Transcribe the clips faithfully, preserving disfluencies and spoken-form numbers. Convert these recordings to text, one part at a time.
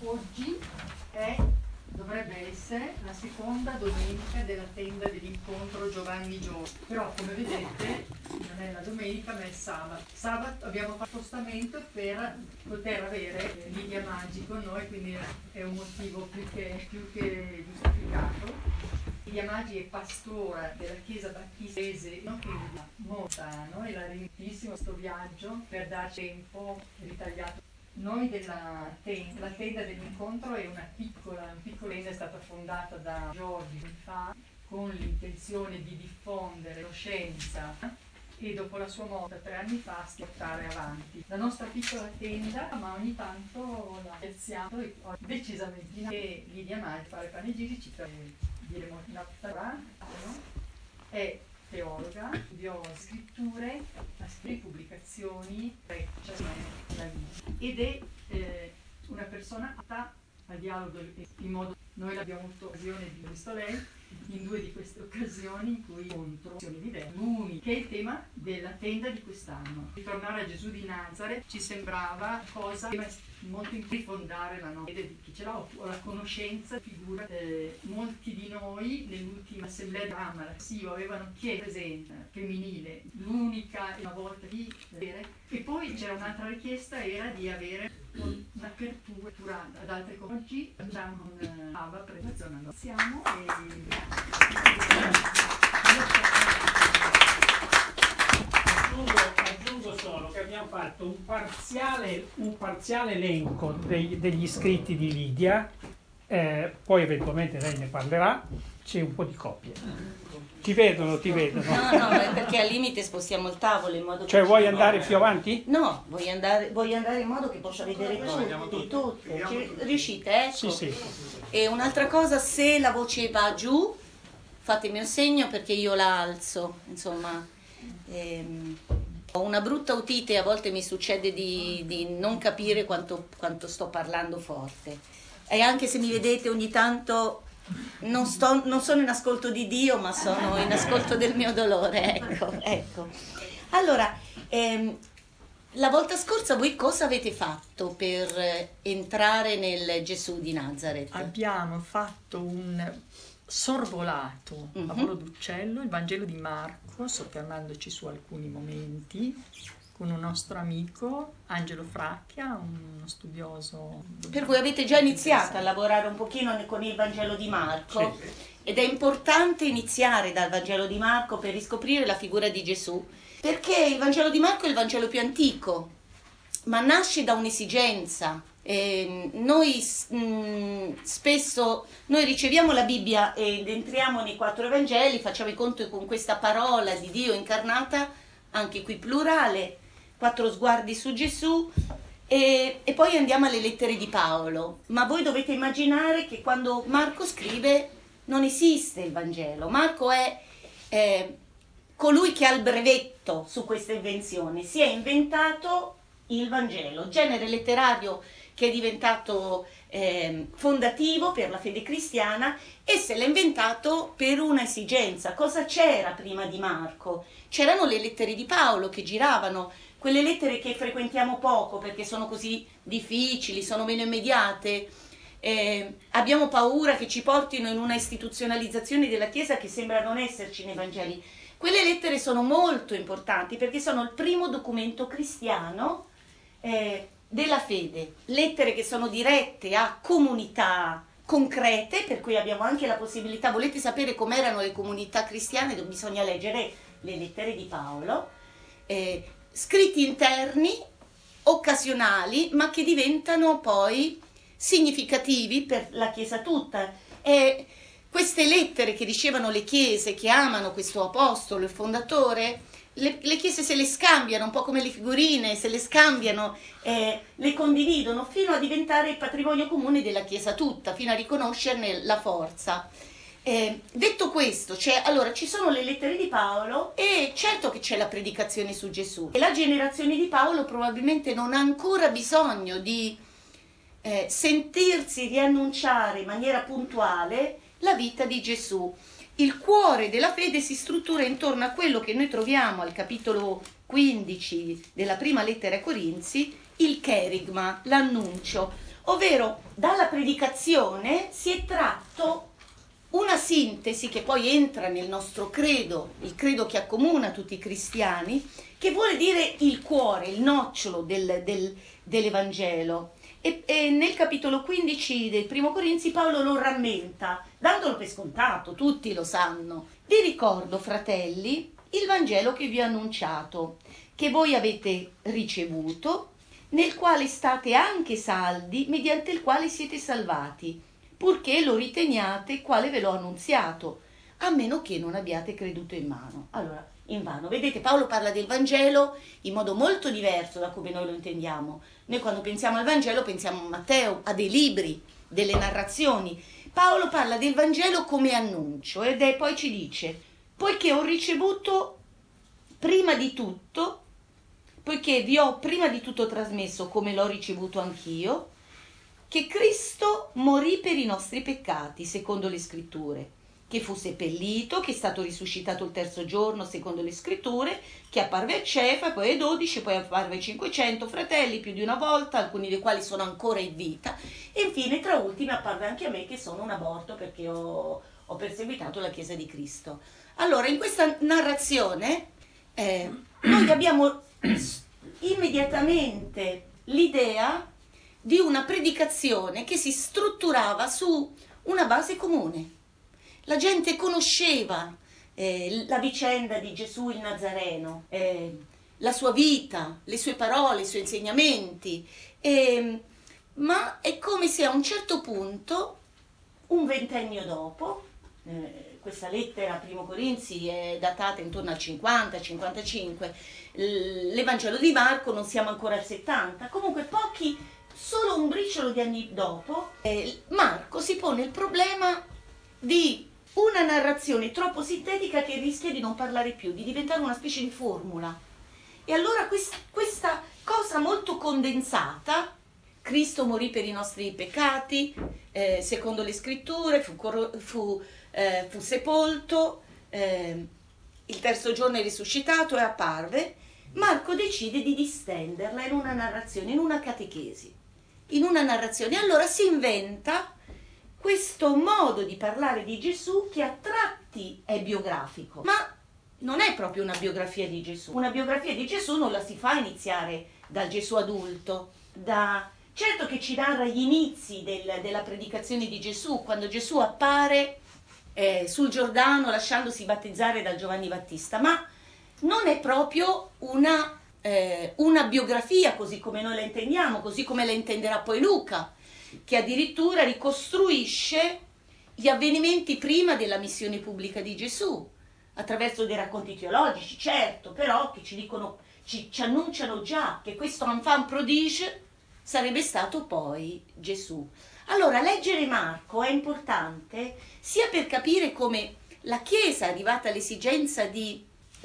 Oggi è, dovrebbe essere la seconda domenica della tenda dell'incontro Giovanni Giorgi, però come vedete non è la domenica ma è il sabato. Sabato abbiamo fatto spostamento per poter avere Lidia Maggi con noi, quindi è un motivo più che, più che giustificato. Lidia Maggi è pastora della chiesa battistese, no? Quindi Montano, e la ringraziamo questo viaggio per darci tempo ritagliato. Noi della tenda, la tenda dell'incontro è una piccola, una piccola tenda, è stata fondata da Giorgi anni fa con l'intenzione di diffondere conoscenza e dopo la sua morte tre anni fa si portare avanti la nostra piccola tenda, ma ogni tanto la piazziamo decisamente in e Lidia Maggi fare panegirici per dire una parola, no? È teologa, studiò scritture, ha scritto pubblicazioni, freccia, la vita, ed è eh, una persona atta al dialogo in modo, noi abbiamo avuto occasione di visto lei in due di queste occasioni in cui incontro di idee, l'unica che è il tema della tenda di quest'anno. Ritornare a Gesù di Nazareth ci sembrava cosa molto in rifondare la nostra fede di chi ce l'ha o la conoscenza figura eh, molti di noi nell'ultima assemblea di Amara sì, avevano chiesto presenza femminile, l'unica una volta di avere, e poi c'era un'altra richiesta, era di avere un'apertura ad altre cose. Oggi facciamo un'ava presentazione, siamo e Aggiungo, aggiungo solo che abbiamo fatto un parziale, un parziale elenco dei, degli iscritti di Lidia, eh, poi eventualmente lei ne parlerà, c'è un po' di copie. Ti vedono, ti vedono. No, no, è perché al limite spostiamo il tavolo in modo che... Cioè vuoi andare più avanti? No, voglio andare, voglio andare in modo che possa vedere tutti, tutti. Ci, riuscite, ecco? Sì, sì. E un'altra cosa, se la voce va giù, fatemi un segno perché io la alzo, insomma. Ehm, ho una brutta otite e a volte mi succede di, di non capire quanto, quanto sto parlando forte. E anche se mi vedete ogni tanto... Non, sto, non sono in ascolto di Dio, ma sono in ascolto del mio dolore. Ecco, ecco. Allora, ehm, la volta scorsa voi cosa avete fatto per entrare nel Gesù di Nazareth? Abbiamo fatto un sorvolato uh-huh. a volo d'uccello, il Vangelo di Marco, soffermandoci su alcuni momenti, con un nostro amico, Angelo Fracchia, uno studioso. Per cui avete già iniziato a lavorare un pochino con il Vangelo di Marco, sì. Ed è importante iniziare dal Vangelo di Marco per riscoprire la figura di Gesù, perché il Vangelo di Marco è il Vangelo più antico, ma nasce da un'esigenza. Eh, noi mh, spesso noi riceviamo la Bibbia ed entriamo nei quattro Vangeli, facciamo i conti con questa parola di Dio incarnata, anche qui plurale, quattro sguardi su Gesù, e, e poi andiamo alle lettere di Paolo. Ma voi dovete immaginare che quando Marco scrive non esiste il Vangelo. Marco è eh, colui che ha il brevetto su questa invenzione, si è inventato il Vangelo, genere letterario che è diventato eh, fondativo per la fede cristiana, e se l'ha inventato per una esigenza. Cosa c'era prima di Marco? C'erano le lettere di Paolo che giravano, quelle lettere che frequentiamo poco perché sono così difficili, sono meno immediate, eh, abbiamo paura che ci portino in una istituzionalizzazione della Chiesa che sembra non esserci nei Vangeli. Quelle lettere sono molto importanti perché sono il primo documento cristiano eh, della fede, lettere che sono dirette a comunità concrete, per cui abbiamo anche la possibilità, volete sapere com'erano le comunità cristiane, bisogna leggere le lettere di Paolo, eh, scritti interni, occasionali, ma che diventano poi significativi per la Chiesa tutta. E queste lettere che ricevano le chiese che amano questo apostolo, il fondatore, le, le chiese se le scambiano, un po' come le figurine, se le scambiano, eh, le condividono, fino a diventare il patrimonio comune della Chiesa tutta, fino a riconoscerne la forza. Eh, detto questo, cioè, allora ci sono le lettere di Paolo e certo che c'è la predicazione su Gesù, e la generazione di Paolo probabilmente non ha ancora bisogno di eh, sentirsi riannunciare in maniera puntuale la vita di Gesù. Il cuore della fede si struttura intorno a quello che noi troviamo al capitolo quindici della prima lettera ai Corinzi, il cherigma, l'annuncio. ovvero dalla predicazione si è tratto una sintesi che poi entra nel nostro credo, il credo che accomuna tutti i cristiani, che vuole dire il cuore, il nocciolo del, del, dell'Evangelo. E, e nel capitolo quindici del primo Corinzi Paolo lo rammenta, dandolo per scontato, tutti lo sanno. Vi ricordo, fratelli, il Vangelo che vi ho annunciato, che voi avete ricevuto, nel quale state anche saldi, mediante il quale siete salvati, purché lo riteniate quale ve l'ho annunziato, a meno che non abbiate creduto in mano. Allora, in vano. Vedete, Paolo parla del Vangelo in modo molto diverso da come noi lo intendiamo. Noi quando pensiamo al Vangelo pensiamo a Matteo, a dei libri, delle narrazioni. Paolo parla del Vangelo come annuncio ed è poi ci dice, poiché ho ricevuto prima di tutto, poiché vi ho prima di tutto trasmesso come l'ho ricevuto anch'io, che Cristo morì per i nostri peccati, secondo le scritture, che fu seppellito, che è stato risuscitato il terzo giorno, secondo le scritture, che apparve a Cefa, poi ai dodici, poi apparve ai cinquecento fratelli più di una volta, alcuni dei quali sono ancora in vita, e infine tra ultimi apparve anche a me che sono un aborto perché ho, ho perseguitato la Chiesa di Cristo. Allora, in questa narrazione eh, noi abbiamo immediatamente l'idea di una predicazione che si strutturava su una base comune. La gente conosceva eh, la vicenda di Gesù il Nazareno, eh, la sua vita, le sue parole, i suoi insegnamenti, eh, ma è come se a un certo punto, un ventennio dopo, eh, questa lettera a Primo Corinzi è datata intorno al cinquanta cinquantacinque, l'Evangelo di Marco non siamo ancora al settanta, comunque pochi, solo un briciolo di anni dopo, eh, Marco si pone il problema di una narrazione troppo sintetica che rischia di non parlare più, di diventare una specie di formula. E allora quest, questa cosa molto condensata, Cristo morì per i nostri peccati, eh, secondo le scritture, fu, fu, eh, fu sepolto, eh, il terzo giorno è risuscitato e apparve, Marco decide di distenderla in una narrazione, in una catechesi, in una narrazione. Allora si inventa questo modo di parlare di Gesù che a tratti è biografico, ma non è proprio una biografia di Gesù. Una biografia di Gesù non la si fa iniziare dal Gesù adulto, da... certo che ci narra gli inizi del, della predicazione di Gesù, quando Gesù appare eh, sul Giordano lasciandosi battezzare dal Giovanni Battista, ma non è proprio una, eh, una biografia così come noi la intendiamo, così come la intenderà poi Luca, che addirittura ricostruisce gli avvenimenti prima della missione pubblica di Gesù, attraverso dei racconti teologici, certo, però che ci dicono, ci, ci annunciano già che questo enfant prodige sarebbe stato poi Gesù. Allora, leggere Marco è importante sia per capire come la Chiesa è arrivata all'esigenza di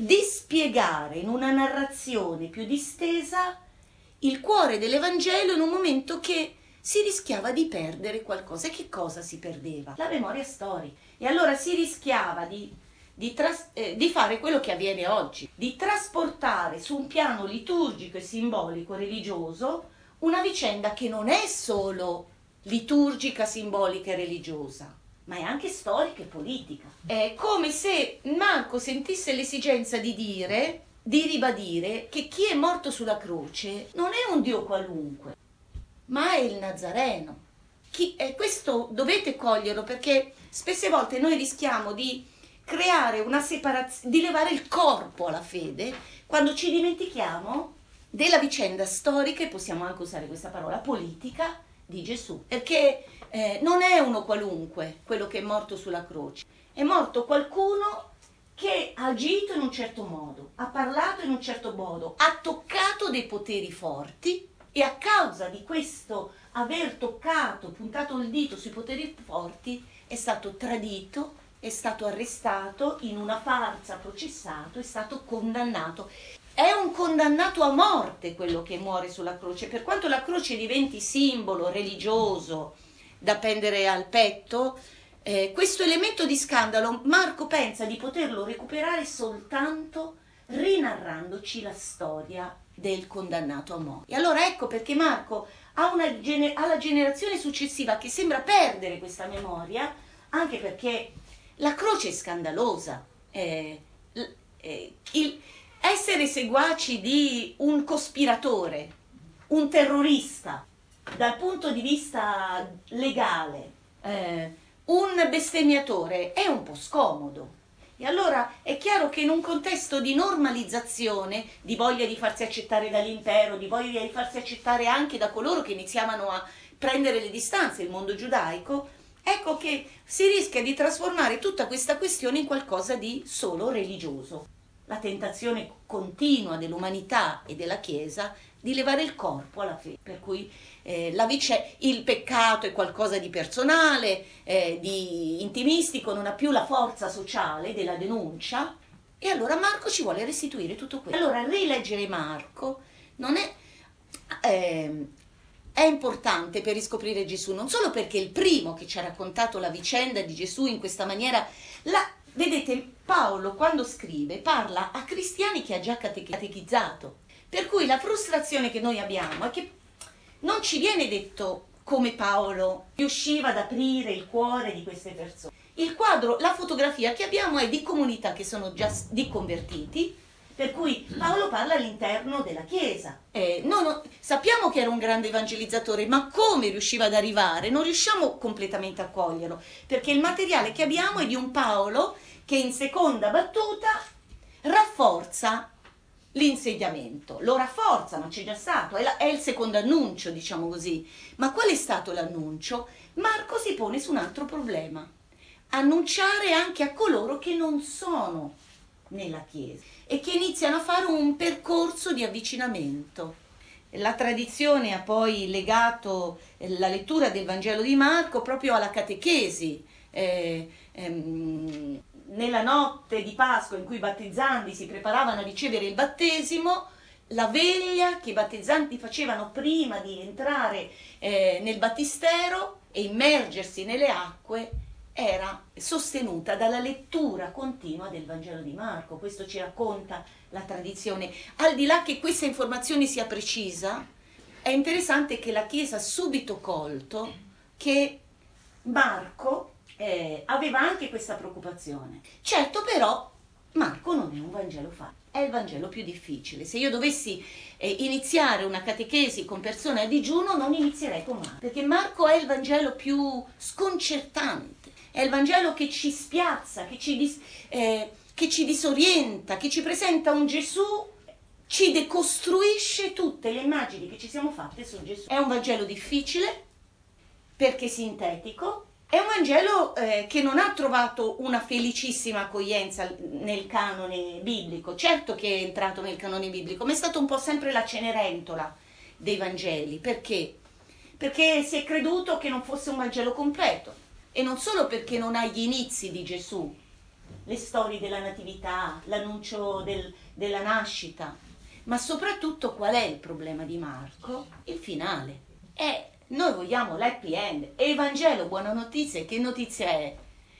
dispiegare in una narrazione più distesa il cuore dell'Evangelo in un momento che si rischiava di perdere qualcosa. E che cosa si perdeva? La memoria storica. E allora si rischiava di, di, tras- eh, di fare quello che avviene oggi, di trasportare su un piano liturgico e simbolico religioso una vicenda che non è solo liturgica, simbolica e religiosa, ma è anche storica e politica. È come se Marco sentisse l'esigenza di dire, di ribadire che chi è morto sulla croce non è un Dio qualunque, ma è il Nazareno. Chi, e questo dovete coglierlo, perché spesse volte noi rischiamo di creare una separazione, di levare il corpo alla fede, quando ci dimentichiamo della vicenda storica, e possiamo anche usare questa parola, politica, di Gesù. Perché eh, non è uno qualunque quello che è morto sulla croce, è morto qualcuno che ha agito in un certo modo, ha parlato in un certo modo, ha toccato dei poteri forti, e a causa di questo aver toccato, puntato il dito sui poteri forti, è stato tradito, è stato arrestato, in una farsa processato, è stato condannato. È un condannato a morte quello che muore sulla croce. Per quanto la croce diventi simbolo religioso da appendere al petto, eh, questo elemento di scandalo Marco pensa di poterlo recuperare soltanto rinarrandoci la storia del condannato a morte. E allora ecco perché Marco a una gene- alla generazione successiva che sembra perdere questa memoria, anche perché la croce è scandalosa. Eh, eh, il, essere seguaci di un cospiratore, un terrorista, dal punto di vista legale, eh, un bestemmiatore, è un po' scomodo. E allora è chiaro che in un contesto di normalizzazione, di voglia di farsi accettare dall'impero, di voglia di farsi accettare anche da coloro che iniziavano a prendere le distanze, il mondo giudaico, ecco che si rischia di trasformare tutta questa questione in qualcosa di solo religioso. La tentazione continua dell'umanità e della Chiesa di levare il corpo alla fede, per cui eh, la vice- il peccato è qualcosa di personale, eh, di intimistico, non ha più la forza sociale della denuncia, e allora Marco ci vuole restituire tutto questo. Allora rileggere Marco non è, eh, è importante per riscoprire Gesù, non solo perché è il primo che ci ha raccontato la vicenda di Gesù in questa maniera. La, vedete, Paolo quando scrive parla a cristiani che ha già catechizzato. Per cui la frustrazione che noi abbiamo è che non ci viene detto come Paolo riusciva ad aprire il cuore di queste persone. Il quadro, la fotografia che abbiamo è di comunità che sono già di convertiti, per cui Paolo parla all'interno della Chiesa. Eh, no, no, sappiamo che era un grande evangelizzatore, ma come riusciva ad arrivare? Non riusciamo completamente a coglierlo, perché il materiale che abbiamo è di un Paolo che in seconda battuta rafforza l'insediamento, lo rafforza, ma c'è già stato, è, la, è il secondo annuncio, diciamo così. Ma qual è stato l'annuncio? Marco si pone su un altro problema: annunciare anche a coloro che non sono nella Chiesa e che iniziano a fare un percorso di avvicinamento. La tradizione ha poi legato la lettura del Vangelo di Marco proprio alla catechesi. Eh, ehm, nella notte di Pasqua in cui i battezzanti si preparavano a ricevere il battesimo, la veglia che i battezzanti facevano prima di entrare eh, nel battistero e immergersi nelle acque era sostenuta dalla lettura continua del Vangelo di Marco. Questo ci racconta la tradizione. Al di là che questa informazione sia precisa, è interessante che la Chiesa ha subito colto che Marco Eh, aveva anche questa preoccupazione. Certo, però Marco non è un Vangelo facile, è il Vangelo più difficile. Se io dovessi eh, iniziare una catechesi con persone a digiuno, non inizierei con Marco, perché Marco è il Vangelo più sconcertante, è il Vangelo che ci spiazza, che ci, dis, eh, che ci disorienta, che ci presenta un Gesù, ci decostruisce tutte le immagini che ci siamo fatte su Gesù. È un Vangelo difficile perché sintetico. È un Vangelo eh, che non ha trovato una felicissima accoglienza nel canone biblico. Certo che è entrato nel canone biblico, ma è stato un po' sempre la Cenerentola dei Vangeli. Perché? Perché si è creduto che non fosse un Vangelo completo. E non solo perché non ha gli inizi di Gesù, le storie della natività, l'annuncio del, della nascita, ma soprattutto qual è il problema di Marco? Il finale. È Noi vogliamo l'happy end. E il Vangelo, buona notizia, che notizia è?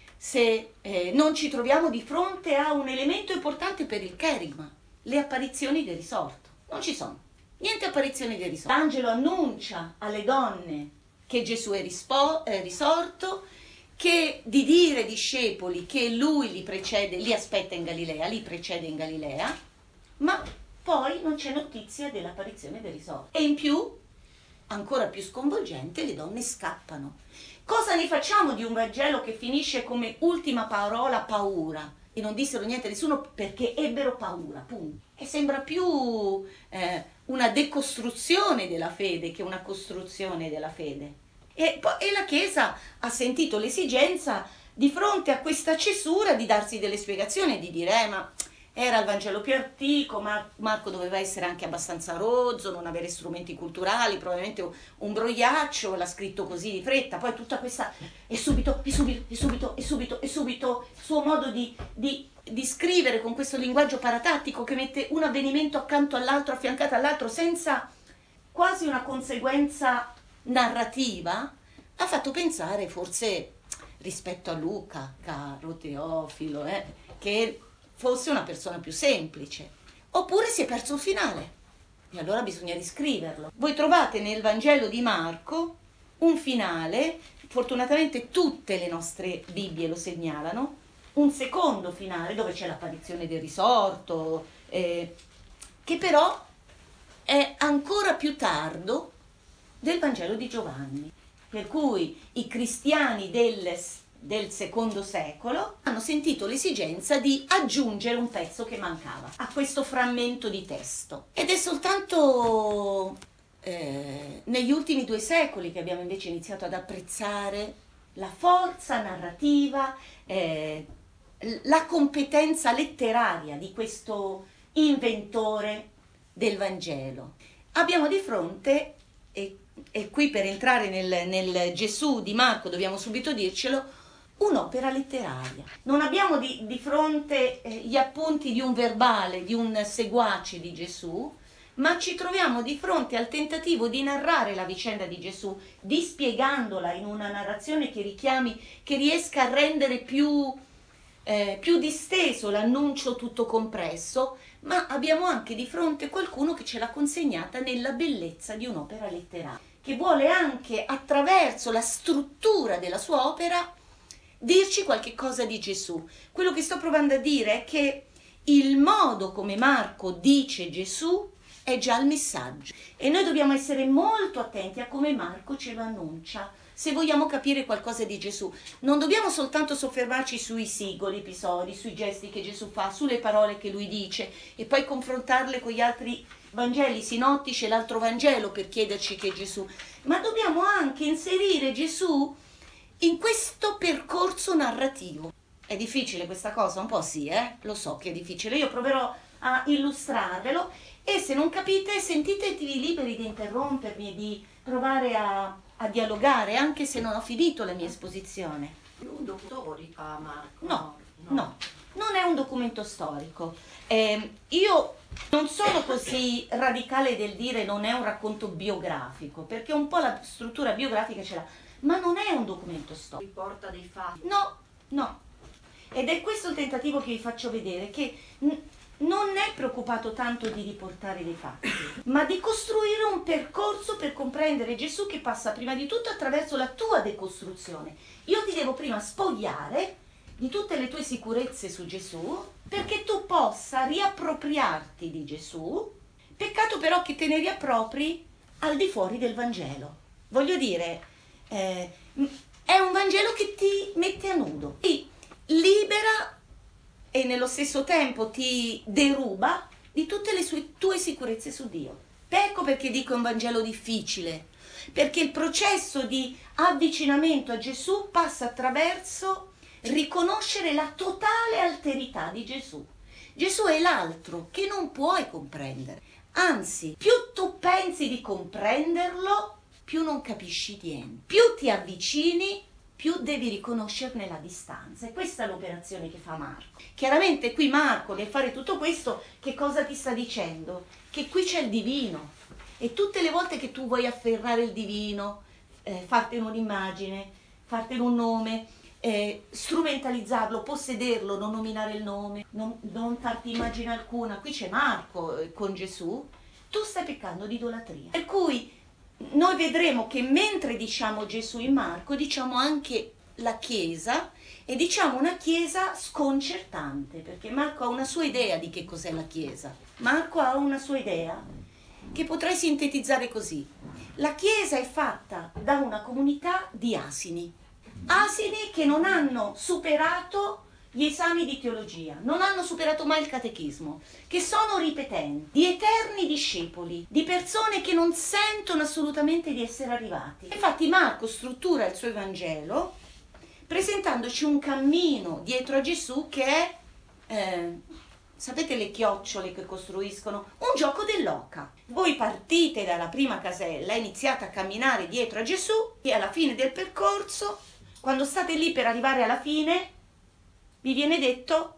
Se eh, non ci troviamo di fronte a un elemento importante per il kerigma, le apparizioni del risorto. Non ci sono. Niente apparizioni del risorto. L'angelo annuncia alle donne che Gesù è, rispo- è risorto, che di dire ai discepoli che lui li precede, li aspetta in Galilea, li precede in Galilea, ma poi non c'è notizia dell'apparizione del risorto. E in più, ancora più sconvolgente, le donne scappano. Cosa ne facciamo di un Vangelo che finisce come ultima parola paura? E non dissero niente a nessuno perché ebbero paura, punto. E sembra più eh, una decostruzione della fede che una costruzione della fede. E, e la Chiesa ha sentito l'esigenza, di fronte a questa cesura, di darsi delle spiegazioni e di dire eh, ma era il Vangelo più antico, ma Marco doveva essere anche abbastanza rozzo, non avere strumenti culturali, probabilmente un brogliaccio, l'ha scritto così di fretta, poi tutta questa e subito, e subito, e subito, e subito, e subito, il suo modo di, di, di scrivere con questo linguaggio paratattico che mette un avvenimento accanto all'altro, affiancato all'altro, senza quasi una conseguenza narrativa, ha fatto pensare forse rispetto a Luca, caro Teofilo, eh, che fosse una persona più semplice. Oppure si è perso il finale. E allora bisogna riscriverlo. Voi trovate nel Vangelo di Marco un finale, fortunatamente tutte le nostre Bibbie lo segnalano, un secondo finale dove c'è l'apparizione del risorto, eh, che però è ancora più tardo del Vangelo di Giovanni. Per cui i cristiani del, del secondo secolo hanno sentito l'esigenza di aggiungere un pezzo che mancava a questo frammento di testo. Ed è soltanto eh, negli ultimi due secoli che abbiamo invece iniziato ad apprezzare la forza narrativa, eh, la competenza letteraria di questo inventore del Vangelo. Abbiamo di fronte, e, e qui per entrare nel, nel Gesù di Marco dobbiamo subito dircelo, un'opera letteraria. Non abbiamo di, di fronte eh, gli appunti di un verbale, di un seguace di Gesù, ma ci troviamo di fronte al tentativo di narrare la vicenda di Gesù, dispiegandola in una narrazione che richiami, che riesca a rendere più, eh, più disteso l'annuncio tutto compresso, ma abbiamo anche di fronte qualcuno che ce l'ha consegnata nella bellezza di un'opera letteraria, che vuole anche attraverso la struttura della sua opera dirci qualche cosa di Gesù. Quello che sto provando a dire è che il modo come Marco dice Gesù è già il messaggio e noi dobbiamo essere molto attenti a come Marco ce lo annuncia se vogliamo capire qualcosa di Gesù. Non dobbiamo soltanto soffermarci sui singoli episodi, sui gesti che Gesù fa, sulle parole che lui dice e poi confrontarle con gli altri Vangeli sinottici e l'altro Vangelo per chiederci che è Gesù, ma dobbiamo anche inserire Gesù in questo percorso narrativo. È difficile questa cosa? Un po' sì, eh? Lo so che è difficile. Io proverò a illustrarvelo e se non capite sentitevi liberi di interrompermi e di provare a, a dialogare, anche se non ho finito la mia esposizione. Un documento storico, Marco? No, no, no, non è un documento storico. Eh, io non sono così radicale del dire non è un racconto biografico, perché un po' la struttura biografica ce l'ha, ma non è un documento storico. Riporta dei fatti? No, no. Ed è questo il tentativo che vi faccio vedere, che n- non è preoccupato tanto di riportare dei fatti, ma di costruire un percorso per comprendere Gesù che passa prima di tutto attraverso la tua decostruzione. Io ti devo prima spogliare di tutte le tue sicurezze su Gesù, perché tu possa riappropriarti di Gesù, peccato però che te ne riappropri al di fuori del Vangelo. Voglio dire, eh, è un Vangelo che ti mette a nudo, ti libera e nello stesso tempo ti deruba di tutte le sue, tue sicurezze su Dio. Ecco perché dico è un Vangelo difficile, perché il processo di avvicinamento a Gesù passa attraverso riconoscere la totale alterità di Gesù. Gesù è l'altro che non puoi comprendere, anzi, più tu pensi di comprenderlo, più non capisci niente, più ti avvicini, più devi riconoscerne la distanza. E questa è l'operazione che fa Marco. Chiaramente qui Marco, nel fare tutto questo, che cosa ti sta dicendo? Che qui c'è il divino e tutte le volte che tu vuoi afferrare il divino, eh, fartene un'immagine, fartene un nome, eh, strumentalizzarlo, possederlo, non nominare il nome, non, non farti immagine alcuna, qui c'è Marco eh, con Gesù, tu stai peccando di idolatria. Per cui noi vedremo che mentre diciamo Gesù in Marco, diciamo anche la Chiesa e diciamo una Chiesa sconcertante, perché Marco ha una sua idea di che cos'è la Chiesa. Marco ha una sua idea che potrei sintetizzare così. La Chiesa è fatta da una comunità di asini, asini che non hanno superato gli esami di teologia, non hanno superato mai il catechismo, che sono ripetenti, di eterni discepoli, di persone che non sentono assolutamente di essere arrivati. Infatti Marco struttura il suo Evangelo presentandoci un cammino dietro a Gesù che è, eh, sapete le chiocciole che costruiscono? Un gioco dell'oca. Voi partite dalla prima casella, iniziate a camminare dietro a Gesù e alla fine del percorso, quando state lì per arrivare alla fine, vi viene detto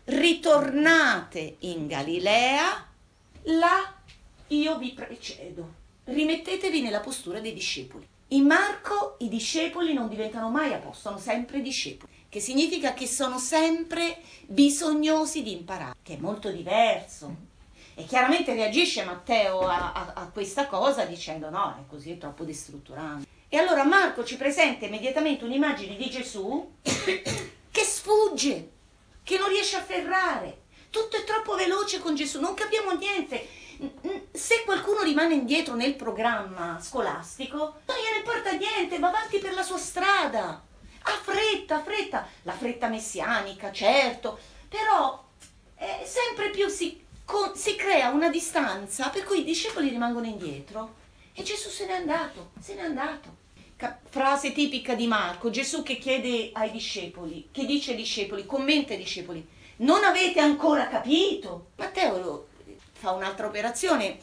ritornate in Galilea, là io vi precedo. Rimettetevi nella postura dei discepoli. In Marco i discepoli non diventano mai apostoli, sono sempre discepoli, che significa che sono sempre bisognosi di imparare, che è molto diverso. E chiaramente reagisce Matteo a, a, a questa cosa dicendo no, è così, è troppo destrutturante. E allora Marco ci presenta immediatamente un'immagine di Gesù che sfugge, che non riesce a ferrare. Tutto è troppo veloce con Gesù, non capiamo niente. Se qualcuno rimane indietro nel programma scolastico, non gliene importa niente, va avanti per la sua strada. Ha fretta, fretta, la fretta messianica, certo, però eh, sempre più si, con, si crea una distanza per cui i discepoli rimangono indietro e Gesù se n'è andato, se n'è andato. Ca- frase tipica di Marco, Gesù che chiede ai discepoli, che dice ai discepoli, commenta ai discepoli, non avete ancora capito? Matteo lo, fa un'altra operazione,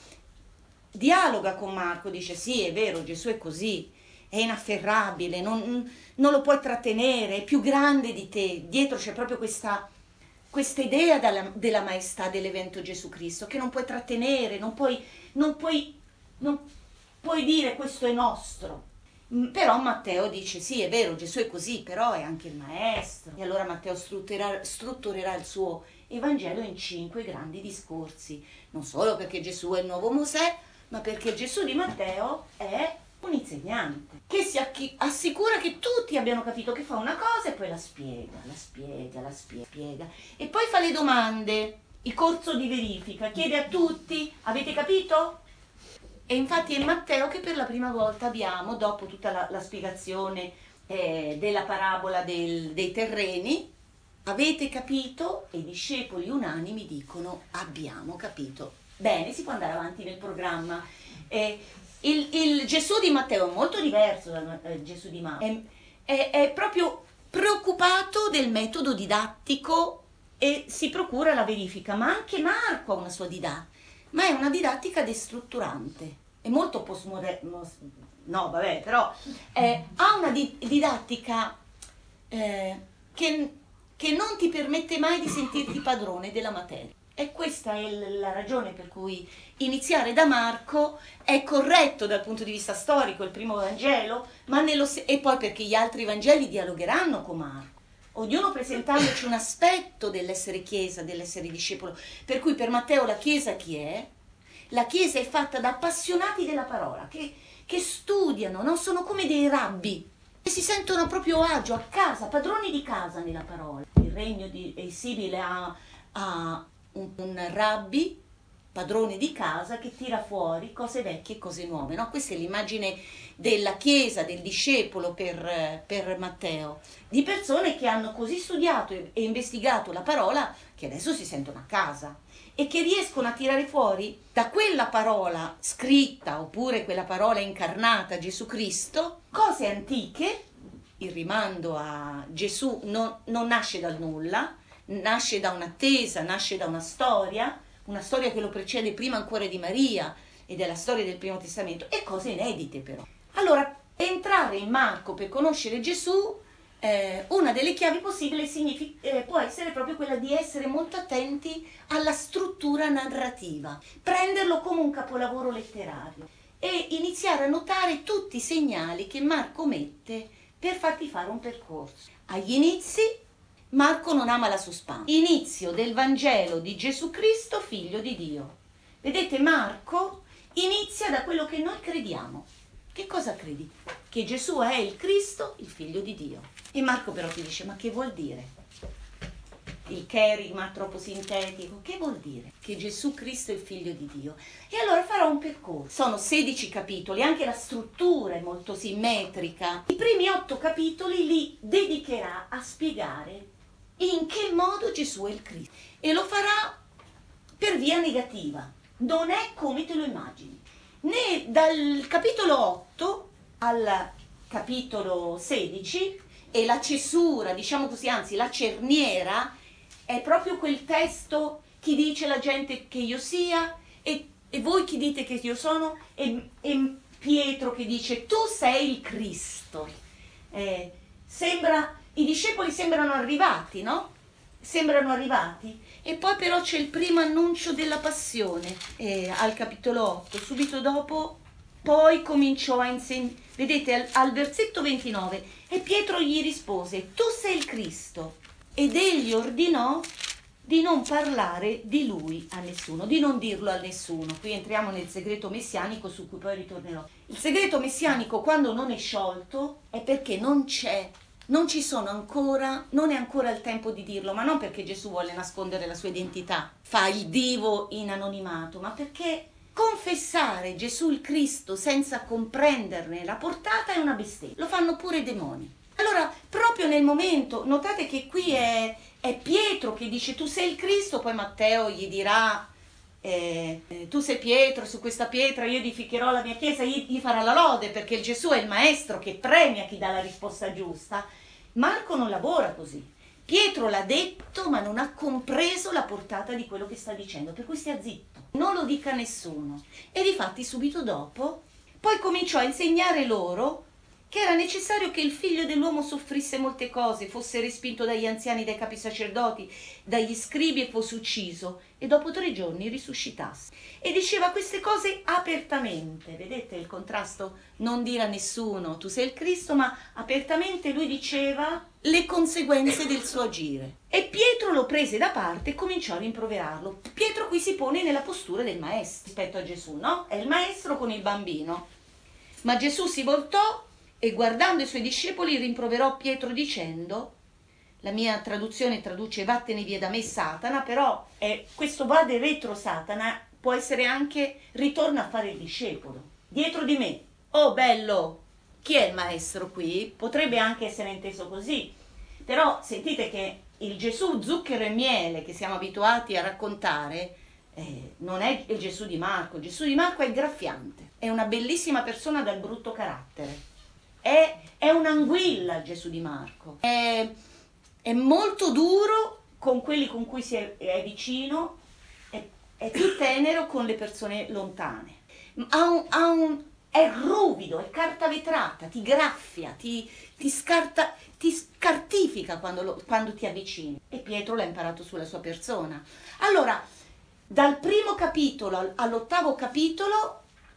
dialoga con Marco, dice sì, è vero, Gesù è così, è inafferrabile, non, non lo puoi trattenere, è più grande di te, dietro c'è proprio questa, questa idea della, della maestà dell'evento Gesù Cristo, che non puoi trattenere, non puoi, non puoi, non puoi dire questo è nostro. Però Matteo dice sì, è vero, Gesù è così, però è anche il maestro. E allora Matteo strutturerà, strutturerà il suo Evangelo in cinque grandi discorsi, non solo perché Gesù è il nuovo Mosè, ma perché Gesù di Matteo è un insegnante che si assicura che tutti abbiano capito, che fa una cosa e poi la spiega, la spiega, la spiega e poi fa le domande, il corso di verifica, chiede a tutti, avete capito? E infatti è Matteo che per la prima volta abbiamo, dopo tutta la, la spiegazione eh, della parabola del, dei terreni, avete capito? E i discepoli unanimi dicono abbiamo capito. Bene, si può andare avanti nel programma. Eh, il, il Gesù di Matteo è molto diverso dal eh, Gesù di Marco, è, è, è proprio preoccupato del metodo didattico e si procura la verifica, ma anche Marco ha una sua didattica. Ma è una didattica destrutturante, è molto postmoderno, no vabbè, però eh, ha una di- didattica eh, che, che non ti permette mai di sentirti padrone della materia. E questa è l- la ragione per cui iniziare da Marco è corretto dal punto di vista storico, il primo Vangelo, ma nello se- e poi perché gli altri Vangeli dialogheranno con Marco. Ognuno presentandoci un aspetto dell'essere chiesa, dell'essere discepolo. Per cui per Matteo la chiesa chi è? La chiesa è fatta da appassionati della parola, che, che studiano, no? Sono come dei rabbi, che si sentono a proprio agio, a casa, padroni di casa nella parola. Il regno di, è simile a, a un, un rabbi, padrone di casa, che tira fuori cose vecchie e cose nuove, no? Questa è l'immagine della chiesa, del discepolo per, per Matteo, di persone che hanno così studiato e, e investigato la parola che adesso si sentono a casa e che riescono a tirare fuori da quella parola scritta oppure quella parola incarnata, Gesù Cristo, cose antiche. Il rimando a Gesù non, non nasce dal nulla, nasce da un'attesa, nasce da una storia, una storia che lo precede prima ancora di Maria e della storia del Primo Testamento, e cose inedite però. Allora, entrare in Marco per conoscere Gesù, eh, una delle chiavi possibili significa, eh, può essere proprio quella di essere molto attenti alla struttura narrativa, prenderlo come un capolavoro letterario e iniziare a notare tutti i segnali che Marco mette per farti fare un percorso. Agli inizi Marco non ama la suspense. Inizio del Vangelo di Gesù Cristo, figlio di Dio. Vedete, Marco inizia da quello che noi crediamo. Che cosa credi? Che Gesù è il Cristo, il figlio di Dio. E Marco però ti dice, ma che vuol dire? Il cherigma troppo sintetico, che vuol dire? Che Gesù Cristo è il figlio di Dio. E allora farà un percorso. Sono sedici capitoli, anche la struttura è molto simmetrica. I primi otto capitoli li dedicherà a spiegare in che modo Gesù è il Cristo. E lo farà per via negativa. Non è come te lo immagini. Né dal capitolo otto al capitolo sedici, e la cesura, diciamo così, anzi la cerniera, è proprio quel testo: chi dice la gente che io sia e, e voi chi dite che io sono, e, e Pietro che dice tu sei il Cristo. Eh, sembra, i discepoli sembrano arrivati, no? Sembrano arrivati, e poi però c'è il primo annuncio della passione eh, al capitolo otto, subito dopo. Poi cominciò a insegnare, vedete al, al versetto ventinove, e Pietro gli rispose tu sei il Cristo, ed egli ordinò di non parlare di lui a nessuno, di non dirlo a nessuno. Qui entriamo nel segreto messianico su cui poi ritornerò. Il segreto messianico, quando non è sciolto, è perché non c'è, non ci sono ancora, non è ancora il tempo di dirlo, ma non perché Gesù vuole nascondere la sua identità, fa il divo in anonimato, ma perché confessare Gesù il Cristo senza comprenderne la portata è una bestemmia. Lo fanno pure i demoni. Allora, proprio nel momento, notate che qui è, è Pietro che dice tu sei il Cristo, poi Matteo gli dirà eh, eh, tu sei Pietro, su questa pietra io edificherò la mia chiesa, gli, gli farà la lode, perché il Gesù è il maestro che premia chi dà la risposta giusta. Marco non lavora così. Pietro l'ha detto, ma non ha compreso la portata di quello che sta dicendo, per cui stia zitto, non lo dica a nessuno. E difatti subito dopo poi cominciò a insegnare loro che era necessario che il figlio dell'uomo soffrisse molte cose, fosse respinto dagli anziani, dai capi sacerdoti, dagli scribi e fosse ucciso, e dopo tre giorni risuscitasse. E diceva queste cose apertamente. Vedete il contrasto? Non dire a nessuno tu sei il Cristo, ma apertamente lui diceva le conseguenze del suo agire. E Pietro lo prese da parte e cominciò a rimproverarlo. Pietro qui si pone nella postura del maestro rispetto a Gesù, no? È il maestro con il bambino. Ma Gesù si voltò e guardando i suoi discepoli rimproverò Pietro dicendo, la mia traduzione traduce vattene via da me Satana, però è, questo vade retro Satana può essere anche ritorna a fare il discepolo, dietro di me. Oh bello, chi è il maestro qui? Potrebbe anche essere inteso così, però sentite che il Gesù zucchero e miele che siamo abituati a raccontare eh, non è il Gesù di Marco. Il Gesù di Marco è graffiante, è una bellissima persona dal brutto carattere. È, è un'anguilla Gesù di Marco, è, è molto duro con quelli con cui si è, è vicino, è, è più tenero con le persone lontane, ha un, ha un, è ruvido, è carta vetrata, ti graffia, ti, ti, scarta, ti scartifica quando, lo, quando ti avvicini. E Pietro l'ha imparato sulla sua persona. Allora, dal primo capitolo all'ottavo capitolo,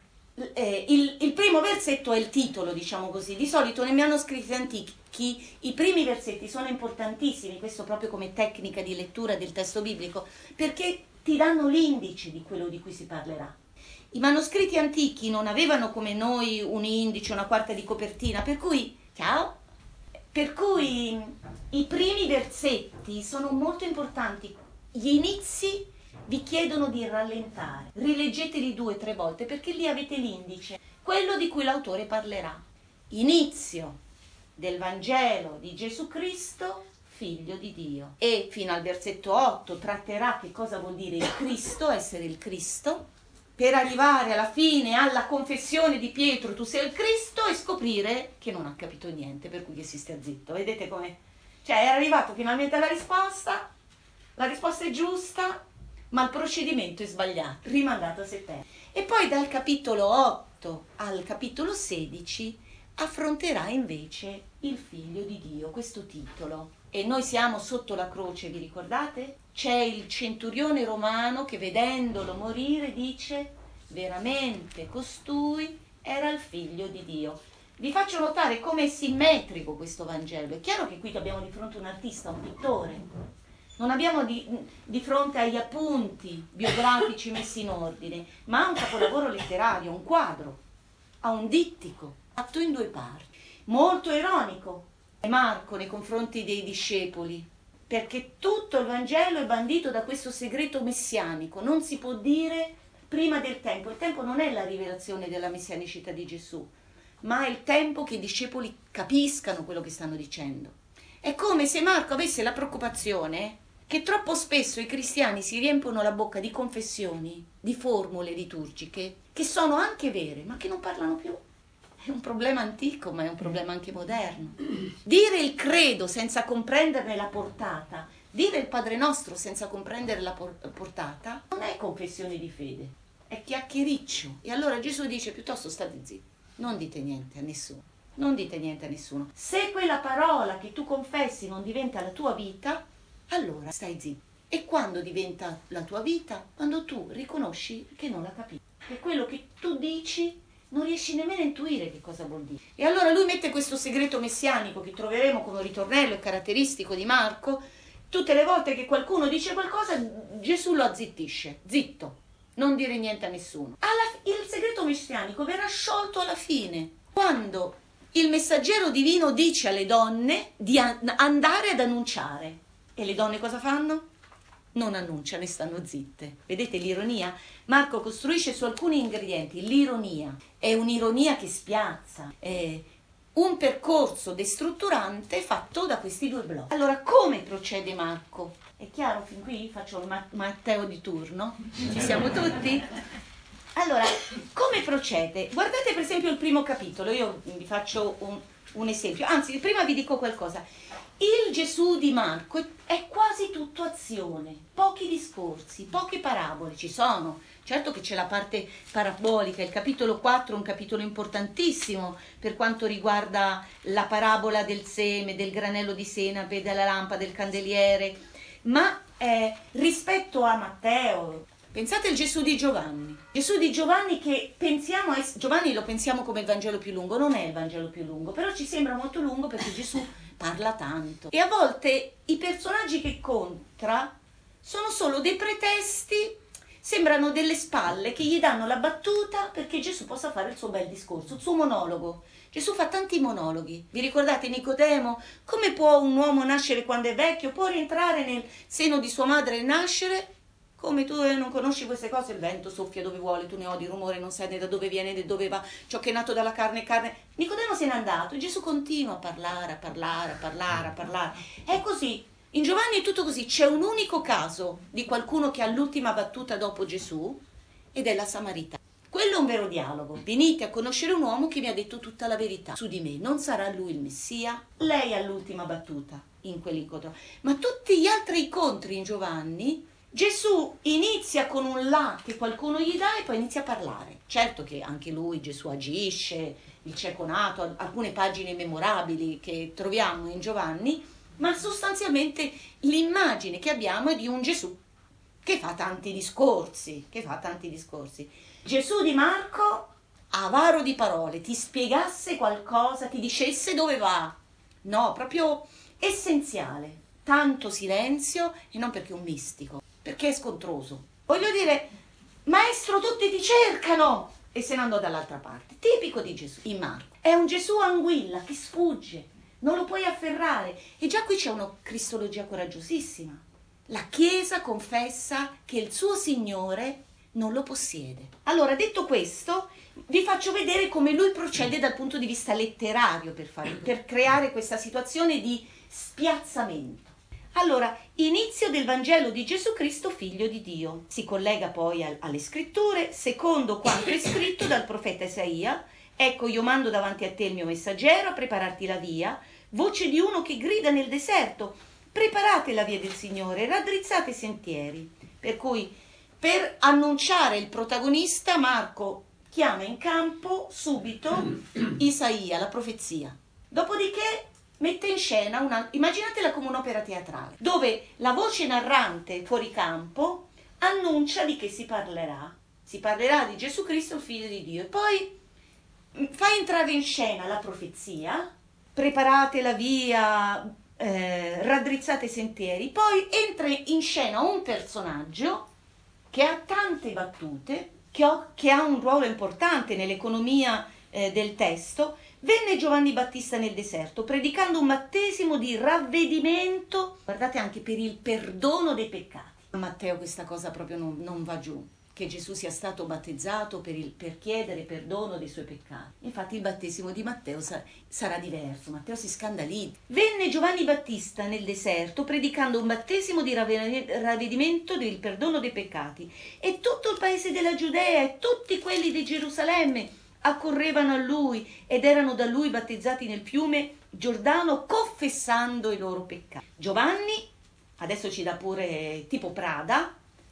Eh, il, il primo versetto è il titolo, diciamo così. Di solito nei manoscritti antichi i primi versetti sono importantissimi, questo proprio come tecnica di lettura del testo biblico, perché ti danno l'indice di quello di cui si parlerà. I manoscritti antichi non avevano come noi un indice, una quarta di copertina, per cui, ciao, per cui i primi versetti sono molto importanti. Gli inizi vi chiedono di rallentare, rileggeteli due o tre volte perché lì avete l'indice, quello di cui l'autore parlerà. Inizio del Vangelo di Gesù Cristo, figlio di Dio. E fino al versetto otto tratterà che cosa vuol dire il Cristo, essere il Cristo, per arrivare alla fine alla confessione di Pietro, tu sei il Cristo, e scoprire che non ha capito niente, per cui che si stia zitto. Vedete come? Cioè è arrivato finalmente alla risposta, la risposta è giusta, ma il procedimento è sbagliato, rimandato a settembre. E poi dal capitolo otto al capitolo sedici affronterà invece il figlio di Dio, questo titolo. E noi siamo sotto la croce, vi ricordate? C'è il centurione romano che vedendolo morire dice veramente costui era il figlio di Dio. Vi faccio notare come è simmetrico questo Vangelo. È chiaro che qui abbiamo di fronte un artista, un pittore. Non abbiamo di, di fronte agli appunti biografici messi in ordine, ma ha un capolavoro letterario, un quadro, ha un dittico, fatto in due parti. Molto ironico è Marco nei confronti dei discepoli, perché tutto il Vangelo è bandito da questo segreto messianico, non si può dire prima del tempo. Il tempo non è la rivelazione della messianicità di Gesù, ma è il tempo che i discepoli capiscano quello che stanno dicendo. È come se Marco avesse la preoccupazione che troppo spesso i cristiani si riempiono la bocca di confessioni, di formule liturgiche, che sono anche vere, ma che non parlano più. È un problema antico, ma è un problema anche moderno. Dire il credo senza comprenderne la portata, dire il Padre Nostro senza comprendere la portata, non è confessione di fede, è chiacchiericcio. E allora Gesù dice piuttosto state zitti, non dite niente a nessuno, non dite niente a nessuno. Se quella parola che tu confessi non diventa la tua vita, allora stai zitto. E quando diventa la tua vita? Quando tu riconosci che non la capisci, che quello che tu dici non riesci nemmeno a intuire che cosa vuol dire. E allora lui mette questo segreto messianico che troveremo come ritornello e caratteristico di Marco, tutte le volte che qualcuno dice qualcosa, Gesù lo azzittisce, zitto, non dire niente a nessuno. Alla, il segreto messianico verrà sciolto alla fine, quando il messaggero divino dice alle donne di andare ad annunciare. E le donne cosa fanno? Non annunciano e stanno zitte. Vedete l'ironia? Marco costruisce su alcuni ingredienti l'ironia. È un'ironia che spiazza, è un percorso destrutturante fatto da questi due blocchi. Allora, come procede Marco? È chiaro fin qui? Faccio il Matteo di turno? Ci siamo tutti? Allora, come procede? Guardate per esempio il primo capitolo, io vi faccio un, un esempio, anzi prima vi dico qualcosa. Il Gesù di Marco è quasi tutto azione, pochi discorsi, poche parabole, ci sono, certo che c'è la parte parabolica, il capitolo quattro è un capitolo importantissimo per quanto riguarda la parabola del seme, del granello di senape, della lampada, del candeliere, ma eh, rispetto a Matteo, pensate al Gesù di Giovanni, Gesù di Giovanni che pensiamo, Giovanni lo pensiamo come il Vangelo più lungo, non è il Vangelo più lungo, però ci sembra molto lungo perché Gesù parla tanto e a volte i personaggi che contra sono solo dei pretesti, sembrano delle spalle che gli danno la battuta perché Gesù possa fare il suo bel discorso, il suo monologo. Gesù fa tanti monologhi. Vi ricordate Nicodemo? Come può un uomo nascere quando è vecchio? Può rientrare nel seno di sua madre e nascere? Come tu non conosci queste cose, il vento soffia dove vuole, tu ne odi rumore, non sai né da dove viene né dove va, ciò che è nato dalla carne è carne. Nicodemo se n'è andato e Gesù continua a parlare, a parlare, a parlare, a parlare. È così. In Giovanni è tutto così. C'è un unico caso di qualcuno che ha l'ultima battuta dopo Gesù ed è la Samaritana. Quello è un vero dialogo. Venite a conoscere un uomo che mi ha detto tutta la verità su di me. Non sarà lui il Messia? Lei ha l'ultima battuta in quell'incontro. Ma tutti gli altri incontri in Giovanni Gesù inizia con un là che qualcuno gli dà e poi inizia a parlare. Certo che anche lui, Gesù agisce, il cieco nato, alcune pagine memorabili che troviamo in Giovanni, ma sostanzialmente l'immagine che abbiamo è di un Gesù che fa tanti discorsi, che fa tanti discorsi. Gesù di Marco, avaro di parole, ti spiegasse qualcosa, ti dicesse dove va. No, proprio essenziale. Tanto silenzio e non perché è un mistico. Perché è scontroso. Voglio dire, maestro, tutti ti cercano! E se ne andò dall'altra parte. Tipico di Gesù, in Marco. È un Gesù anguilla che sfugge, non lo puoi afferrare. E già qui c'è una cristologia coraggiosissima. La Chiesa confessa che il suo Signore non lo possiede. Allora, detto questo, vi faccio vedere come lui procede dal punto di vista letterario per, fare, per creare questa situazione di spiazzamento. Allora, inizio del Vangelo di Gesù Cristo, figlio di Dio. Si collega poi al, alle scritture, secondo quanto è scritto dal profeta Isaia: ecco, io mando davanti a te il mio messaggero a prepararti la via, voce di uno che grida nel deserto, preparate la via del Signore, raddrizzate i sentieri. Per cui, per annunciare il protagonista, Marco chiama in campo subito Isaia, la profezia. Dopodiché mette in scena una, immaginatela come un'opera teatrale, dove la voce narrante fuori campo annuncia di che si parlerà. Si parlerà di Gesù Cristo, il figlio di Dio, e poi fa entrare in scena la profezia, preparate la via, eh, raddrizzate i sentieri, poi entra in scena un personaggio che ha tante battute, che, ho, che ha un ruolo importante nell'economia eh, del testo. Venne Giovanni Battista nel deserto, predicando un battesimo di ravvedimento, guardate, anche per il perdono dei peccati. A Matteo questa cosa proprio non, non va giù, che Gesù sia stato battezzato per, il, per chiedere perdono dei suoi peccati. Infatti il battesimo di Matteo sa, sarà diverso, Matteo si scandalizza. Venne Giovanni Battista nel deserto, predicando un battesimo di ravvedimento del perdono dei peccati, e tutto il paese della Giudea e tutti quelli di Gerusalemme accorrevano a lui ed erano da lui battezzati nel fiume Giordano, confessando i loro peccati. Giovanni, adesso ci dà pure tipo Prada,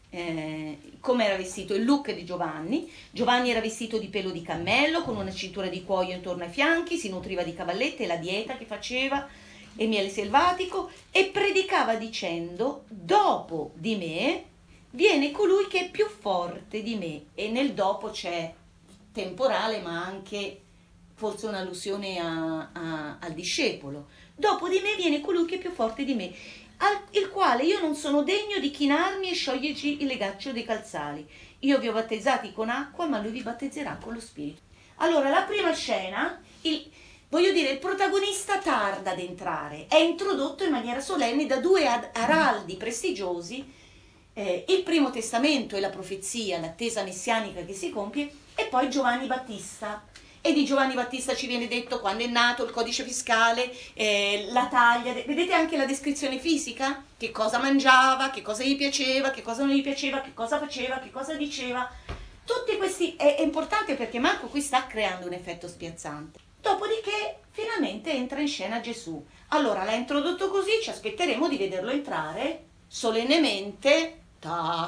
eh, come era vestito, il look di Giovanni. Giovanni era vestito di pelo di cammello, con una cintura di cuoio intorno ai fianchi, si nutriva di cavallette, la dieta che faceva, e miele selvatico, e predicava dicendo: dopo di me viene colui che è più forte di me. E nel dopo c'è temporale, ma anche forse un'allusione a, a, al discepolo. Dopo di me viene colui che è più forte di me. al il quale io non sono degno di chinarmi e scioglierci il legaccio dei calzali. Io vi ho battezzati con acqua, ma lui vi battezzerà con lo Spirito. Allora, la prima scena, il, voglio dire, il protagonista tarda ad entrare, è introdotto in maniera solenne da due araldi prestigiosi, eh, il Primo Testamento e la profezia, l'attesa messianica che si compie, e poi Giovanni Battista. E di Giovanni Battista ci viene detto quando è nato, il codice fiscale, eh, la taglia, vedete anche la descrizione fisica, che cosa mangiava, che cosa gli piaceva, che cosa non gli piaceva, che cosa faceva, che cosa diceva. Tutti questi è, è importante perché Marco qui sta creando un effetto spiazzante. Dopodiché finalmente entra in scena Gesù. Allora l'ha introdotto così, ci aspetteremo di vederlo entrare solennemente, ta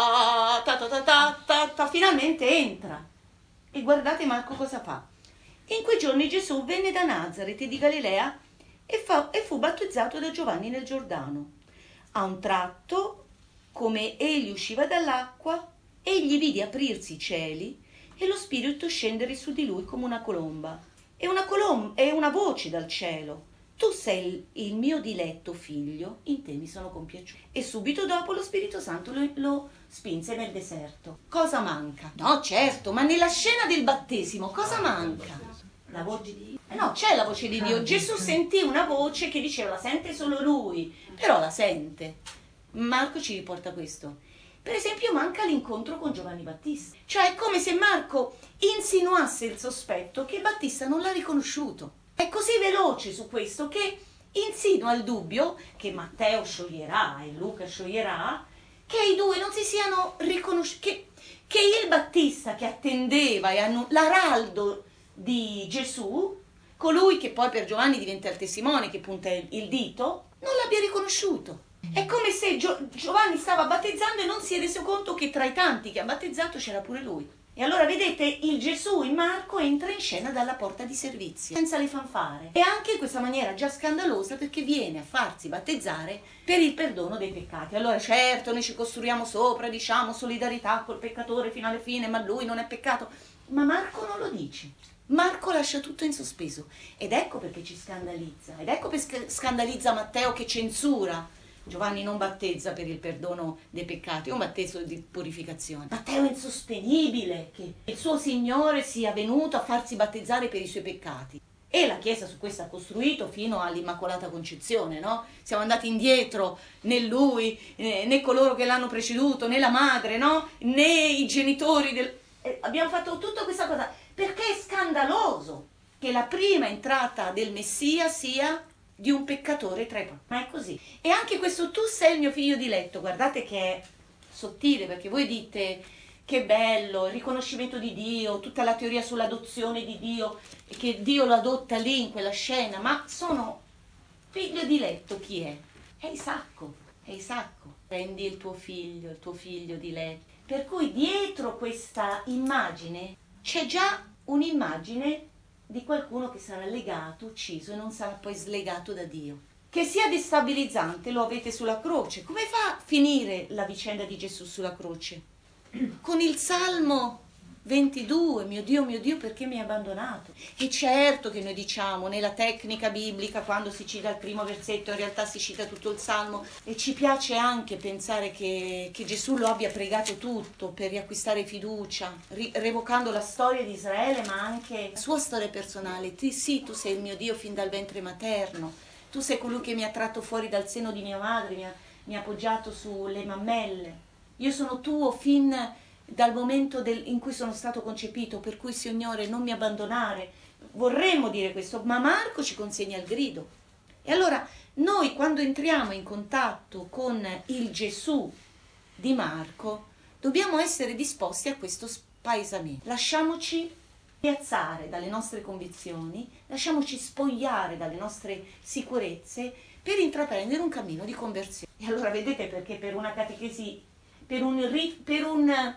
ta ta ta ta ta ta, ta finalmente entra. E guardate Marco cosa fa. In quei giorni Gesù venne da Nazaret di Galilea e, fa, e fu battezzato da Giovanni nel Giordano. A un tratto, come egli usciva dall'acqua, egli vide aprirsi i cieli e lo Spirito scendere su di lui come una colomba. E una, colom- e una voce dal cielo. Tu sei il, il mio diletto figlio, in te mi sono compiaciuto. E subito dopo lo Spirito Santo lo, lo spinse nel deserto. Cosa manca? No, certo, ma nella scena del battesimo cosa manca? La voce di Dio. Eh no, c'è la voce di Dio. Gesù sentì una voce che diceva, la sente solo lui, però la sente. Marco ci riporta questo. Per esempio manca l'incontro con Giovanni Battista. Cioè è come se Marco insinuasse il sospetto che Battista non l'ha riconosciuto. È così veloce su questo che insinua il dubbio che Matteo scioglierà e Luca scioglierà, che i due non si siano riconosciuti, che, che il Battista che attendeva e annu- l'araldo di Gesù, colui che poi per Giovanni diventa il testimone, che punta il, il dito, non l'abbia riconosciuto. È come se Gio- Giovanni stava battezzando e non si è reso conto che tra i tanti che ha battezzato c'era pure lui. E allora vedete, il Gesù in Marco entra in scena dalla porta di servizio, senza le fanfare. E anche in questa maniera già scandalosa perché viene a farsi battezzare per il perdono dei peccati. Allora certo, noi ci costruiamo sopra, diciamo solidarietà col peccatore fino alla fine, ma lui non è peccato. Ma Marco non lo dice. Marco lascia tutto in sospeso. Ed ecco perché ci scandalizza. Ed ecco perché scandalizza Matteo che censura. Giovanni non battezza per il perdono dei peccati, è un battesimo di purificazione. Matteo è insostenibile che il suo Signore sia venuto a farsi battezzare per i suoi peccati. E la Chiesa su questo ha costruito fino all'Immacolata Concezione, no? Siamo andati indietro, né lui, né coloro che l'hanno preceduto, né la madre, no? Né i genitori del... Eh, abbiamo fatto tutta questa cosa perché è scandaloso che la prima entrata del Messia sia di un peccatore tra i poveri. Ma è così. E anche questo tu sei il mio figlio diletto, guardate che è sottile, perché voi dite che bello, il riconoscimento di Dio, tutta la teoria sull'adozione di Dio, che Dio lo adotta lì in quella scena, ma sono figlio diletto chi è? È Isacco, è Isacco. Prendi il tuo figlio, il tuo figlio diletto. Per cui dietro questa immagine c'è già un'immagine di qualcuno che sarà legato, ucciso e non sarà poi slegato da Dio. Che sia destabilizzante lo avete sulla croce. Come fa a finire la vicenda di Gesù sulla croce? Con il Salmo ventidue, mio Dio, mio Dio, perché mi hai abbandonato? E certo che noi diciamo, nella tecnica biblica, quando si cita il primo versetto, in realtà si cita tutto il Salmo, e ci piace anche pensare che, che Gesù lo abbia pregato tutto per riacquistare fiducia, ri- revocando la storia di Israele, ma anche la sua storia personale. Ti, sì, tu sei il mio Dio fin dal ventre materno, tu sei colui che mi ha tratto fuori dal seno di mia madre, mi ha, mi ha appoggiato sulle mammelle. Io sono tuo fin dal momento del, in cui sono stato concepito, per cui Signore non mi abbandonare. Vorremmo dire questo, ma Marco ci consegna il grido. E allora noi quando entriamo in contatto con il Gesù di Marco dobbiamo essere disposti a questo spaesamento. Lasciamoci piazzare dalle nostre convinzioni, lasciamoci spogliare dalle nostre sicurezze per intraprendere un cammino di conversione. E allora vedete perché per una catechesi, per un, per un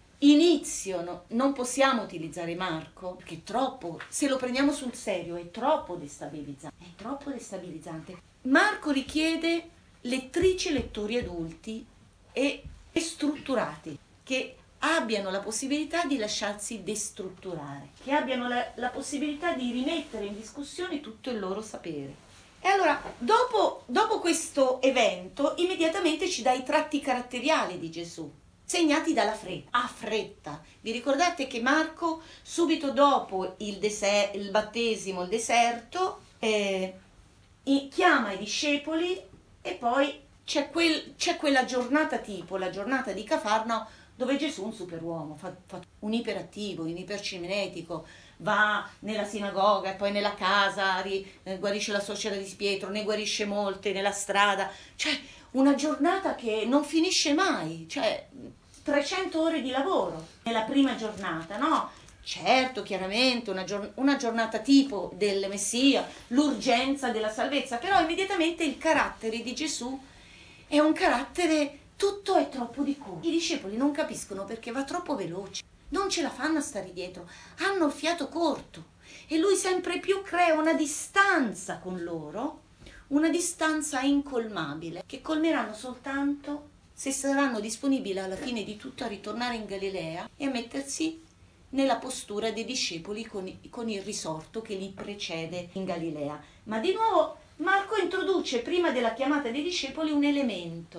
inizio no, non possiamo utilizzare Marco, perché è troppo, se lo prendiamo sul serio è troppo destabilizzante, è troppo destabilizzante. Marco richiede lettrici e lettori adulti e, e strutturati, che abbiano la possibilità di lasciarsi destrutturare, che abbiano la, la possibilità di rimettere in discussione tutto il loro sapere. E allora, dopo, dopo questo evento immediatamente ci dà i tratti caratteriali di Gesù, segnati dalla fretta, a fretta. Vi ricordate che Marco, subito dopo il, deser- il battesimo, il deserto, eh, chiama i discepoli e poi c'è, quel, c'è quella giornata tipo, la giornata di Cafarnao, dove Gesù è un superuomo, fa, fa un iperattivo, un ipercinetico, va nella sinagoga e poi nella casa, ri, eh, guarisce la suocera di Pietro, ne guarisce molte nella strada, cioè una giornata che non finisce mai, cioè trecento ore di lavoro nella prima giornata, no? Certo, chiaramente una, gior- una giornata tipo del Messia, l'urgenza della salvezza, però immediatamente il carattere di Gesù è un carattere, tutto è troppo di corsa. I discepoli non capiscono perché va troppo veloce, non ce la fanno a stare dietro, hanno il fiato corto e lui sempre più crea una distanza con loro, una distanza incolmabile, che colmeranno soltanto se saranno disponibili alla fine di tutto a ritornare in Galilea e a mettersi nella postura dei discepoli con, con il risorto che li precede in Galilea. Ma di nuovo Marco introduce prima della chiamata dei discepoli un elemento,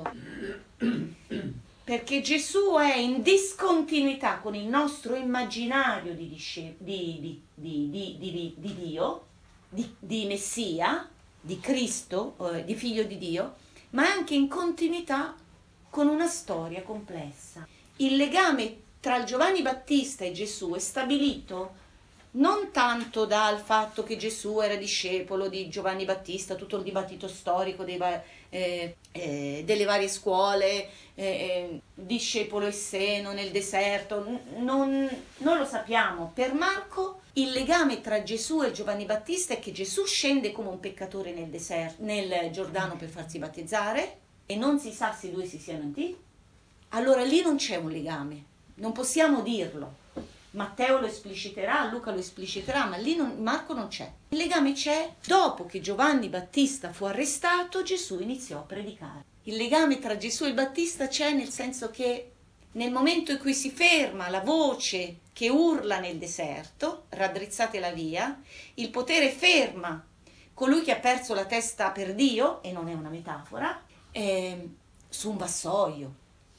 perché Gesù è in discontinuità con il nostro immaginario di, disce- di, di, di, di, di, di Dio, di, di Messia, di Cristo, eh, di figlio di Dio, ma è anche in continuità con una storia complessa. Il legame tra Giovanni Battista e Gesù è stabilito non tanto dal fatto che Gesù era discepolo di Giovanni Battista, tutto il dibattito storico dei, eh, eh, delle varie scuole, eh, discepolo esseno nel deserto, non, non lo sappiamo. Per Marco il legame tra Gesù e Giovanni Battista è che Gesù scende come un peccatore nel, deserto, nel Giordano per farsi battezzare e non si sa se i due si siano uniti. Allora lì non c'è un legame, non possiamo dirlo. Matteo lo espliciterà, Luca lo espliciterà, ma lì non, Marco non c'è. Il legame c'è dopo che Giovanni Battista fu arrestato, Gesù iniziò a predicare. Il legame tra Gesù e il Battista c'è nel senso che nel momento in cui si ferma la voce che urla nel deserto, raddrizzate la via, il potere ferma colui che ha perso la testa per Dio, e non è una metafora, eh, su un vassoio,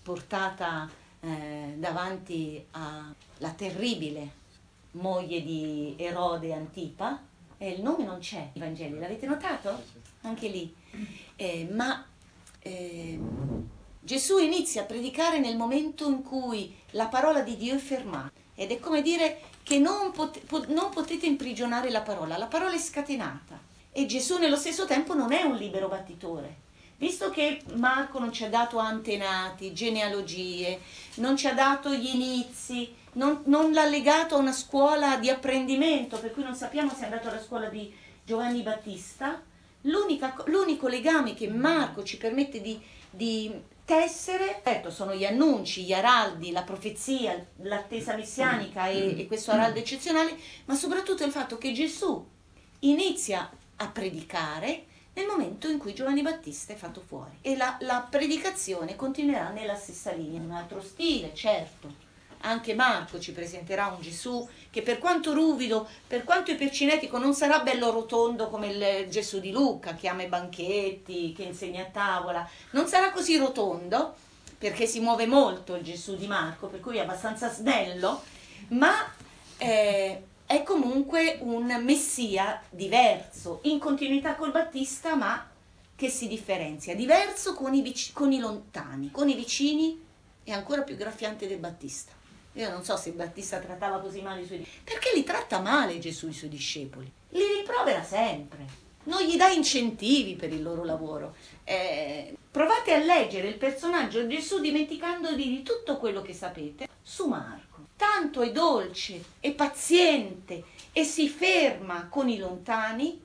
portata eh, davanti alla terribile moglie di Erode Antipa, e il nome non c'è nei Vangeli, l'avete notato? Anche lì. Eh, ma eh, Gesù inizia a predicare nel momento in cui la parola di Dio è fermata, ed è come dire che non, pot- po- non potete imprigionare la parola, la parola è scatenata, e Gesù nello stesso tempo non è un libero battitore. Visto che Marco non ci ha dato antenati, genealogie, non ci ha dato gli inizi, non, non l'ha legato a una scuola di apprendimento, per cui non sappiamo se è andato alla scuola di Giovanni Battista, l'unica, l'unico legame che Marco ci permette di, di tessere, certo, sono gli annunci, gli araldi, la profezia, l'attesa messianica e, e questo araldo eccezionale, ma soprattutto il fatto che Gesù inizia a predicare nel momento in cui Giovanni Battista è fatto fuori, e la, la predicazione continuerà nella stessa linea, in un altro stile, certo. Anche Marco ci presenterà un Gesù che, per quanto ruvido, per quanto ipercinetico, non sarà bello rotondo come il Gesù di Luca, che ama i banchetti, che insegna a tavola, non sarà così rotondo, perché si muove molto il Gesù di Marco, per cui è abbastanza snello, ma eh, è comunque un messia diverso, in continuità col Battista, ma che si differenzia, diverso con i, vic- con i lontani, con i vicini è ancora più graffiante del Battista. Io non so se il Battista trattava così male i suoi discepoli, perché li tratta male Gesù i suoi discepoli, li rimprovera sempre, non gli dà incentivi per il loro lavoro. Eh, provate a leggere il personaggio Gesù dimenticandovi di tutto quello che sapete su Marco. Tanto è dolce e paziente e si ferma con i lontani,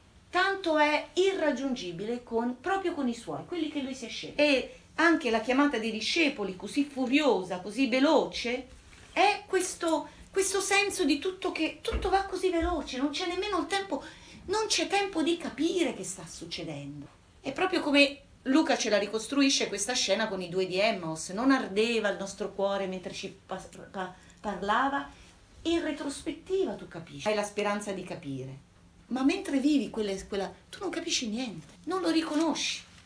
tanto è irraggiungibile con, proprio con i suoi, quelli che lui si è scelto. E anche la chiamata dei discepoli così furiosa, così veloce, è questo, questo senso di tutto che tutto va così veloce, non c'è nemmeno il tempo, non c'è tempo di capire che sta succedendo. È proprio come Luca ce la ricostruisce questa scena con i due di Emmaus, non ardeva il nostro cuore mentre ci pa- pa- parlava, in retrospettiva tu capisci, hai la speranza di capire, ma mentre vivi quelle, quella, tu non capisci niente, non lo riconosci.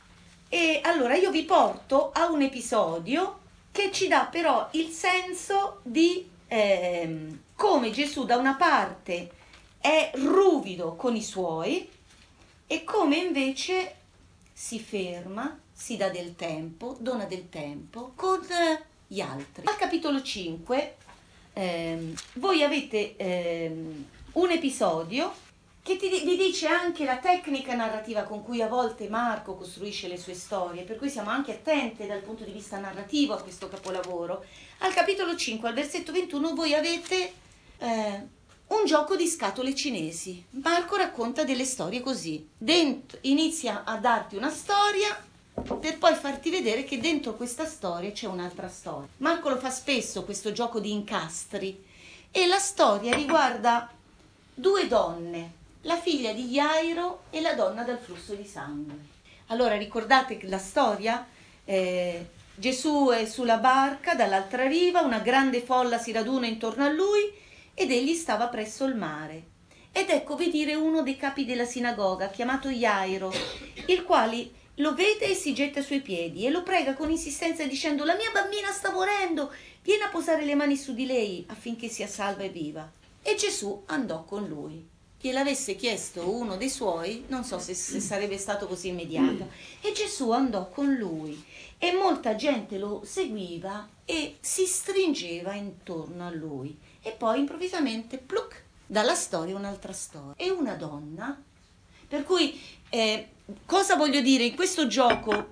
E allora io vi porto a un episodio che ci dà però il senso di ehm, come Gesù da una parte è ruvido con i suoi e come invece si ferma, si dà del tempo, dona del tempo con gli altri. Al capitolo cinque ehm, voi avete ehm, un episodio che ti, vi dice anche la tecnica narrativa con cui a volte Marco costruisce le sue storie, per cui siamo anche attenti dal punto di vista narrativo a questo capolavoro. Al capitolo cinque, al versetto ventuno, voi avete eh, un gioco di scatole cinesi. Marco racconta delle storie così. Dentro, inizia a darti una storia per poi farti vedere che dentro questa storia c'è un'altra storia. Marco lo fa spesso, questo gioco di incastri, e la storia riguarda due donne, la figlia di Jairo e la donna dal flusso di sangue. Allora ricordate che la storia, eh, Gesù è sulla barca dall'altra riva, una grande folla si raduna intorno a lui ed egli stava presso il mare. Ed eccovi dire uno dei capi della sinagoga, chiamato Jairo, il quale lo vede e si getta ai suoi piedi e lo prega con insistenza dicendo: la mia bambina sta morendo, vieni a posare le mani su di lei affinché sia salva e viva. E Gesù andò con lui. Gliel'avesse chiesto uno dei suoi, non so se, se sarebbe stato così immediato. E Gesù andò con lui e molta gente lo seguiva e si stringeva intorno a lui. E poi improvvisamente, pluc, dalla storia un'altra storia. E una donna, per cui eh, cosa voglio dire? In questo gioco,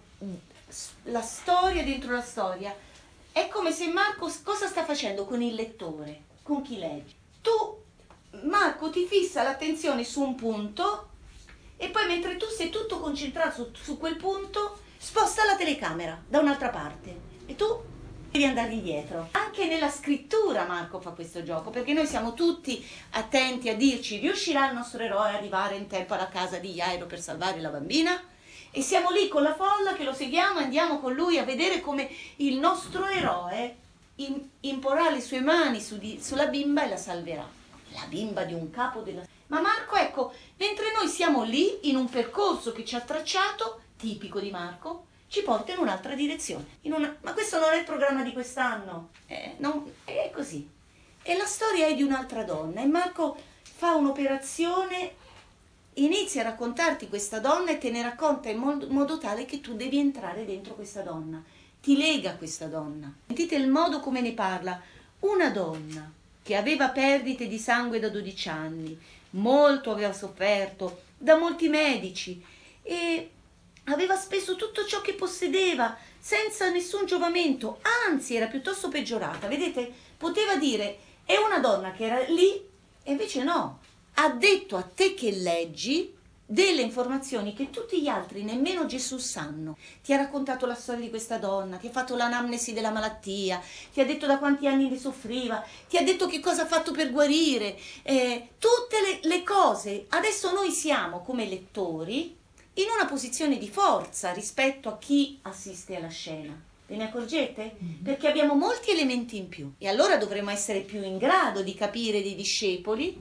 la storia dentro la storia, è come se Marco cosa sta facendo con il lettore, con chi legge. Tu, Marco, ti fissa l'attenzione su un punto e poi mentre tu sei tutto concentrato su, su quel punto, sposta la telecamera da un'altra parte e tu devi andare indietro. Anche nella scrittura Marco fa questo gioco, perché noi siamo tutti attenti a dirci: riuscirà il nostro eroe ad arrivare in tempo alla casa di Jairo per salvare la bambina? E siamo lì con la folla che lo seguiamo e andiamo con lui a vedere come il nostro eroe imporrà le sue mani su di, sulla bimba e la salverà. La bimba di un capo della... Ma Marco, ecco, mentre noi siamo lì in un percorso che ci ha tracciato, tipico di Marco, ci porta in un'altra direzione. In una... Ma questo non è il programma di quest'anno, eh, non... è così. E la storia è di un'altra donna e Marco fa un'operazione, inizia a raccontarti questa donna e te ne racconta in modo, modo tale che tu devi entrare dentro questa donna. Ti lega questa donna. Sentite il modo come ne parla. Una donna che aveva perdite di sangue da dodici anni, molto aveva sofferto, da molti medici, e aveva speso tutto ciò che possedeva senza nessun giovamento, anzi era piuttosto peggiorata. Vedete, poteva dire è una donna che era lì e invece no, ha detto a te che leggi delle informazioni che tutti gli altri, nemmeno Gesù, sanno. Ti ha raccontato la storia di questa donna, ti ha fatto l'anamnesi della malattia, ti ha detto da quanti anni ne soffriva, ti ha detto che cosa ha fatto per guarire, eh, tutte le, le cose. Adesso noi siamo come lettori in una posizione di forza rispetto a chi assiste alla scena. Ve ne accorgete? Mm-hmm. Perché abbiamo molti elementi in più e allora dovremo essere più in grado di capire dei discepoli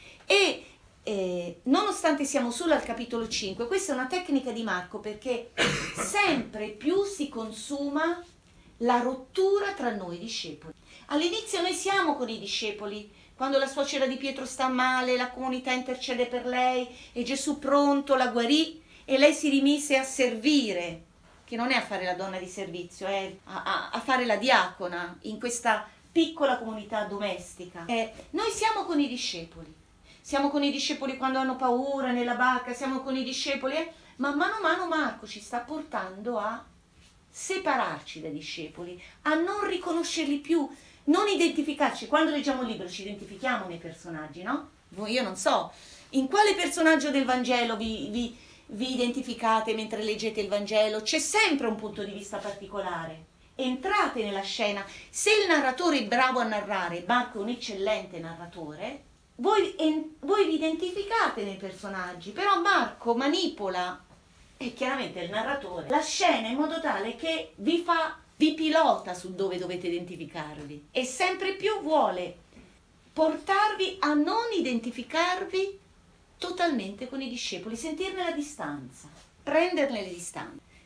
e Eh, nonostante siamo solo al capitolo cinque, questa è una tecnica di Marco perché sempre più si consuma la rottura tra noi discepoli. All'inizio noi siamo con i discepoli, quando la suocera di Pietro sta male, la comunità intercede per lei e Gesù pronto la guarì e lei si rimise a servire, che non è a fare la donna di servizio, è a, a, a fare la diacona in questa piccola comunità domestica. Eh, noi siamo con i discepoli. Siamo con i discepoli quando hanno paura nella barca, siamo con i discepoli, eh? Ma mano a mano Marco ci sta portando a separarci dai discepoli, a non riconoscerli più, non identificarci. Quando leggiamo un libro ci identifichiamo nei personaggi, no? Io non so, in quale personaggio del Vangelo vi, vi, vi identificate mentre leggete il Vangelo? C'è sempre un punto di vista particolare. Entrate nella scena. Se il narratore è bravo a narrare, Marco è un eccellente narratore, Voi, en, voi vi identificate nei personaggi, però Marco manipola, e chiaramente è il narratore, la scena in modo tale che vi fa, vi pilota su dove dovete identificarvi e sempre più vuole portarvi a non identificarvi totalmente con i discepoli, sentirne la distanza, prenderne le distanze.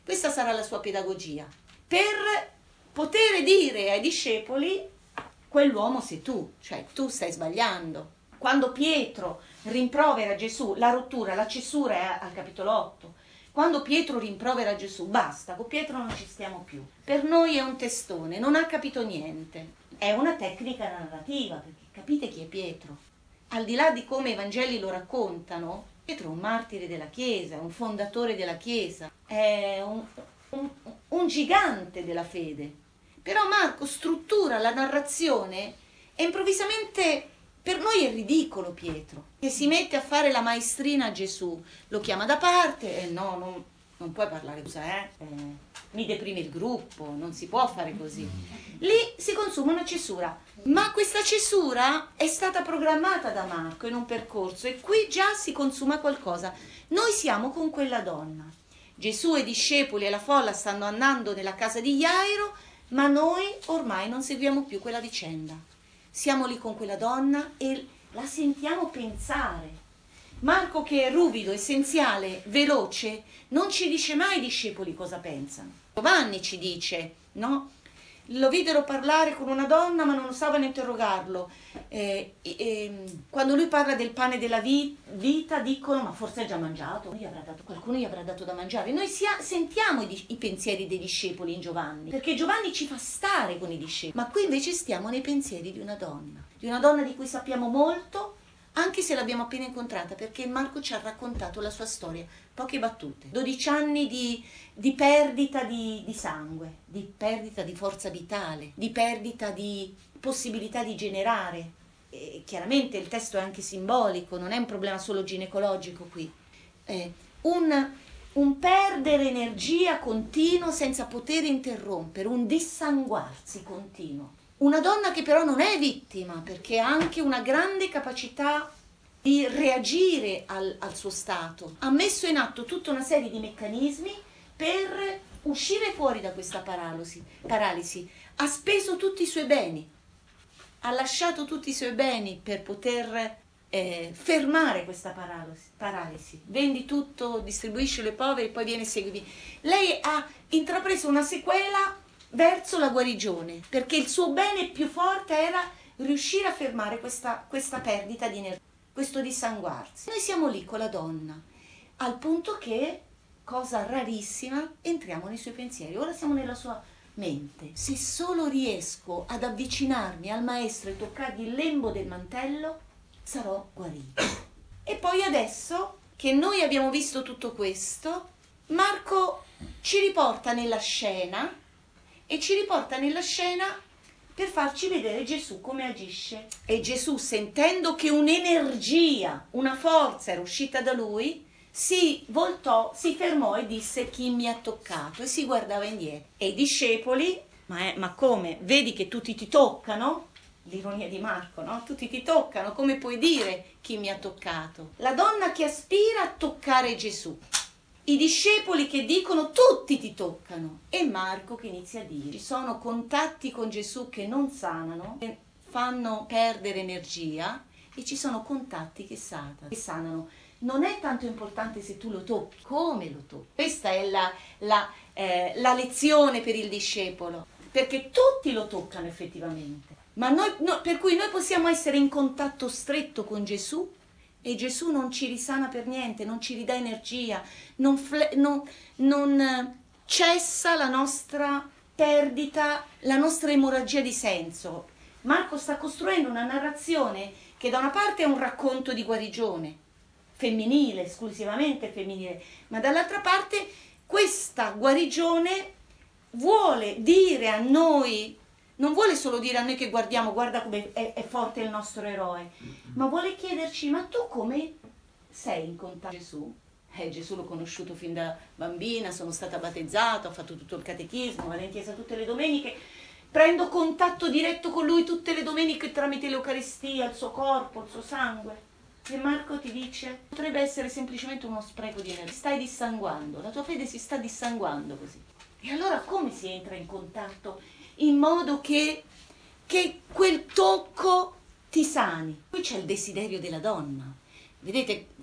Questa sarà la sua pedagogia, per poter dire ai discepoli: quell'uomo sei tu, cioè tu stai sbagliando. Quando Pietro rimprovera Gesù, la rottura, la cesura è al capitolo otto. Quando Pietro rimprovera Gesù, basta, con Pietro non ci stiamo più. Per noi è un testone, non ha capito niente. È una tecnica narrativa, perché capite chi è Pietro? Al di là di come i Vangeli lo raccontano, Pietro è un martire della Chiesa, un fondatore della Chiesa, è un, un, un gigante della fede. Però Marco struttura la narrazione e improvvisamente per noi è ridicolo Pietro, che si mette a fare la maestrina a Gesù, lo chiama da parte e no, non, non puoi parlare così, eh? eh, mi deprime il gruppo, non si può fare così. Lì si consuma una cesura, ma questa cesura è stata programmata da Marco in un percorso e qui già si consuma qualcosa. Noi siamo con quella donna. Gesù e i discepoli e la folla stanno andando nella casa di Jairo, ma noi ormai non seguiamo più quella vicenda. Siamo lì con quella donna e la sentiamo pensare. Marco, che è ruvido, essenziale, veloce, non ci dice mai ai discepoli cosa pensano. Giovanni ci dice, no? Lo videro parlare con una donna ma non osavano interrogarlo. Eh, eh, quando lui parla del pane della vi- vita dicono: ma forse ha già mangiato, gli avrà dato, qualcuno gli avrà dato da mangiare. Noi sia, sentiamo i, i pensieri dei discepoli in Giovanni, perché Giovanni ci fa stare con i discepoli, ma qui invece stiamo nei pensieri di una donna, di una donna di cui sappiamo molto, anche se l'abbiamo appena incontrata, perché Marco ci ha raccontato la sua storia, poche battute, dodici anni di, di perdita di, di sangue, di perdita di forza vitale, di perdita di possibilità di generare. E chiaramente il testo è anche simbolico, non è un problema solo ginecologico qui, è un, un perdere energia continuo senza poter interrompere, un dissanguarsi continuo. Una donna che però non è vittima, perché ha anche una grande capacità di reagire al, al suo stato. Ha messo in atto tutta una serie di meccanismi per uscire fuori da questa paralisi. paralisi. Ha speso tutti i suoi beni, ha lasciato tutti i suoi beni per poter eh, fermare questa paralisi. paralisi. Vendi tutto, distribuiscilo ai poveri, poi viene e seguimi. Lei ha intrapreso una sequela verso la guarigione, perché il suo bene più forte era riuscire a fermare questa, questa perdita di energia, questo dissanguarsi. Noi siamo lì con la donna, al punto che, cosa rarissima, entriamo nei suoi pensieri. Ora siamo nella sua mente. Se solo riesco ad avvicinarmi al maestro e toccargli il lembo del mantello, sarò guarito. E poi adesso che noi abbiamo visto tutto questo, Marco ci riporta nella scena e ci riporta nella scena per farci vedere Gesù come agisce. E Gesù, sentendo che un'energia, una forza era uscita da lui, si voltò, si fermò e disse: chi mi ha toccato? E si guardava indietro. E i discepoli: ma, è, ma come? Vedi che tutti ti toccano? L'ironia di Marco, no? Tutti ti toccano, come puoi dire chi mi ha toccato? La donna che aspira a toccare Gesù. I discepoli che dicono tutti ti toccano, e Marco che inizia a dire: ci sono contatti con Gesù che non sanano, che fanno perdere energia, e ci sono contatti che sanano. Che sanano. Non è tanto importante se tu lo tocchi, come lo tocchi. Questa è la, la, eh, la lezione per il discepolo, perché tutti lo toccano effettivamente, ma noi, no, per cui noi possiamo essere in contatto stretto con Gesù e Gesù non ci risana per niente, non ci ridà energia, non, fle, non, non cessa la nostra perdita, la nostra emorragia di senso. Marco sta costruendo una narrazione che da una parte è un racconto di guarigione, femminile, esclusivamente femminile, ma dall'altra parte questa guarigione vuole dire a noi, non vuole solo dire a noi che guardiamo, guarda come è, è forte il nostro eroe, ma vuole chiederci: ma tu come sei in contatto con Gesù? Eh, Gesù l'ho conosciuto fin da bambina, sono stata battezzata, ho fatto tutto il catechismo, vado in chiesa tutte le domeniche, prendo contatto diretto con lui tutte le domeniche tramite l'Eucaristia, il suo corpo, il suo sangue. E Marco ti dice: potrebbe essere semplicemente uno spreco di energia, stai dissanguando, la tua fede si sta dissanguando così. E allora come si entra in contatto in modo che, che quel tocco ti sani? Qui c'è il desiderio della donna. Vedete,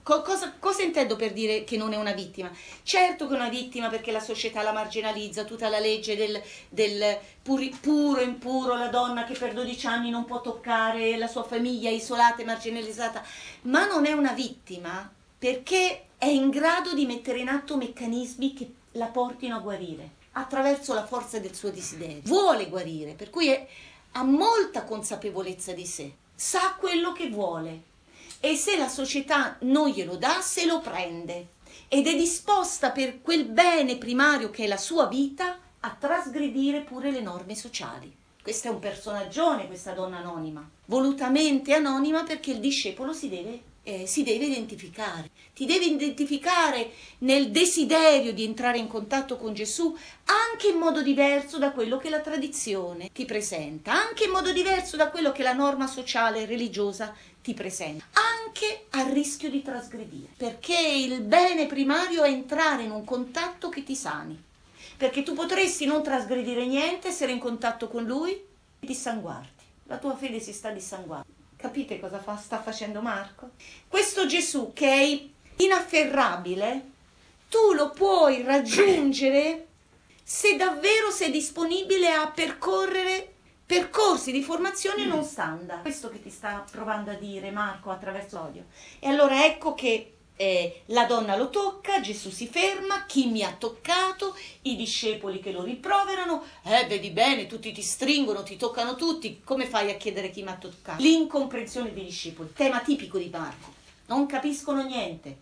Co- cosa, cosa intendo per dire che non è una vittima? Certo che è una vittima perché la società la marginalizza, tutta la legge del, del puri, puro impuro, la donna che per dodici anni non può toccare la sua famiglia, isolata e marginalizzata, ma non è una vittima perché è in grado di mettere in atto meccanismi che la portino a guarire attraverso la forza del suo desiderio. Vuole guarire, per cui è, ha molta consapevolezza di sé, sa quello che vuole. E se la società non glielo dà, se lo prende ed è disposta per quel bene primario che è la sua vita a trasgredire pure le norme sociali. Questa è un personaggione, questa donna anonima, volutamente anonima perché il discepolo si deve, eh, si deve identificare. Ti deve identificare nel desiderio di entrare in contatto con Gesù anche in modo diverso da quello che la tradizione ti presenta, anche in modo diverso da quello che la norma sociale e religiosa ti presenta, anche a rischio di trasgredire, perché il bene primario è entrare in un contatto che ti sani, perché tu potresti non trasgredire niente, essere in contatto con lui e dissanguarti, la tua fede si sta dissanguando. Capite cosa fa, sta facendo Marco? Questo Gesù che è inafferrabile, tu lo puoi raggiungere se davvero sei disponibile a percorrere percorsi di formazione non standard. Questo che ti sta provando a dire Marco attraverso l'odio. E allora ecco che eh, la donna lo tocca, Gesù si ferma, chi mi ha toccato, i discepoli che lo rimproverano, eh vedi bene, tutti ti stringono, ti toccano tutti, come fai a chiedere chi mi ha toccato? L'incomprensione dei discepoli, tema tipico di Marco, non capiscono niente,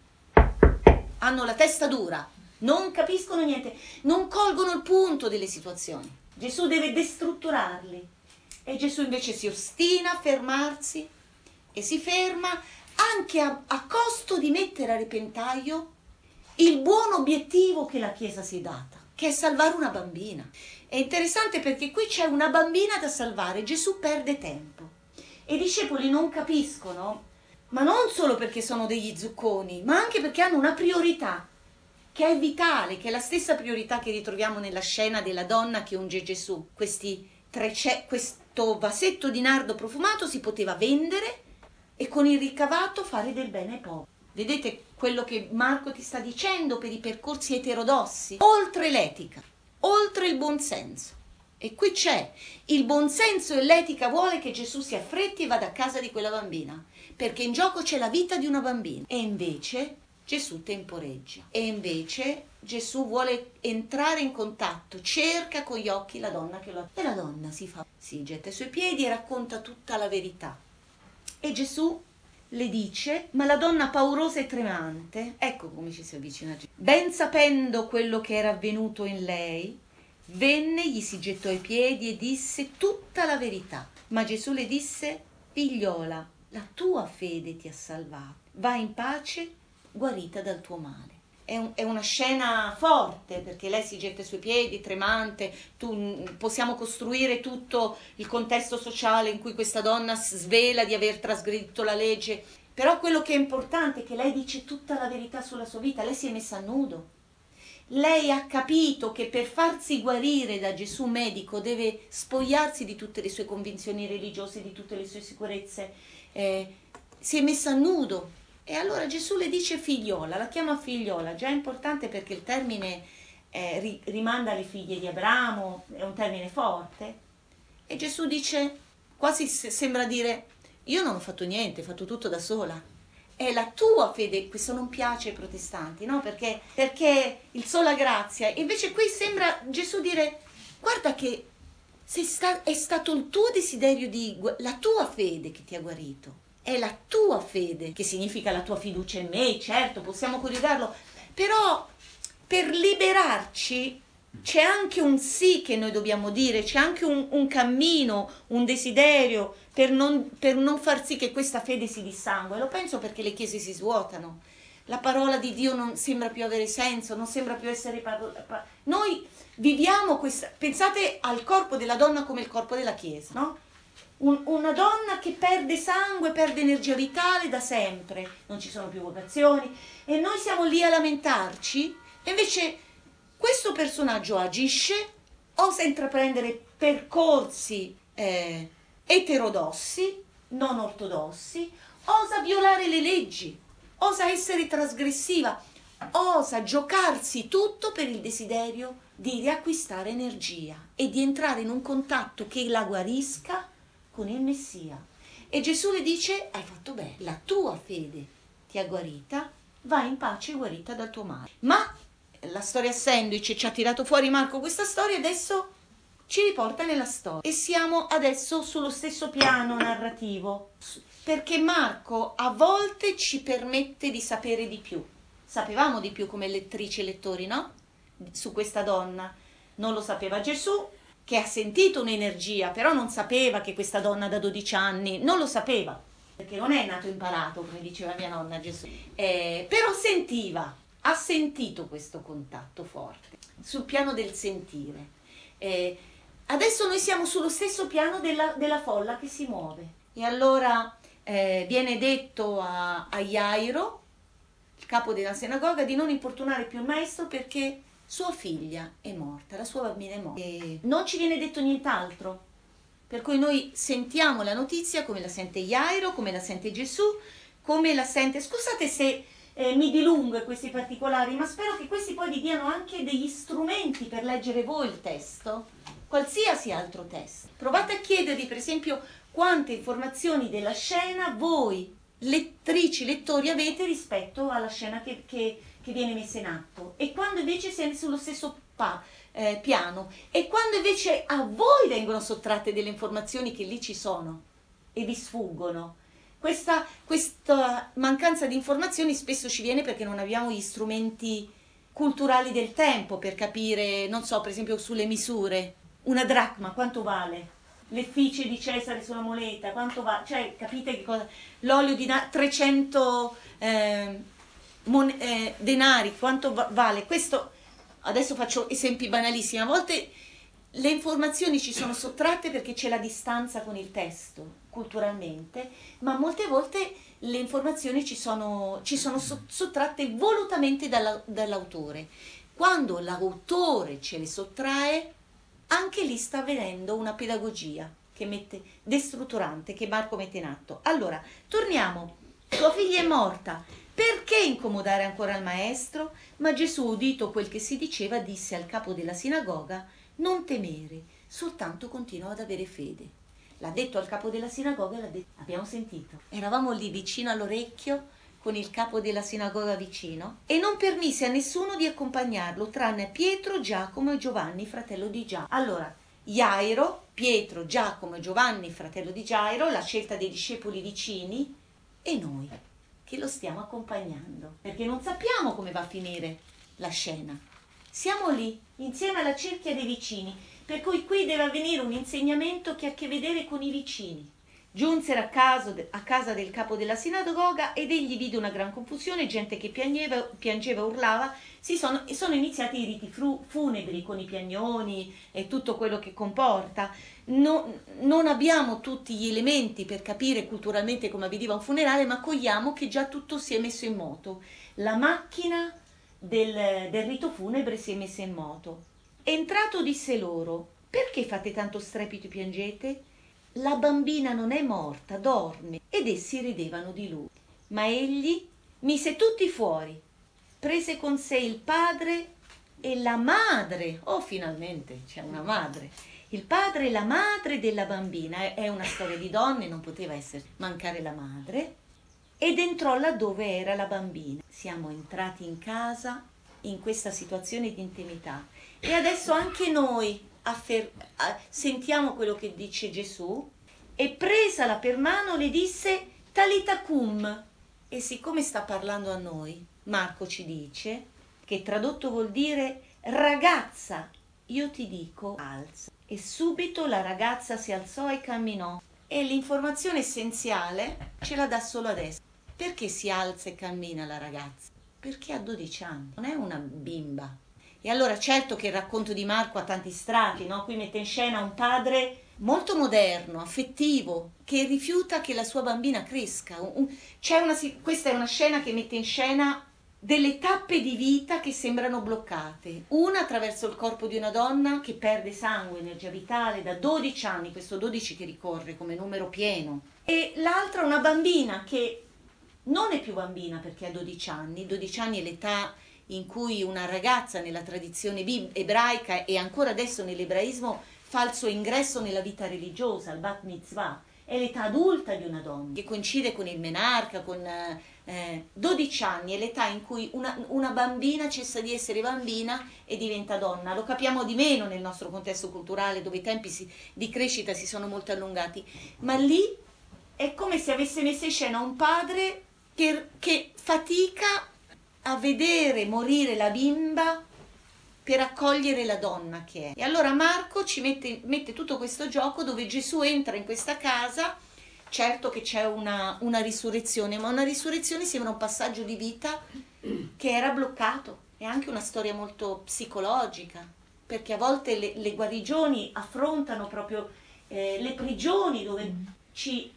hanno la testa dura, non capiscono niente, non colgono il punto delle situazioni. Gesù deve destrutturarli. E Gesù invece si ostina a fermarsi e si ferma anche a, a costo di mettere a repentaglio il buon obiettivo che la Chiesa si è data, che è salvare una bambina. È interessante perché qui c'è una bambina da salvare, Gesù perde tempo e i discepoli non capiscono, ma non solo perché sono degli zucconi, ma anche perché hanno una priorità che è vitale, che è la stessa priorità che ritroviamo nella scena della donna che unge Gesù. Questi tre, questo vasetto di nardo profumato si poteva vendere e con il ricavato fare del bene ai poveri. Vedete quello che Marco ti sta dicendo per i percorsi eterodossi? Oltre l'etica, oltre il buonsenso. E qui c'è il buonsenso e l'etica vuole che Gesù si affretti e vada a casa di quella bambina, perché in gioco c'è la vita di una bambina. E invece Gesù temporeggia. E invece Gesù vuole entrare in contatto, cerca con gli occhi la donna che lo attende. E la donna si fa, si getta ai suoi piedi e racconta tutta la verità. E Gesù le dice, ma la donna paurosa e tremante, ecco come ci si avvicina a Gesù, ben sapendo quello che era avvenuto in lei, venne, gli si gettò ai piedi e disse tutta la verità. Ma Gesù le disse, figliola, la tua fede ti ha salvato, vai in pace, guarita dal tuo male. È, un, è una scena forte perché lei si getta ai suoi piedi, tremante. Tu, possiamo costruire tutto il contesto sociale in cui questa donna svela di aver trasgredito la legge, però quello che è importante è che lei dice tutta la verità sulla sua vita. Lei si è messa a nudo. Lei ha capito che per farsi guarire da Gesù medico deve spogliarsi di tutte le sue convinzioni religiose, di tutte le sue sicurezze. Eh, si è messa a nudo. E allora Gesù le dice figliola, la chiama figliola, già è importante perché il termine eh, ri, rimanda alle figlie di Abramo, è un termine forte. E Gesù dice, quasi se, sembra dire, io non ho fatto niente, ho fatto tutto da sola. È la tua fede, questo non piace ai protestanti, no? Perché, perché il sola grazia. Invece qui sembra Gesù dire, guarda che sei sta, è stato il tuo desiderio, di la tua fede che ti ha guarito. È la tua fede, che significa la tua fiducia in me, certo, possiamo coniugarlo, però per liberarci c'è anche un sì che noi dobbiamo dire, c'è anche un, un cammino, un desiderio per non, per non far sì che questa fede si dissangue. Lo penso perché le chiese si svuotano, la parola di Dio non sembra più avere senso, non sembra più essere parola. Noi viviamo questa, pensate al corpo della donna come il corpo della chiesa, no? Un, una donna che perde sangue, perde energia vitale da sempre, non ci sono più vocazioni e noi siamo lì a lamentarci e invece questo personaggio agisce, osa intraprendere percorsi eh, eterodossi, non ortodossi, osa violare le leggi, osa essere trasgressiva, osa giocarsi tutto per il desiderio di riacquistare energia e di entrare in un contatto che la guarisca con il Messia. E Gesù le dice: hai fatto bene, la tua fede ti ha guarita, vai in pace guarita dal tuo male. Ma la storia sandwich ci ha tirato fuori Marco questa storia, adesso ci riporta nella storia e siamo adesso sullo stesso piano narrativo, perché Marco a volte ci permette di sapere di più. Sapevamo di più come lettrici e lettori, no? Su questa donna. Non lo sapeva Gesù, che ha sentito un'energia, però non sapeva che questa donna da dodici anni, non lo sapeva, perché non è nato imparato, come diceva mia nonna Gesù, eh, però sentiva, ha sentito questo contatto forte, sul piano del sentire. Eh, adesso noi siamo sullo stesso piano della, della folla che si muove. E allora eh, viene detto a, a Jairo, il capo della sinagoga, di non importunare più il maestro perché sua figlia è morta, la sua bambina è morta. E non ci viene detto nient'altro, per cui noi sentiamo la notizia come la sente Jairo, come la sente Gesù, come la sente... Scusate se eh, mi dilungo in questi particolari, ma spero che questi poi vi diano anche degli strumenti per leggere voi il testo, qualsiasi altro testo. Provate a chiedervi, per esempio, quante informazioni della scena voi, lettrici, lettori, avete rispetto alla scena che... che che viene messa in atto, e quando invece siete sullo stesso pa, eh, piano, e quando invece a voi vengono sottratte delle informazioni che lì ci sono e vi sfuggono. Questa, questa mancanza di informazioni spesso ci viene perché non abbiamo gli strumenti culturali del tempo per capire, non so, per esempio sulle misure, una dracma quanto vale? L'effigie di Cesare sulla moneta quanto vale? Cioè, capite che cosa? L'olio di trecento... Eh, Mon- eh, denari, quanto va- vale questo? Adesso faccio esempi banalissimi. A volte le informazioni ci sono sottratte perché c'è la distanza con il testo culturalmente, ma molte volte le informazioni ci sono, ci sono so- sottratte volutamente dalla- dall'autore. Quando l'autore ce le sottrae, anche lì sta avvenendo una pedagogia che mette destrutturante, che Marco mette in atto. Allora, torniamo. Tua figlia è morta. Perché incomodare ancora il maestro? Ma Gesù, udito quel che si diceva, disse al capo della sinagoga: non temere, soltanto continua ad avere fede. L'ha detto al capo della sinagoga e l'ha detto, abbiamo sentito. Eravamo lì vicino all'orecchio, con il capo della sinagoga vicino, e non permise a nessuno di accompagnarlo, tranne Pietro, Giacomo e Giovanni, fratello di Giacomo. Allora, Jairo, Pietro, Giacomo e Giovanni, fratello di Jairo, la scelta dei discepoli vicini, e noi che lo stiamo accompagnando, perché non sappiamo come va a finire la scena. Siamo lì, insieme alla cerchia dei vicini, per cui qui deve avvenire un insegnamento che ha a che vedere con i vicini. Giunsero a, caso, a casa del capo della sinagoga ed egli vide una gran confusione, gente che piangeva, piangeva urlava. Si sono, sono iniziati i riti fru, funebri con i piagnoni e tutto quello che comporta. No, non abbiamo tutti gli elementi per capire culturalmente come avveniva un funerale, ma cogliamo che già tutto si è messo in moto. La macchina del, del rito funebre si è messa in moto. Entrato disse loro: perché fate tanto strepito e piangete? La bambina non è morta, dorme. Ed essi ridevano di lui. Ma egli mise tutti fuori, prese con sé il padre e la madre. Oh, finalmente c'è una madre. Il padre e la madre della bambina. È una storia di donne, non poteva essere mancare la madre. Ed entrò laddove era la bambina. Siamo entrati in casa in questa situazione di intimità. E adesso anche noi affer- sentiamo quello che dice Gesù. E presala per mano le disse: Talita cum. E siccome sta parlando a noi, Marco ci dice che tradotto vuol dire ragazza, io ti dico alza. E subito la ragazza si alzò e camminò. E l'informazione essenziale ce la dà solo adesso. Perché si alza e cammina la ragazza? Perché ha dodici anni, non è una bimba. E allora certo che il racconto di Marco ha tanti strati, no? Qui mette in scena un padre molto moderno, affettivo, che rifiuta che la sua bambina cresca. C'è una, questa è una scena che mette in scena delle tappe di vita che sembrano bloccate. Una attraverso il corpo di una donna che perde sangue, energia vitale da dodici anni, questo dodici che ricorre come numero pieno. E l'altra una bambina che non è più bambina perché ha dodici anni, dodici anni è l'età in cui una ragazza nella tradizione bib- ebraica e ancora adesso nell'ebraismo fa il suo ingresso nella vita religiosa, il bat mitzvah, è l'età adulta di una donna, che coincide con il menarca, con eh, dodici anni, è l'età in cui una, una bambina cessa di essere bambina e diventa donna. Lo capiamo di meno nel nostro contesto culturale, dove i tempi si, di crescita si sono molto allungati, ma lì è come se avesse messo in scena un padre che, che fatica a vedere morire la bimba per accogliere la donna che è. E allora Marco ci mette, mette tutto questo gioco dove Gesù entra in questa casa, certo che c'è una, una risurrezione, ma una risurrezione sembra un passaggio di vita che era bloccato. È anche una storia molto psicologica, perché a volte le, le guarigioni affrontano proprio eh, le prigioni dove ci...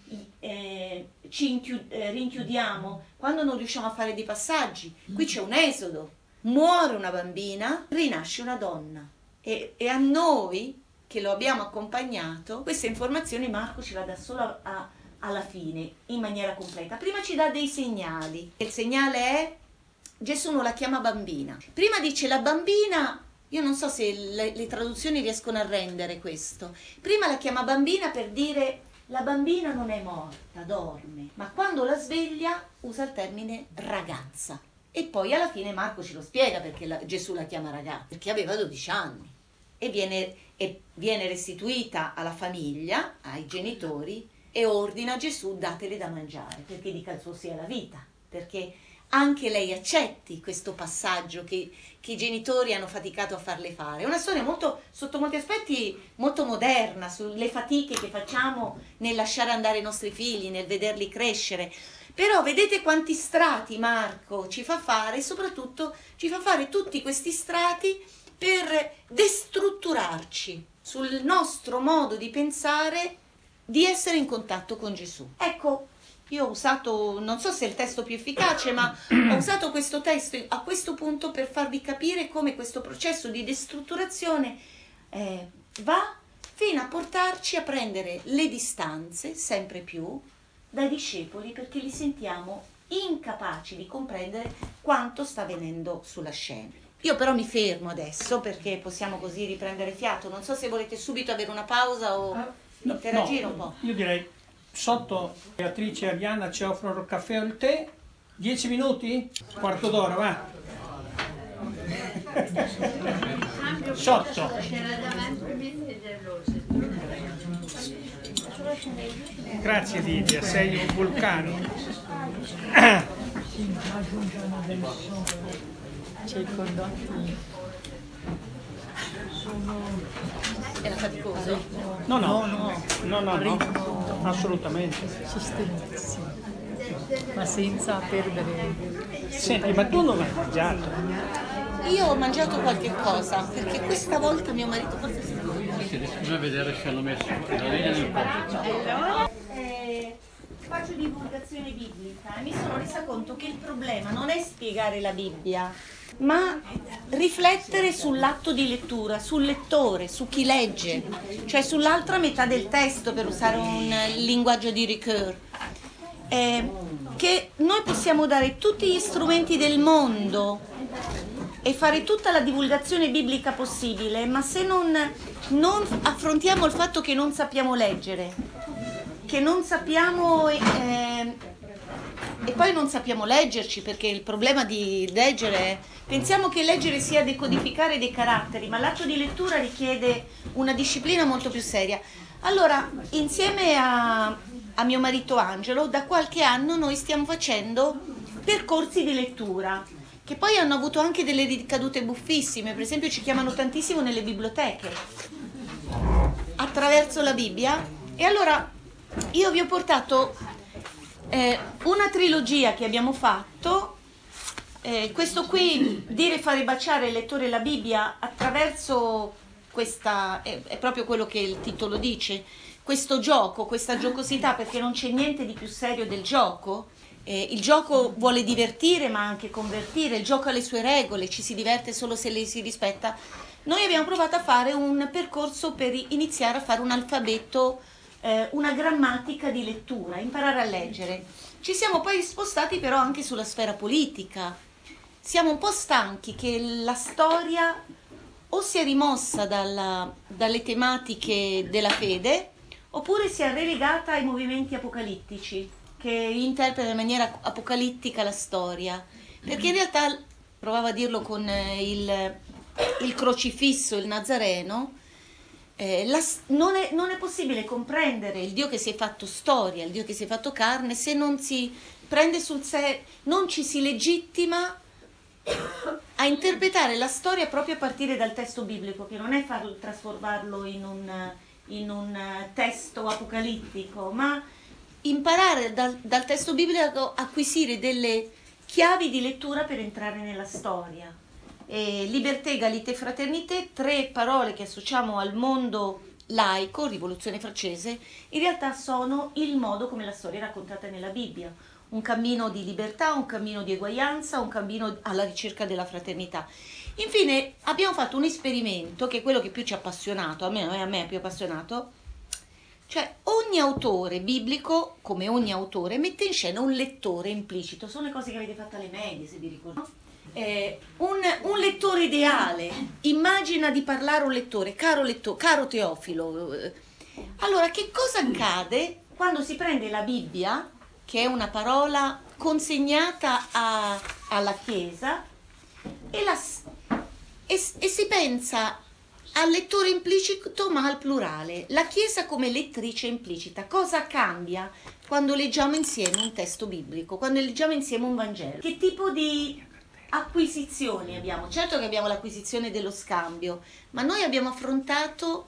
Eh, ci inchiu- eh, rinchiudiamo quando non riusciamo a fare dei passaggi. Qui c'è un esodo, muore una bambina, rinasce una donna, e, e a noi che lo abbiamo accompagnato queste informazioni Marco ce la dà solo a, a, alla fine in maniera completa. Prima ci dà dei segnali, il segnale è Gesù non la chiama bambina, prima dice la bambina. Io non so se le, le traduzioni riescono a rendere questo. Prima la chiama bambina per dire la bambina non è morta, dorme, ma quando la sveglia usa il termine ragazza. E poi alla fine Marco ce lo spiega perché la, Gesù la chiama ragazza, perché aveva dodici anni e viene, e viene restituita alla famiglia, ai genitori, e ordina a Gesù datele da mangiare, perché dica il suo sì alla vita, perché anche lei accetti questo passaggio che, che i genitori hanno faticato a farle fare. È una storia molto, sotto molti aspetti, molto moderna, sulle fatiche che facciamo nel lasciare andare i nostri figli, nel vederli crescere. Però vedete quanti strati Marco ci fa fare, e soprattutto ci fa fare tutti questi strati per destrutturarci sul nostro modo di pensare, di essere in contatto con Gesù. Ecco, io ho usato, non so se è il testo più efficace, ma ho usato questo testo a questo punto per farvi capire come questo processo di destrutturazione eh, va fino a portarci a prendere le distanze sempre più dai discepoli, perché li sentiamo incapaci di comprendere quanto sta avvenendo sulla scena. Io però mi fermo adesso perché possiamo così riprendere fiato. Non so se volete subito avere una pausa o interagire no, un po'. Io direi sotto Beatrice e Arianna ci offrono il caffè o il tè. Dieci minuti? Quarto d'ora, va. Sotto. Grazie Lidia, sei un vulcano. C'è i condotti. Era faticoso? No, no, no, no, no, no, assolutamente. Sistemissimo, ma senza perdere. Senti, ma tu non hai mangiato? Io ho mangiato qualche cosa, perché questa volta mio marito forse si Bisogna vedere se hanno messo la linea nel posto. eh, faccio divulgazione biblica e mi sono resa conto che il problema non è spiegare la Bibbia, ma riflettere sull'atto di lettura, sul lettore, su chi legge, cioè sull'altra metà del testo, per usare un linguaggio di Ricoeur. Eh, che noi possiamo dare tutti gli strumenti del mondo e fare tutta la divulgazione biblica possibile, ma se non, non affrontiamo il fatto che non sappiamo leggere, che non sappiamo eh, e poi non sappiamo leggerci, perché il problema di leggere è, pensiamo che leggere sia decodificare dei caratteri, ma l'atto di lettura richiede una disciplina molto più seria. Allora, insieme a, a mio marito Angelo, da qualche anno noi stiamo facendo percorsi di lettura, che poi hanno avuto anche delle ricadute buffissime. Per esempio ci chiamano tantissimo nelle biblioteche attraverso la Bibbia. E allora io vi ho portato eh, una trilogia che abbiamo fatto. Eh, questo qui, dire fare baciare il lettore la Bibbia attraverso questa, è, è proprio quello che il titolo dice, questo gioco, questa giocosità, perché non c'è niente di più serio del gioco. Eh, il gioco vuole divertire ma anche convertire, il gioco ha le sue regole, ci si diverte solo se le si rispetta. Noi abbiamo provato a fare un percorso per iniziare a fare un alfabeto, eh, una grammatica di lettura, imparare a leggere. Ci siamo poi spostati però anche sulla sfera politica. Siamo un po' stanchi che la storia o sia rimossa dalla, dalle tematiche della fede, oppure sia relegata ai movimenti apocalittici, che interpretano in maniera apocalittica la storia. Perché in realtà, provavo a dirlo con il, il crocifisso, il Nazareno, eh, la, non, è, non è possibile comprendere il Dio che si è fatto storia, il Dio che si è fatto carne, se non si prende sul serio, non ci si legittima a interpretare la storia proprio a partire dal testo biblico, che non è farlo, trasformarlo in un, in un testo apocalittico, ma imparare dal, dal testo biblico a acquisire delle chiavi di lettura per entrare nella storia. E libertà, egalité, fraternité, tre parole che associamo al mondo laico, rivoluzione francese, in realtà sono il modo come la storia è raccontata nella Bibbia. Un cammino di libertà, un cammino di eguaglianza, un cammino alla ricerca della fraternità. Infine abbiamo fatto un esperimento che è quello che più ci ha appassionato, a me, a me è più appassionato, cioè ogni autore biblico, come ogni autore, mette in scena un lettore implicito. Sono le cose che avete fatto alle medie, se vi ricordate. Eh, un, un lettore ideale, immagina di parlare a un lettore, caro, letto, caro Teofilo. Allora, che cosa accade quando si prende la Bibbia, che è una parola consegnata a, alla Chiesa, e, la, e, e si pensa al lettore implicito ma al plurale, la Chiesa come lettrice implicita? Cosa cambia quando leggiamo insieme un testo biblico, quando leggiamo insieme un Vangelo? Che tipo di acquisizioni abbiamo? Certo che abbiamo l'acquisizione dello scambio, ma noi abbiamo affrontato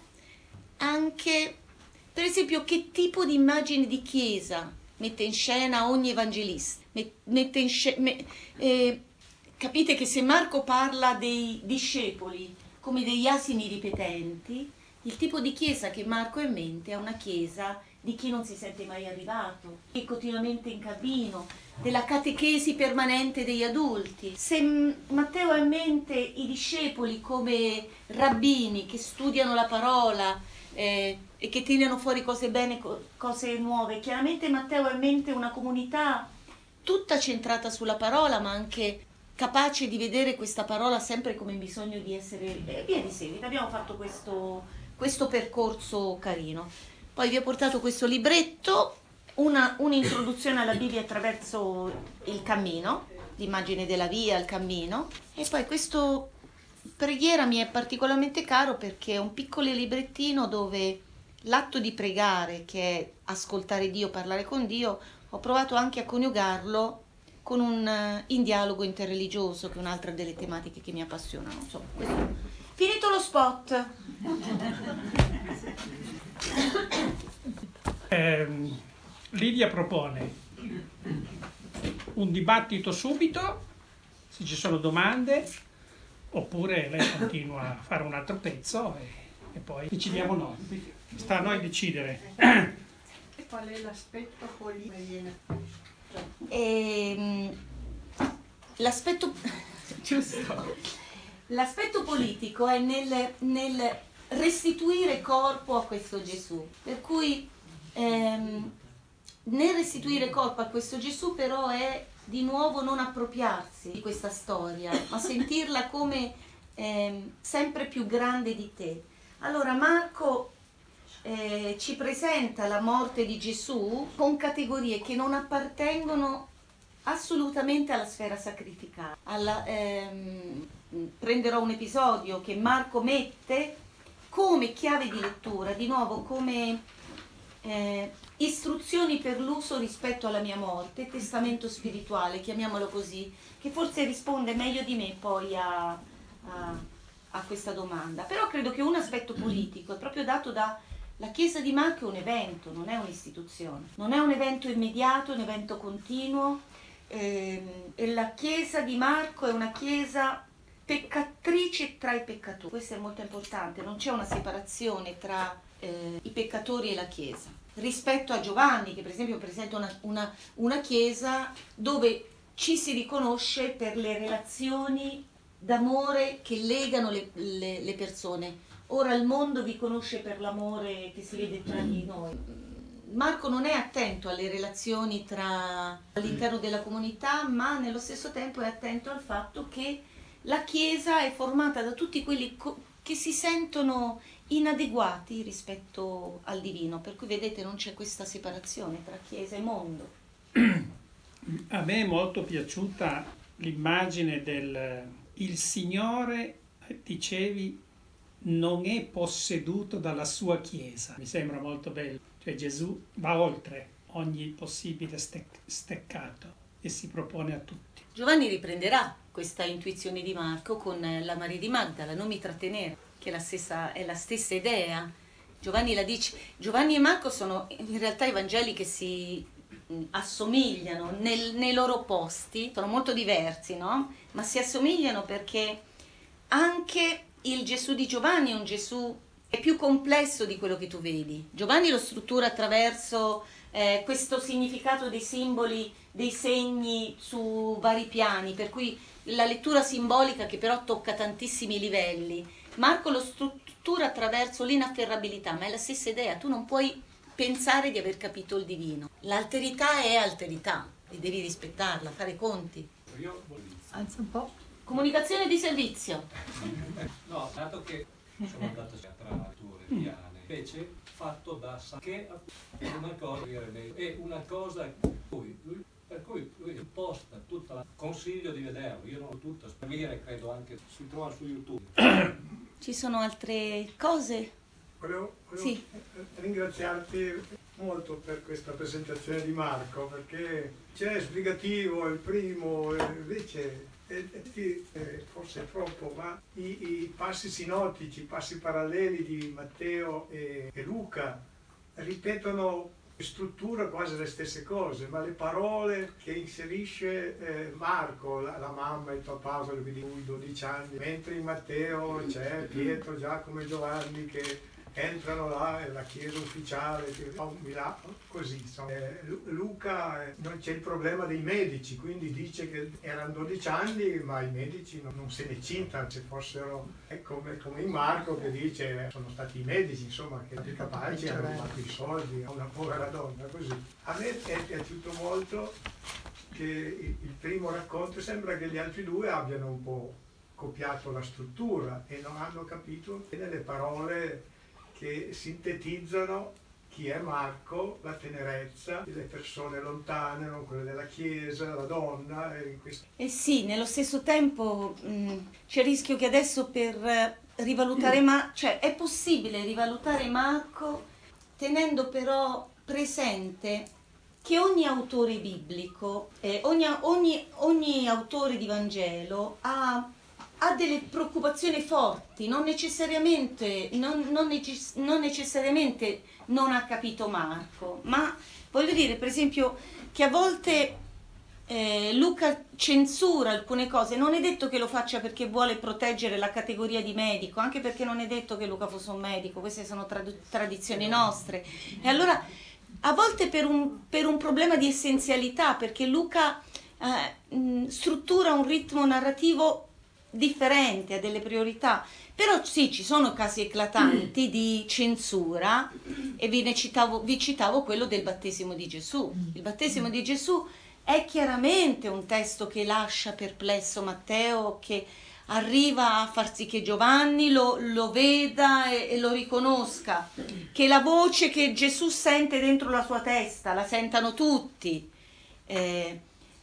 anche, per esempio, che tipo di immagine di Chiesa mette in scena ogni evangelista. Mette in scena, me, eh, capite che se Marco parla dei discepoli come degli asini ripetenti, il tipo di chiesa che Marco ha in mente è una chiesa di chi non si sente mai arrivato, che è continuamente in cammino, della catechesi permanente degli adulti. Se Matteo ha in mente i discepoli come rabbini che studiano la parola eh, e che tirano fuori cose bene, cose nuove, chiaramente Matteo ha in mente una comunità tutta centrata sulla parola, ma anche capace di vedere questa parola sempre come bisogno di essere eh, via di seguito. Abbiamo fatto questo, questo percorso carino. Poi vi ho portato questo libretto, una, un'introduzione alla Bibbia attraverso il cammino, l'immagine della via, il cammino, e poi questo preghiera mi è particolarmente caro perché è un piccolo librettino dove l'atto di pregare, che è ascoltare Dio, parlare con Dio, ho provato anche a coniugarlo con un uh, in dialogo interreligioso, che è un'altra delle tematiche che mi appassionano. Insomma, questo. Finito lo spot. Eh, Lidia propone un dibattito subito, se ci sono domande, oppure lei continua a fare un altro pezzo e, e poi decidiamo noi. Sta a noi decidere. Qual è l'aspetto politico? E, l'aspetto giusto l'aspetto politico è nel, nel restituire corpo a questo Gesù, per cui ehm, nel restituire corpo a questo Gesù però è di nuovo non appropriarsi di questa storia, ma sentirla come ehm, sempre più grande di te. Allora Marco Eh, ci presenta la morte di Gesù con categorie che non appartengono assolutamente alla sfera sacrificale. Alla, ehm, prenderò un episodio che Marco mette come chiave di lettura, di nuovo come eh, istruzioni per l'uso rispetto alla mia morte, testamento spirituale, chiamiamolo così, che forse risponde meglio di me poi a, a, a questa domanda. Però credo che un aspetto politico è proprio dato da la Chiesa di Marco è un evento, non è un'istituzione, non è un evento immediato, è un evento continuo, ehm, e la Chiesa di Marco è una Chiesa peccatrice tra i peccatori. Questo è molto importante, non c'è una separazione tra eh, i peccatori e la Chiesa. Rispetto a Giovanni, che per esempio presenta una, una, una Chiesa dove ci si riconosce per le relazioni d'amore che legano le, le, le persone. Ora il mondo vi conosce per l'amore che si vede tra di noi. Marco non è attento alle relazioni tra all'interno della comunità, ma nello stesso tempo è attento al fatto che la Chiesa è formata da tutti quelli co- che si sentono inadeguati rispetto al divino, per cui vedete non c'è questa separazione tra Chiesa e mondo. A me è molto piaciuta l'immagine del il Signore, dicevi, non è posseduto dalla sua Chiesa. Mi sembra molto bello. Cioè Gesù va oltre ogni possibile stec- steccato e si propone a tutti. Giovanni riprenderà questa intuizione di Marco con la Maria di Magdala, non mi trattenere, che è la stessa, è la stessa idea. Giovanni la dice. Giovanni e Marco sono in realtà i Vangeli che si assomigliano nel, nei loro posti, sono molto diversi, no? Ma si assomigliano perché anche il Gesù di Giovanni è un Gesù è più complesso di quello che tu vedi. Giovanni lo struttura attraverso eh, questo significato dei simboli, dei segni su vari piani, per cui la lettura simbolica che però tocca tantissimi livelli. Marco lo struttura attraverso l'inafferrabilità, ma è la stessa idea, tu non puoi pensare di aver capito il divino. L'alterità è alterità e devi rispettarla, fare conti. Io Alza un po'. Comunicazione di servizio. no, dato che sono andato a tra letture piane, invece fatto da Sa- che è una cosa è una cosa per cui lui, per cui lui posta tutta la consiglio di vederlo, io non ho tutto, sperire credo anche si trova su YouTube. Ci sono altre cose? Volevo, volevo Sì. ringraziarti molto per questa presentazione di Marco, perché c'è sbrigativo, è il primo, e invece e, e, e, forse troppo, ma i, i passi sinottici, i passi paralleli di Matteo e, e Luca ripetono in struttura quasi le stesse cose, ma le parole che inserisce eh, Marco, la, la mamma, il papà, quello che di lui dodici anni, mentre in Matteo c'è Pietro, Giacomo e Giovanni che entrano là, è la chiesa ufficiale, così. Insomma. Eh, Luca eh, non c'è il problema dei medici, quindi dice che erano dodici anni, ma i medici non, non se ne cintano, se fossero è come, come in Marco che dice eh, sono stati i medici, insomma, che più capaci hanno rubato i soldi a una povera donna, così. A me è piaciuto molto che il, il primo racconto sembra che gli altri due abbiano un po' copiato la struttura e non hanno capito bene le parole che sintetizzano chi è Marco, la tenerezza, le persone lontane, non quelle della chiesa, la donna. E questo... Eh sì, nello stesso tempo mh, c'è il rischio che adesso per eh, rivalutare Marco, cioè è possibile rivalutare Marco tenendo però presente che ogni autore biblico, eh, ogni, ogni, ogni autore di Vangelo ha ha delle preoccupazioni forti, non necessariamente non, non, necess- non necessariamente non ha capito Marco, ma voglio dire per esempio che a volte eh, Luca censura alcune cose, non è detto che lo faccia perché vuole proteggere la categoria di medico, anche perché non è detto che Luca fosse un medico, queste sono trad- tradizioni nostre, e allora a volte per un, per un problema di essenzialità, perché Luca eh, mh, struttura un ritmo narrativo differente, ha delle priorità, però sì, ci sono casi eclatanti di censura e vi, ne citavo, vi citavo quello del battesimo di Gesù. Il battesimo di Gesù è chiaramente un testo che lascia perplesso Matteo, che arriva a far sì che Giovanni lo, lo veda e, e lo riconosca, che la voce che Gesù sente dentro la sua testa la sentano tutti. Eh,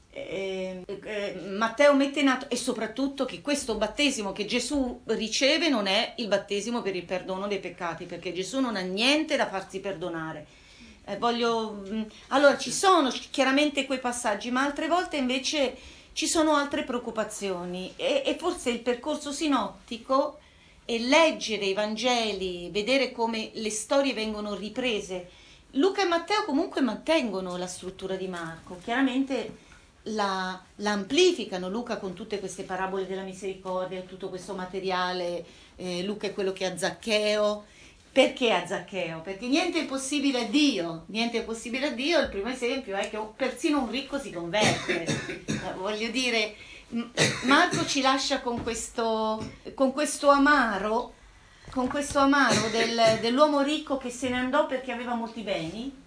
Eh, eh, Matteo mette in atto, e soprattutto che questo battesimo che Gesù riceve non è il battesimo per il perdono dei peccati, perché Gesù non ha niente da farsi perdonare. Eh, voglio, allora ci sono chiaramente quei passaggi, ma altre volte invece ci sono altre preoccupazioni e, e forse il percorso sinottico e leggere i Vangeli, vedere come le storie vengono riprese. Luca e Matteo comunque mantengono la struttura di Marco, chiaramente La, la amplificano. Luca con tutte queste parabole della misericordia, tutto questo materiale, eh, Luca è quello che ha Zaccheo. Perché a Zaccheo? Perché niente è possibile a Dio, niente è possibile a Dio. Il primo esempio è che persino un ricco si converte. Eh, voglio dire, Marco ci lascia con questo, con questo amaro, con questo amaro del, dell'uomo ricco che se ne andò perché aveva molti beni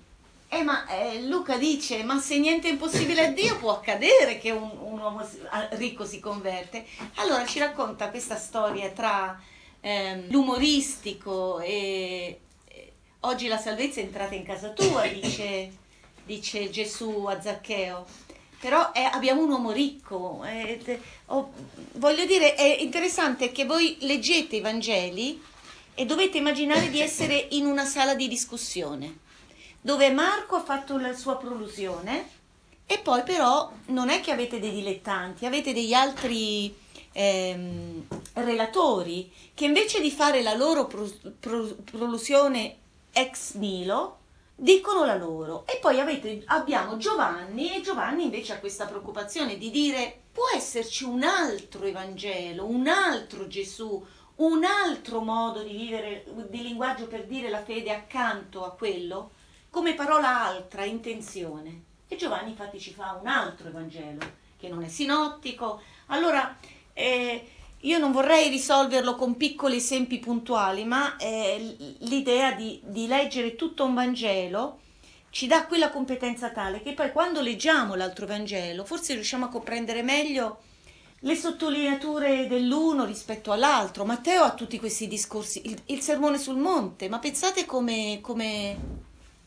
Eh, ma eh, Luca dice, ma se niente è impossibile a Dio può accadere che un, un uomo si- a- ricco si converte. Allora ci racconta questa storia tra ehm, l'umoristico e, e oggi la salvezza è entrata in casa tua, dice, dice Gesù a Zaccheo. Però eh, abbiamo un uomo ricco. eh, te- oh, voglio dire, è interessante che voi leggete i Vangeli e dovete immaginare di essere in una sala di discussione, dove Marco ha fatto la sua prolusione e poi però non è che avete dei dilettanti, avete degli altri ehm, relatori che invece di fare la loro pro, pro, prolusione ex nihilo dicono la loro. E poi avete, abbiamo Giovanni e Giovanni invece ha questa preoccupazione di dire può esserci un altro Evangelo, un altro Gesù, un altro modo di vivere, di linguaggio per dire la fede accanto a quello? Come parola altra, intenzione. E Giovanni infatti ci fa un altro Evangelo, che non è sinottico. Allora, eh, io non vorrei risolverlo con piccoli esempi puntuali, ma eh, l'idea di, di leggere tutto un Vangelo ci dà quella competenza tale che poi quando leggiamo l'altro Vangelo, forse riusciamo a comprendere meglio le sottolineature dell'uno rispetto all'altro. Matteo ha tutti questi discorsi, il, il sermone sul monte, ma pensate come... come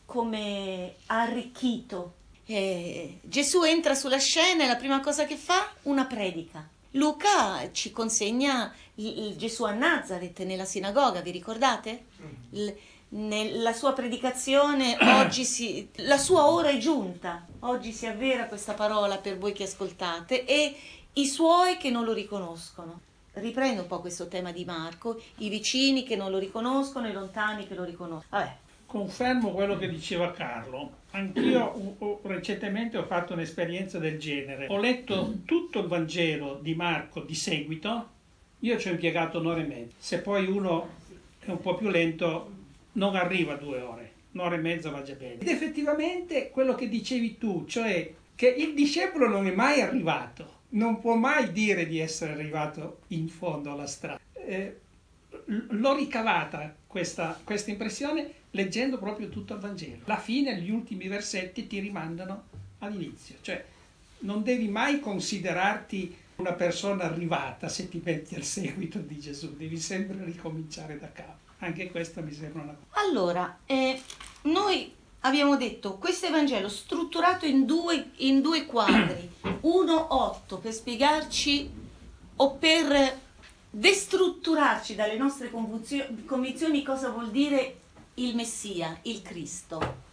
come ha arricchito. Eh, Gesù entra sulla scena e la prima cosa che fa? Una predica. Luca ci consegna il, il Gesù a Nazareth nella sinagoga, vi ricordate? L, nella sua predicazione oggi si, la sua ora è giunta, oggi si avvera questa parola per voi che ascoltate, e i suoi che non lo riconoscono. Riprendo un po' questo tema di Marco, i vicini che non lo riconoscono, i lontani che lo riconoscono. Vabbè. Confermo quello che diceva Carlo. Anch'io ho- ho- recentemente ho fatto un'esperienza del genere. Ho letto tutto il Vangelo di Marco di seguito, io ci ho impiegato un'ora e mezza. Se poi uno è un po' più lento, non arriva a due ore, un'ora e mezza va già bene. Ed effettivamente quello che dicevi tu, cioè che il discepolo non è mai arrivato, non può mai dire di essere arrivato in fondo alla strada. Eh, l- l'ho ricavata questa, questa impressione leggendo proprio tutto il Vangelo. La fine, gli ultimi versetti ti rimandano all'inizio, cioè non devi mai considerarti una persona arrivata se ti metti al seguito di Gesù, devi sempre ricominciare da capo. Anche questa mi sembra una cosa. Allora, eh, noi abbiamo detto questo Evangelo strutturato in due, in due quadri, uno otto per spiegarci o per destrutturarci dalle nostre convuzio- convinzioni cosa vuol dire il Messia, il Cristo,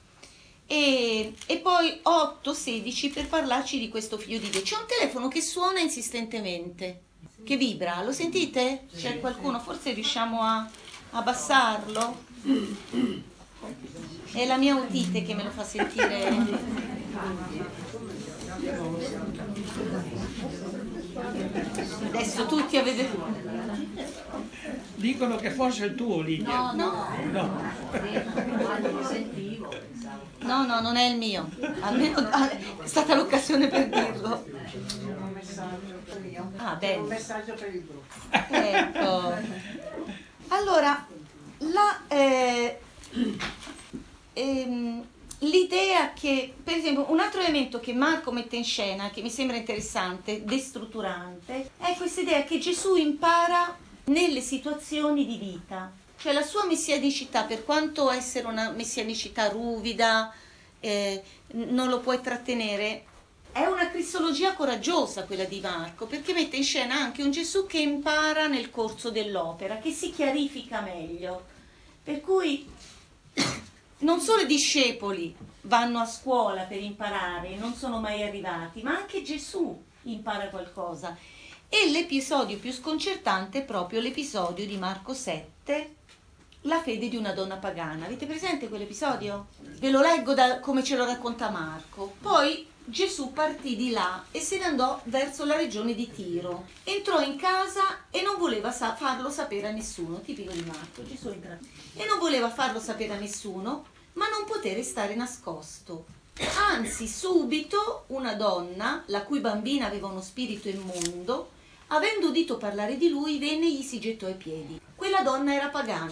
e, e poi otto sedici per parlarci di questo figlio di Dio. C'è un telefono che suona insistentemente, che vibra, lo sentite? C'è qualcuno? Forse riusciamo a abbassarlo? È la mia otite che me lo fa sentire. Adesso tutti a vedere. Dicono che forse è il tuo, Lidia. No, no, No. no, no, non è il mio. Almeno ah, è stata l'occasione per dirlo. Ah, bene. Un messaggio per il gruppo. Ecco. Allora, la, eh, ehm, l'idea che, per esempio, un altro elemento che Marco mette in scena, che mi sembra interessante, destrutturante, è questa idea che Gesù impara nelle situazioni di vita. Cioè la sua messianicità, per quanto essere una messianicità ruvida, eh, non lo puoi trattenere, è una cristologia coraggiosa quella di Marco, perché mette in scena anche un Gesù che impara nel corso dell'opera, che si chiarifica meglio. Per cui non solo i discepoli vanno a scuola per imparare, non sono mai arrivati, ma anche Gesù impara qualcosa. E l'episodio più sconcertante è proprio l'episodio di Marco sette, la fede di una donna pagana. Avete presente quell'episodio? Ve lo leggo da come ce lo racconta Marco. Poi Gesù partì di là e se ne andò verso la regione di Tiro. Entrò in casa e non voleva sa- farlo sapere a nessuno, tipico di Marco. Gesù entra e non voleva farlo sapere a nessuno, ma non poté restare nascosto. Anzi, subito una donna, la cui bambina aveva uno spirito immondo, avendo udito parlare di lui, venne e gli si gettò ai piedi. Quella donna era pagana,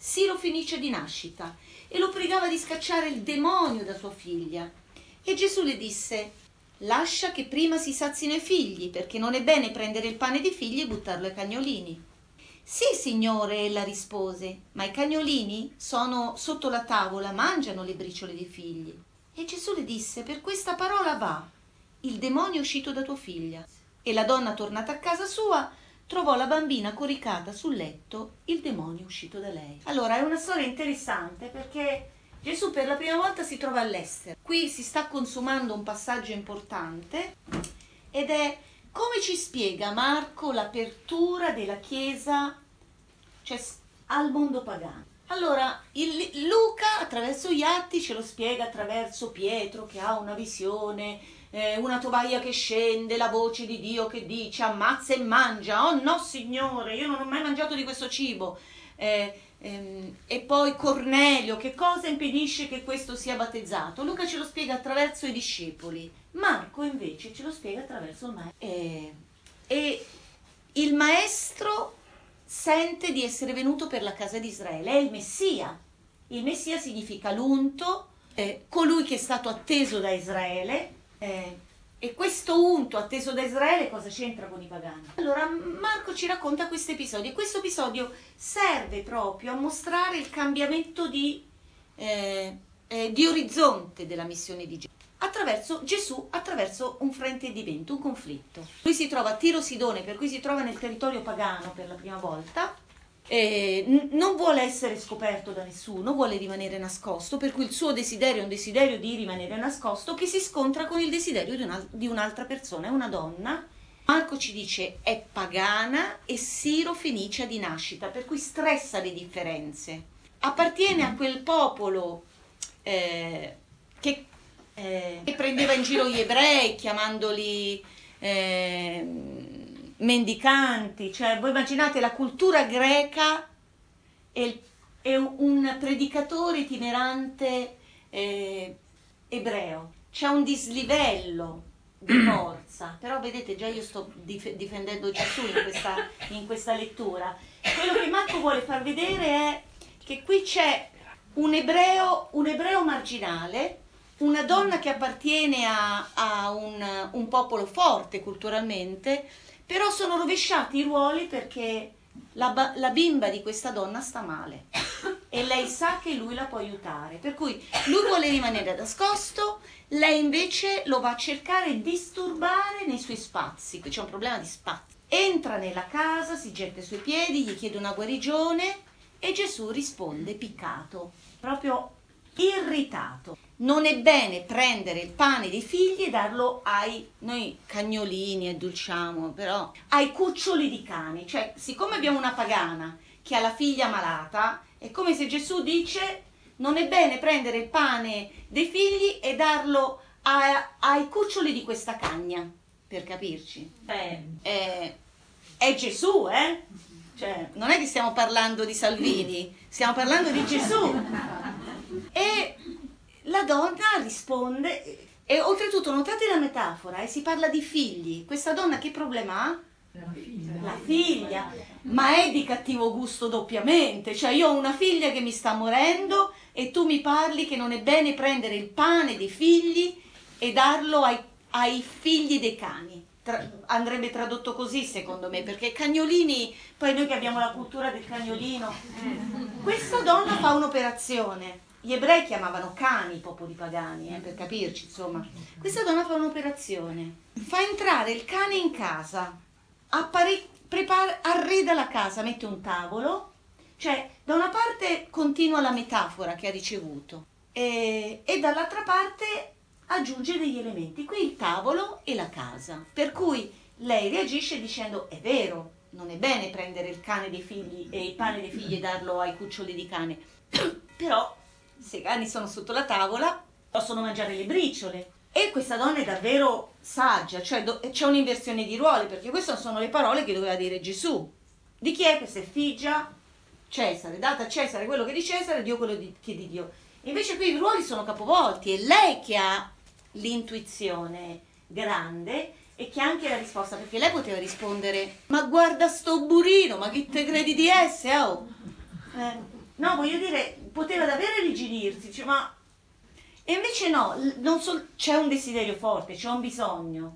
Sirofenice di nascita, e lo pregava di scacciare il demonio da sua figlia. E Gesù le disse: lascia che prima si sazino i figli, perché non è bene prendere il pane dei figli e buttarlo ai cagnolini. Sì, signore, ella rispose, ma i cagnolini sono sotto la tavola, mangiano le briciole dei figli. E Gesù le disse: per questa parola va, il demonio è uscito da tua figlia. E la donna, tornata a casa sua, trovò la bambina coricata sul letto, il demonio è uscito da lei. Allora, è una storia interessante perché Gesù per la prima volta si trova all'estero. Qui si sta consumando un passaggio importante ed è come ci spiega Marco l'apertura della Chiesa, cioè, al mondo pagano. Allora, il, Luca attraverso gli atti ce lo spiega attraverso Pietro che ha una visione, eh, una tovaglia che scende, la voce di Dio che dice ammazza e mangia. Oh no signore, io non ho mai mangiato di questo cibo. Eh, ehm, e poi Cornelio, che cosa impedisce che questo sia battezzato? Luca ce lo spiega attraverso i discepoli. Marco invece ce lo spiega attraverso il maestro. Eh, e il maestro sente di essere venuto per la casa di Israele, è il Messia. Il Messia significa l'unto, eh, colui che è stato atteso da Israele, eh, e questo unto atteso da Israele cosa c'entra con i pagani? Allora Marco ci racconta questo episodio e questo episodio serve proprio a mostrare il cambiamento di, eh, eh, di orizzonte della missione di Gesù. Attraverso Gesù, attraverso un fraintendimento, un conflitto. Lui si trova a Tiro Sidone, per cui si trova nel territorio pagano per la prima volta, e n- non vuole essere scoperto da nessuno, vuole rimanere nascosto, per cui il suo desiderio è un desiderio di rimanere nascosto che si scontra con il desiderio di, una- di un'altra persona, è una donna. Marco ci dice è pagana e sirofenicia di nascita, per cui stressa le differenze. Appartiene a quel popolo eh, che Eh, e prendeva in giro gli ebrei chiamandoli eh, mendicanti, cioè voi immaginate la cultura greca e, e un predicatore itinerante eh, ebreo, c'è un dislivello di forza, però vedete già io sto dif- difendendo Gesù in questa, in questa lettura. Quello che Marco vuole far vedere è che qui c'è un ebreo, un ebreo marginale, una donna che appartiene a, a un, un popolo forte culturalmente, però sono rovesciati i ruoli perché la, la bimba di questa donna sta male e lei sa che lui la può aiutare, per cui lui vuole rimanere nascosto, lei invece lo va a cercare e disturbare nei suoi spazi. Qui c'è un problema di spazio. Entra nella casa, si getta ai suoi piedi, gli chiede una guarigione e Gesù risponde piccato, proprio irritato. Non è bene prendere il pane dei figli e darlo ai, noi cagnolini addolciamo, però ai cuccioli di cani. Cioè, siccome abbiamo una pagana che ha la figlia malata, è come se Gesù dice non è bene prendere il pane dei figli e darlo a, ai cuccioli di questa cagna, per capirci. Eh, eh, è Gesù, eh? Cioè, non è che stiamo parlando di Salvini, stiamo parlando di Gesù. E la donna risponde, e oltretutto notate la metafora, e eh, si parla di figli. Questa donna che problema ha? La figlia. La figlia, ma è di cattivo gusto doppiamente, cioè io ho una figlia che mi sta morendo e tu mi parli che non è bene prendere il pane dei figli e darlo ai, ai figli dei cani. Tra, andrebbe tradotto così secondo me, perché cagnolini, poi noi che abbiamo la cultura del cagnolino, questa donna fa un'operazione. Gli ebrei chiamavano cani i popoli pagani, eh, per capirci, insomma. Questa donna fa un'operazione, fa entrare il cane in casa, appare- prepara, arreda la casa, mette un tavolo, cioè da una parte continua la metafora che ha ricevuto e, e dall'altra parte aggiunge degli elementi, qui il tavolo e la casa, per cui lei reagisce dicendo è vero, non è bene prendere il cane dei figli e il pane dei figli e darlo ai cuccioli di cane, però se i cani sono sotto la tavola possono mangiare le briciole. E questa donna è davvero saggia, cioè do- c'è un'inversione di ruoli, perché queste sono le parole che doveva dire Gesù. Di chi è questa effigia? Cesare, data a Cesare quello che è di Cesare, Dio quello di, che è di Dio. Invece qui i ruoli sono capovolti, è lei che ha l'intuizione grande e che ha anche la risposta, perché lei poteva rispondere ma guarda sto burino, ma chi te credi di essere? Oh? Eh. No, voglio dire, poteva davvero irrigidirsi, cioè, ma... E invece no, non sol- c'è un desiderio forte, c'è un bisogno,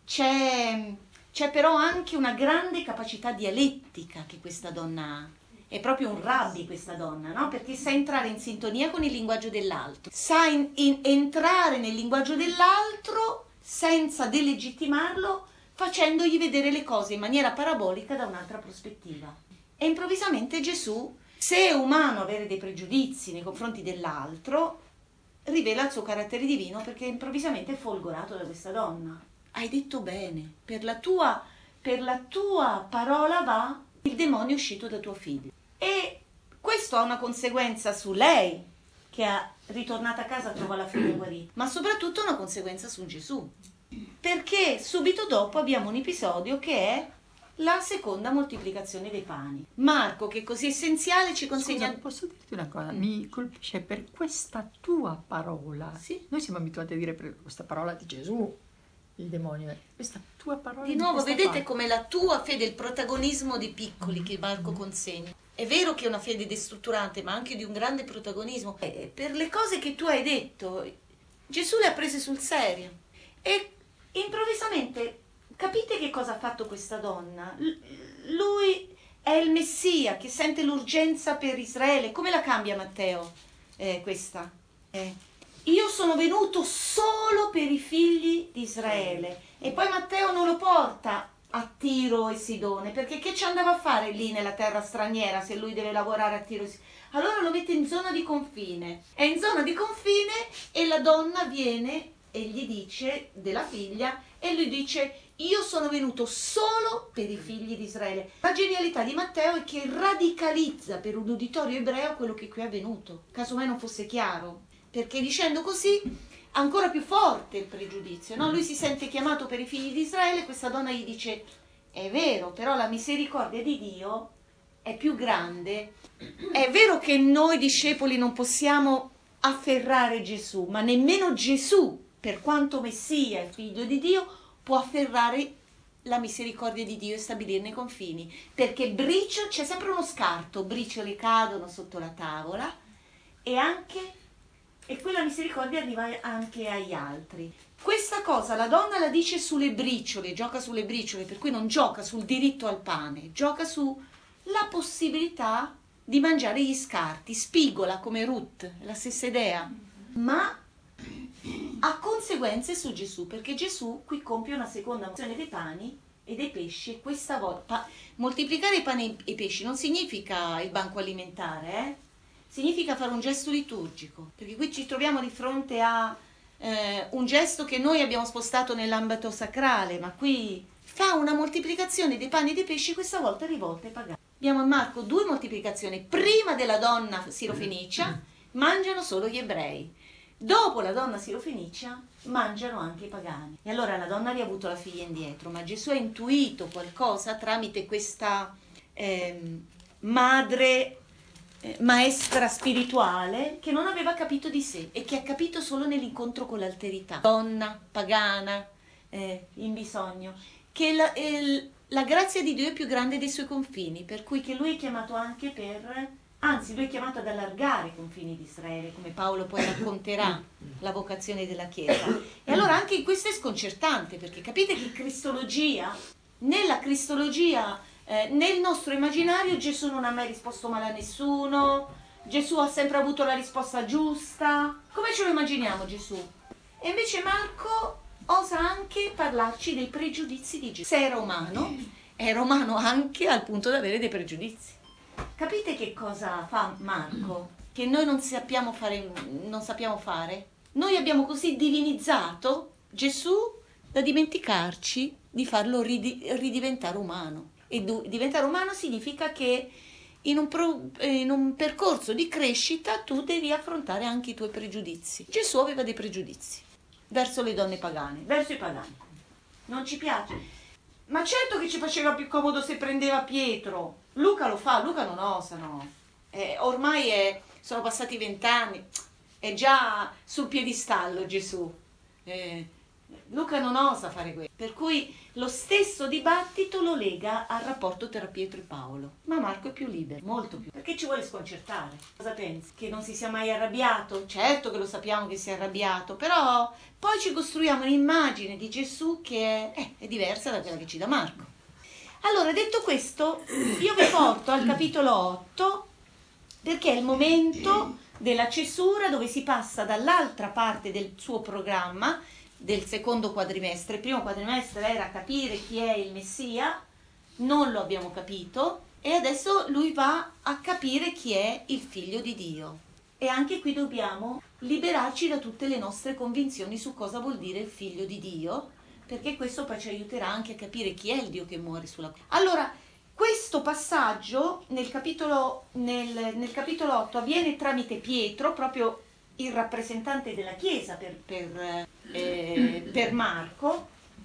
c'è, c'è però anche una grande capacità dialettica che questa donna ha. È proprio un rabbi questa donna, no? Perché sa entrare in sintonia con il linguaggio dell'altro, sa in, in, entrare nel linguaggio dell'altro senza delegittimarlo, facendogli vedere le cose in maniera parabolica da un'altra prospettiva. E improvvisamente Gesù, se è umano avere dei pregiudizi nei confronti dell'altro, rivela il suo carattere divino perché improvvisamente è folgorato da questa donna. Hai detto bene, per la tua, per la tua parola va, il demonio è uscito da tuo figlio. E questo ha una conseguenza su lei, che è ritornata a casa, trova la figlia guarita, ma soprattutto una conseguenza su Gesù. Perché subito dopo abbiamo un episodio che è la seconda moltiplicazione dei pani. Marco, che è così essenziale, ci consegna... Scusa, posso dirti una cosa? Mi colpisce per questa tua parola. Sì. Noi siamo abituati a dire per questa parola di Gesù, il demonio è questa tua parola. Di nuovo, questa vedete parte. come la tua fede, il protagonismo dei piccoli che Marco consegna. È vero che è una fede destrutturante, ma anche di un grande protagonismo. E per le cose che tu hai detto, Gesù le ha prese sul serio. E improvvisamente, capite che cosa ha fatto questa donna? L- lui è il Messia che sente l'urgenza per Israele. Come la cambia Matteo eh, questa? Eh, io sono venuto solo per i figli di Israele. E poi Matteo non lo porta a Tiro e Sidone, perché che ci andava a fare lì nella terra straniera se lui deve lavorare a Tiro e Sidone? Allora lo mette in zona di confine. È in zona di confine e la donna viene e gli dice della figlia e lui dice: io sono venuto solo per i figli di Israele. La genialità di Matteo è che radicalizza per un uditorio ebreo quello che qui è avvenuto, casomai non fosse chiaro, perché dicendo così ancora più forte il pregiudizio, no? Lui si sente chiamato per i figli di Israele, questa donna gli dice: è vero, però la misericordia di Dio è più grande. È vero che noi discepoli non possiamo afferrare Gesù, ma nemmeno Gesù, per quanto Messia e figlio di Dio, può afferrare la misericordia di Dio e stabilirne i confini, perché briciole, c'è sempre uno scarto, briciole cadono sotto la tavola e anche e quella misericordia arriva anche agli altri. Questa cosa la donna la dice sulle briciole, gioca sulle briciole, per cui non gioca sul diritto al pane, gioca sulla possibilità di mangiare gli scarti, spigola come Ruth, la stessa idea, ma ha conseguenze su Gesù, perché Gesù qui compie una seconda mozione dei pani e dei pesci, e questa volta moltiplicare i pani e i pesci non significa il banco alimentare, eh? Significa fare un gesto liturgico, perché qui ci troviamo di fronte a eh, un gesto che noi abbiamo spostato nell'ambito sacrale, ma qui fa una moltiplicazione dei pani e dei pesci, questa volta rivolta ai pagani. Abbiamo in Marco due moltiplicazioni: prima della donna sirofenicia mangiano solo gli ebrei, dopo la donna sirofenicia mangiano anche i pagani. E allora la donna ha riavuto la figlia indietro, ma Gesù ha intuito qualcosa tramite questa eh, madre eh, maestra spirituale che non aveva capito di sé e che ha capito solo nell'incontro con l'alterità. Donna, pagana, eh, in bisogno, che la, eh, la grazia di Dio è più grande dei suoi confini, per cui che lui è chiamato anche per... Anzi, lui è chiamato ad allargare i confini di Israele, come Paolo poi racconterà la vocazione della Chiesa. E allora anche in questo è sconcertante, perché capite che cristologia, nella cristologia, eh, nel nostro immaginario Gesù non ha mai risposto male a nessuno, Gesù ha sempre avuto la risposta giusta. Come ce lo immaginiamo Gesù? E invece Marco osa anche parlarci dei pregiudizi di Gesù. Se era umano, era umano anche al punto di avere dei pregiudizi. Capite che cosa fa Marco? Che noi non sappiamo fare, non sappiamo fare? Noi abbiamo così divinizzato Gesù da dimenticarci di farlo ridi- ridiventare umano. E du- diventare umano significa che in un, pro- in un percorso di crescita tu devi affrontare anche i tuoi pregiudizi. Gesù aveva dei pregiudizi verso le donne pagane, verso i pagani. Non ci piace. Ma certo che ci faceva più comodo se prendeva Pietro. Luca lo fa, Luca non osa, no. Eh, ormai è, sono passati vent'anni, è già sul piedistallo Gesù. Eh, Luca non osa fare questo, per cui lo stesso dibattito lo lega al rapporto tra Pietro e Paolo. Ma Marco è più libero, molto più, perché ci vuole sconcertare. Cosa pensi? Che non si sia mai arrabbiato? Certo che lo sappiamo che si è arrabbiato, però poi ci costruiamo un'immagine di Gesù che è, eh, è diversa da quella che ci dà Marco. Allora, detto questo, io vi porto al capitolo otto, perché è il momento della cesura dove si passa dall'altra parte del suo programma, del secondo quadrimestre. Il primo quadrimestre era capire chi è il Messia, non lo abbiamo capito, e adesso lui va a capire chi è il figlio di Dio. E anche qui dobbiamo liberarci da tutte le nostre convinzioni su cosa vuol dire il figlio di Dio, perché questo poi ci aiuterà anche a capire chi è il Dio che muore sulla croce. Allora, questo passaggio nel capitolo, nel, nel capitolo otto avviene tramite Pietro, proprio il rappresentante della Chiesa per, per, eh, per Marco,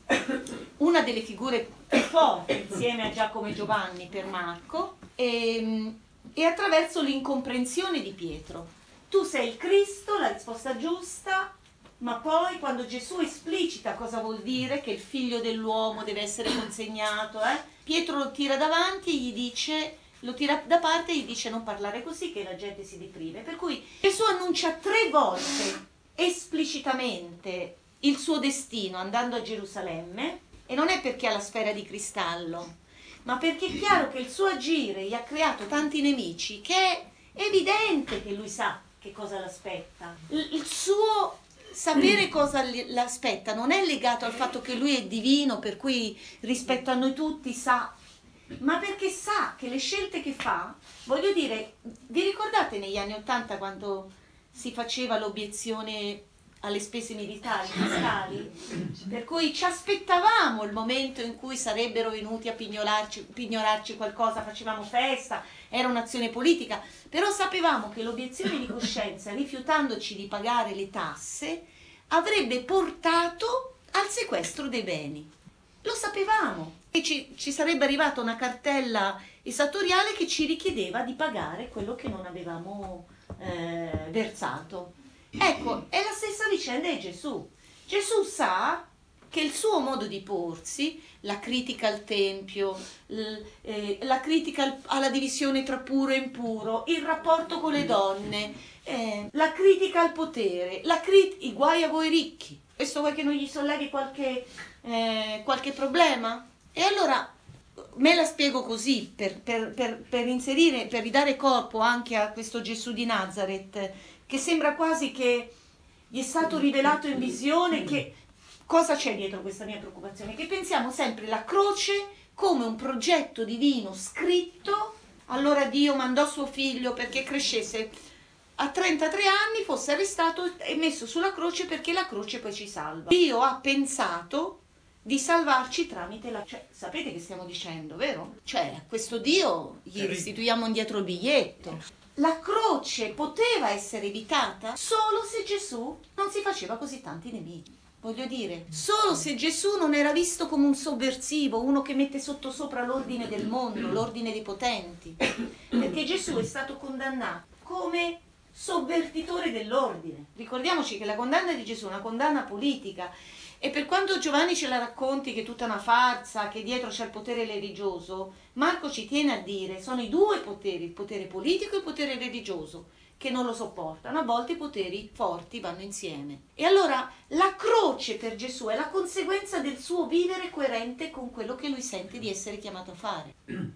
una delle figure più forti insieme a Giacomo e Giovanni per Marco, e, e attraverso l'incomprensione di Pietro. Tu sei il Cristo, la risposta giusta, ma poi quando Gesù esplicita cosa vuol dire che il figlio dell'uomo deve essere consegnato, eh, Pietro lo tira davanti e gli dice... lo tira da parte e gli dice non parlare così che la gente si deprime. Per cui Gesù annuncia tre volte esplicitamente il suo destino andando a Gerusalemme, e non è perché ha la sfera di cristallo, ma perché è chiaro che il suo agire gli ha creato tanti nemici, che è evidente che lui sa che cosa l'aspetta. Il, il suo sapere cosa l'aspetta non è legato al fatto che lui è divino, per cui rispetto a noi tutti sa, ma perché sa che le scelte che fa, voglio dire, vi ricordate negli anni Ottanta quando si faceva l'obiezione alle spese militari, fiscali? Per cui ci aspettavamo il momento in cui sarebbero venuti a pignolarci, pignorarci qualcosa, facevamo festa, era un'azione politica, però sapevamo che l'obiezione di coscienza, rifiutandoci di pagare le tasse, avrebbe portato al sequestro dei beni. Lo sapevamo. E ci, ci sarebbe arrivata una cartella esattoriale che ci richiedeva di pagare quello che non avevamo eh, versato. Ecco, è la stessa vicenda di Gesù. Gesù sa che il suo modo di porsi, la critica al Tempio, l, eh, la critica al, alla divisione tra puro e impuro, il rapporto con le donne, eh, la critica al potere, la crit- i guai a voi ricchi. Questo vuoi che non gli sollevi qualche, eh, qualche problema? E allora me la spiego così, per, per, per, per inserire, per ridare corpo anche a questo Gesù di Nazareth, che sembra quasi che gli è stato rivelato in visione. Che cosa c'è dietro questa mia preoccupazione? Che pensiamo sempre la croce come un progetto divino scritto. Allora Dio mandò suo figlio perché crescesse a trentatré anni, fosse arrestato e messo sulla croce perché la croce poi ci salva. Dio ha pensato di salvarci tramite la... Cioè, sapete che stiamo dicendo, vero? Cioè, a questo Dio gli restituiamo indietro il biglietto. La croce poteva essere evitata solo se Gesù non si faceva così tanti nemici. Voglio dire, solo se Gesù non era visto come un sovversivo, uno che mette sottosopra l'ordine del mondo, l'ordine dei potenti. Perché Gesù è stato condannato come sovvertitore dell'ordine. Ricordiamoci che la condanna di Gesù è una condanna politica. E per quanto Giovanni ce la racconti che è tutta una farsa, che dietro c'è il potere religioso, Marco ci tiene a dire sono i due poteri, il potere politico e il potere religioso, che non lo sopportano. A volte i poteri forti vanno insieme. E allora la croce per Gesù è la conseguenza del suo vivere coerente con quello che lui sente di essere chiamato a fare.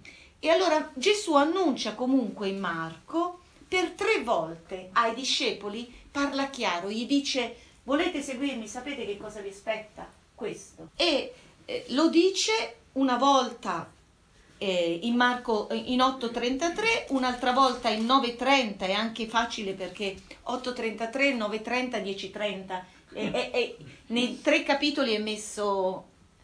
E allora Gesù annuncia comunque in Marco per tre volte ai discepoli, parla chiaro, gli dice: volete seguirmi? Sapete che cosa vi aspetta? Questo. E eh, lo dice una volta eh, in Marco eh, in otto trentatré, un'altra volta in nove trenta, è anche facile perché otto trentatré, nove trenta, dieci trenta, e, e, e nei tre capitoli è messo,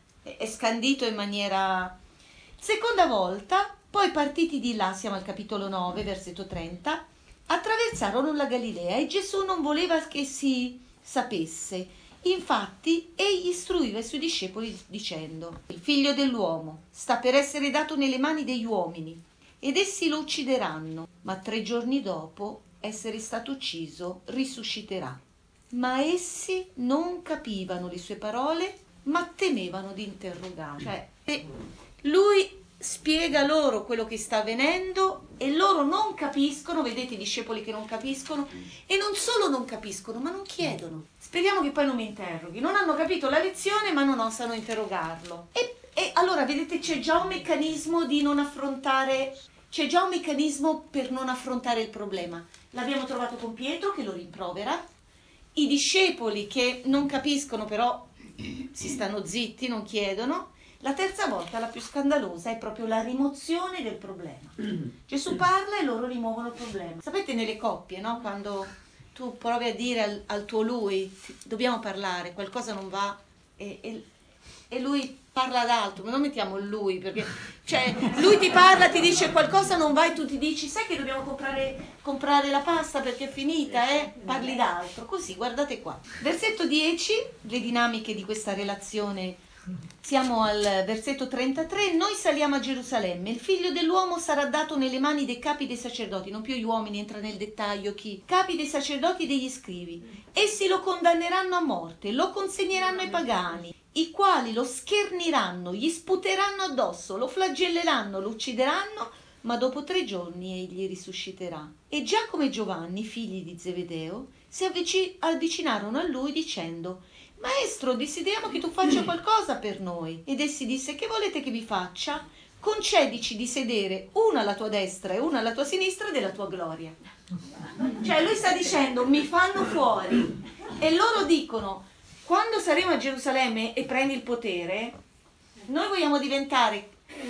è scandito in maniera... Seconda volta, poi partiti di là, siamo al capitolo nove, versetto trenta, attraversarono la Galilea e Gesù non voleva che si sapesse. Infatti egli istruiva i suoi discepoli dicendo: il figlio dell'uomo sta per essere dato nelle mani degli uomini ed essi lo uccideranno, ma tre giorni dopo essere stato ucciso risusciterà. ma essi non capivano le sue parole, ma temevano di interrogare. Cioè, e lui spiega loro quello che sta avvenendo e loro non capiscono, vedete i discepoli che non capiscono, e non solo non capiscono, ma non chiedono. Speriamo che poi non mi interroghi. Non hanno capito la lezione, ma non osano interrogarlo. E, e allora, vedete, c'è già un meccanismo di non affrontare, c'è già un meccanismo per non affrontare il problema. L'abbiamo trovato con Pietro che lo rimprovera, i discepoli che non capiscono però si stanno zitti, non chiedono. La terza volta, la più scandalosa, è proprio la rimozione del problema. Gesù parla e loro rimuovono il problema. Sapete nelle coppie, no? Quando tu provi a dire al, al tuo lui, dobbiamo parlare, qualcosa non va, e, e, e lui parla d'altro, ma non mettiamo il lui, perché cioè lui ti parla, ti dice qualcosa non va e tu ti dici, sai che dobbiamo comprare, comprare la pasta perché è finita, eh? Parli d'altro. Così, guardate qua. Versetto dieci, le dinamiche di questa relazione. Siamo al versetto trentatré. Noi saliamo a Gerusalemme, il figlio dell'uomo sarà dato nelle mani dei capi dei sacerdoti, non più gli uomini, entra nel dettaglio chi, capi dei sacerdoti e degli scrivi. Essi lo condanneranno a morte, lo consegneranno ai pagani, i quali lo scherniranno, gli sputeranno addosso, lo flagelleranno, lo uccideranno, ma dopo tre giorni egli risusciterà. E Giacomo e Giovanni, figli di Zebedeo, si avvici- avvicinarono a lui dicendo: Maestro, desideriamo che tu faccia qualcosa per noi. Ed essi disse: che volete che vi faccia? Concedici di sedere una alla tua destra e una alla tua sinistra della tua gloria. Cioè lui sta dicendo: mi fanno fuori. E loro dicono: quando saremo a Gerusalemme e prendi il potere, noi vogliamo diventare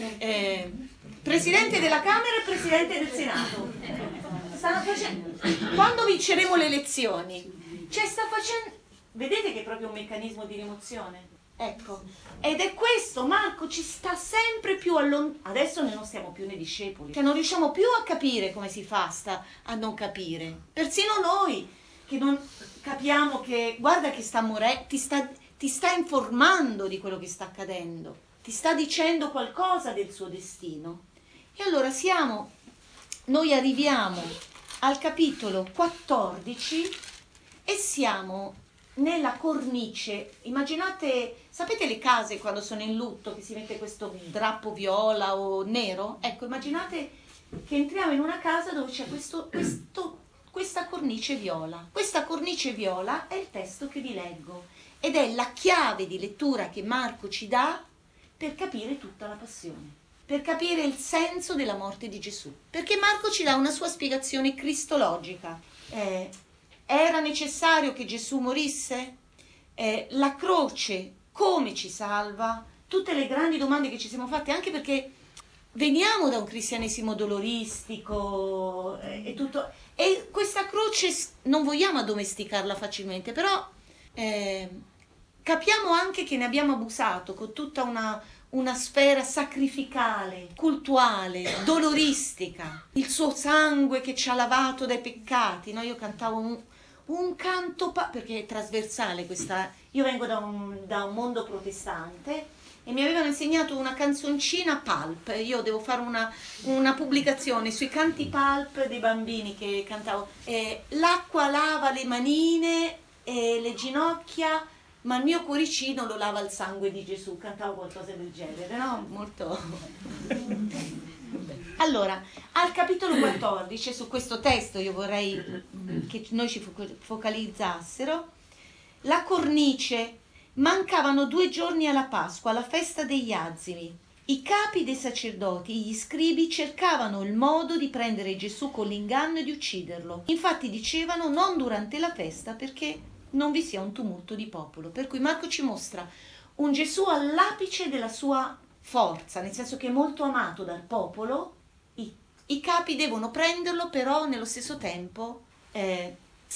eh, presidente della Camera e presidente del Senato. Stanno facendo, quando vinceremo le elezioni, cioè sta facendo. Vedete che è proprio un meccanismo di rimozione? Ecco, ed è questo, Marco ci sta sempre più allontanato. Adesso noi non stiamo più nei discepoli, cioè non riusciamo più a capire come si fa sta, a non capire. Persino noi, che non capiamo che, guarda che sta morendo, ti sta, ti sta informando di quello che sta accadendo, ti sta dicendo qualcosa del suo destino. E allora siamo, noi arriviamo al capitolo quattordici e siamo nella cornice. Immaginate, sapete le case quando sono in lutto che si mette questo drappo viola o nero? Ecco, immaginate che entriamo in una casa dove c'è questo, questo, questa cornice viola. Questa cornice viola è il testo che vi leggo ed è la chiave di lettura che Marco ci dà per capire tutta la passione, per capire il senso della morte di Gesù, perché Marco ci dà una sua spiegazione cristologica. Eh, Era necessario che Gesù morisse? Eh, la croce come ci salva? Tutte le grandi domande che ci siamo fatte, anche perché veniamo da un cristianesimo doloristico eh, e tutto, e questa croce non vogliamo addomesticarla facilmente, però eh, capiamo anche che ne abbiamo abusato con tutta una, una sfera sacrificale, cultuale, doloristica, il suo sangue che ci ha lavato dai peccati, no? Io cantavo un un canto, pa- perché è trasversale questa, io vengo da un, da un mondo protestante e mi avevano insegnato una canzoncina pulp, io devo fare una, una pubblicazione sui canti pulp dei bambini che cantavo, eh, l'acqua lava le manine e le ginocchia, ma il mio cuoricino lo lava il sangue di Gesù, cantavo qualcosa del genere, no? Molto... Allora, al capitolo quattordici, su questo testo io vorrei che noi ci focalizzassero, la cornice, mancavano due giorni alla Pasqua, alla festa degli azimi. I capi dei sacerdoti, gli scribi, cercavano il modo di prendere Gesù con l'inganno e di ucciderlo. Infatti dicevano non durante la festa perché non vi sia un tumulto di popolo. Per cui Marco ci mostra un Gesù all'apice della sua forza, nel senso che è molto amato dal popolo. I, i capi devono prenderlo, però nello stesso tempo eh,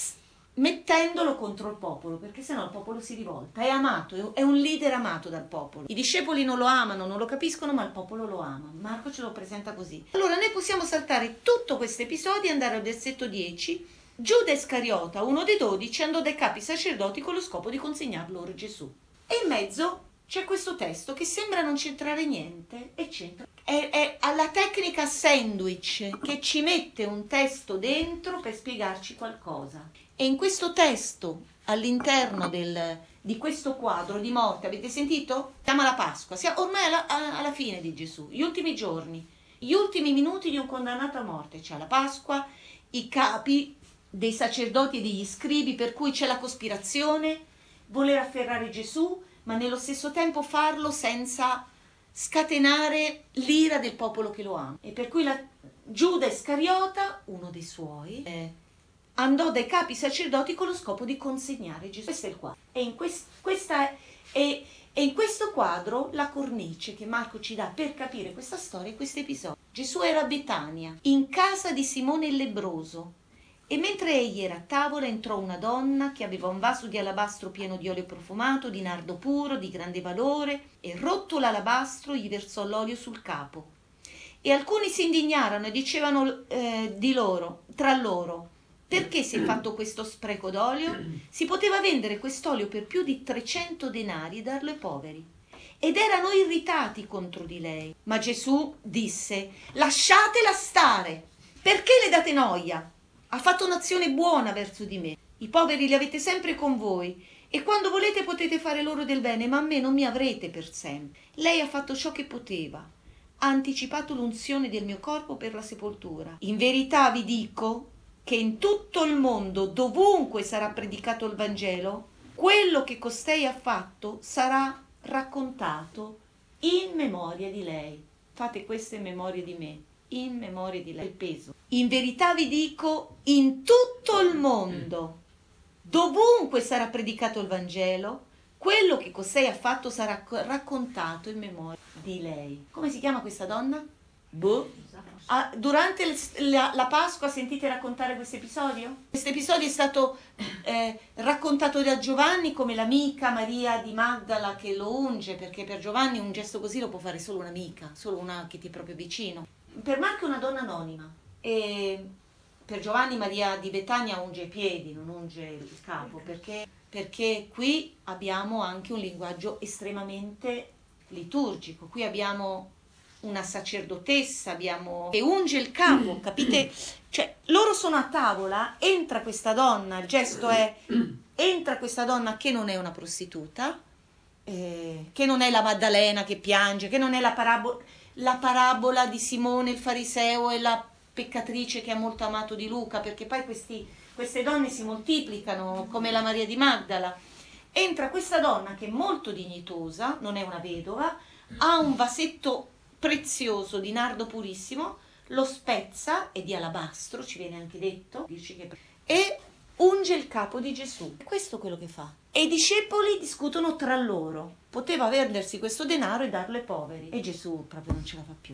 mettendolo contro il popolo, perché sennò il popolo si rivolta. È amato, è un leader amato dal popolo. I discepoli non lo amano, non lo capiscono, ma il popolo lo ama. Marco ce lo presenta così. Allora noi possiamo saltare tutto questo episodio e andare al versetto dieci. Giuda Iscariota, uno dei dodici, andò dai capi sacerdoti con lo scopo di consegnar loro Gesù. E in mezzo c'è questo testo che sembra non c'entrare niente e c'entra. È, è alla tecnica sandwich, che ci mette un testo dentro per spiegarci qualcosa. E in questo testo all'interno del, di questo quadro di morte, avete sentito? Siamo alla Pasqua, siamo ormai alla, alla fine di Gesù, gli ultimi giorni, gli ultimi minuti di un condannato a morte. C'è la Pasqua, i capi dei sacerdoti e degli scribi, per cui c'è la cospirazione, voler afferrare Gesù, ma nello stesso tempo farlo senza scatenare l'ira del popolo che lo ama. E per cui la, Giuda Iscariota, uno dei suoi, eh, andò dai capi sacerdoti con lo scopo di consegnare Gesù. Questo è il quadro. E in, quest, questa è, e, e in questo quadro la cornice che Marco ci dà per capire questa storia e questo episodio. Gesù era a Betania, in casa di Simone il lebbroso, e mentre egli era a tavola entrò una donna che aveva un vaso di alabastro pieno di olio profumato, di nardo puro, di grande valore, e rotto l'alabastro gli versò l'olio sul capo. E alcuni si indignarono e dicevano eh, di loro, tra loro: perché si è fatto questo spreco d'olio? Si poteva vendere quest'olio per più di trecento denari e darlo ai poveri. Ed erano irritati contro di lei. Ma Gesù disse: lasciatela stare, perché le date noia? Ha fatto un'azione buona verso di me. I poveri li avete sempre con voi, e quando volete potete fare loro del bene, ma a me non mi avrete per sempre. Lei ha fatto ciò che poteva, ha anticipato l'unzione del mio corpo per la sepoltura. In verità vi dico che in tutto il mondo, dovunque sarà predicato il Vangelo, quello che costei ha fatto sarà raccontato in memoria di lei. Fate questo in memoria di me, in memoria di lei. Il peso. In verità vi dico, in tutto il mondo, dovunque sarà predicato il Vangelo, quello che costei ha fatto sarà raccontato in memoria di lei. Come si chiama questa donna? Boh. Ah, durante la, la Pasqua sentite raccontare questo episodio? Questo episodio è stato eh, raccontato da Giovanni come l'amica Maria di Magdala che lo unge, perché per Giovanni un gesto così lo può fare solo un'amica, solo una che ti è proprio vicino. Per Marco è una donna anonima, e per Giovanni Maria di Betania unge i piedi, non unge il capo, perché, perché qui abbiamo anche un linguaggio estremamente liturgico. Qui abbiamo una sacerdotessa, abbiamo che unge il capo, capite? Cioè, loro sono a tavola, entra questa donna, il gesto è entra questa donna che non è una prostituta, eh, che non è la Maddalena che piange, che non è la parabola, la parabola di Simone il fariseo e la peccatrice che ha molto amato di Luca, perché poi questi, queste donne si moltiplicano come la Maria di Magdala. Entra questa donna che è molto dignitosa, non è una vedova, ha un vasetto prezioso di nardo purissimo, lo spezza, è di alabastro, ci viene anche detto, e unge il capo di Gesù. Questo è quello che fa. E i discepoli discutono tra loro. Poteva vendersi questo denaro e darlo ai poveri. E Gesù proprio non ce la fa più.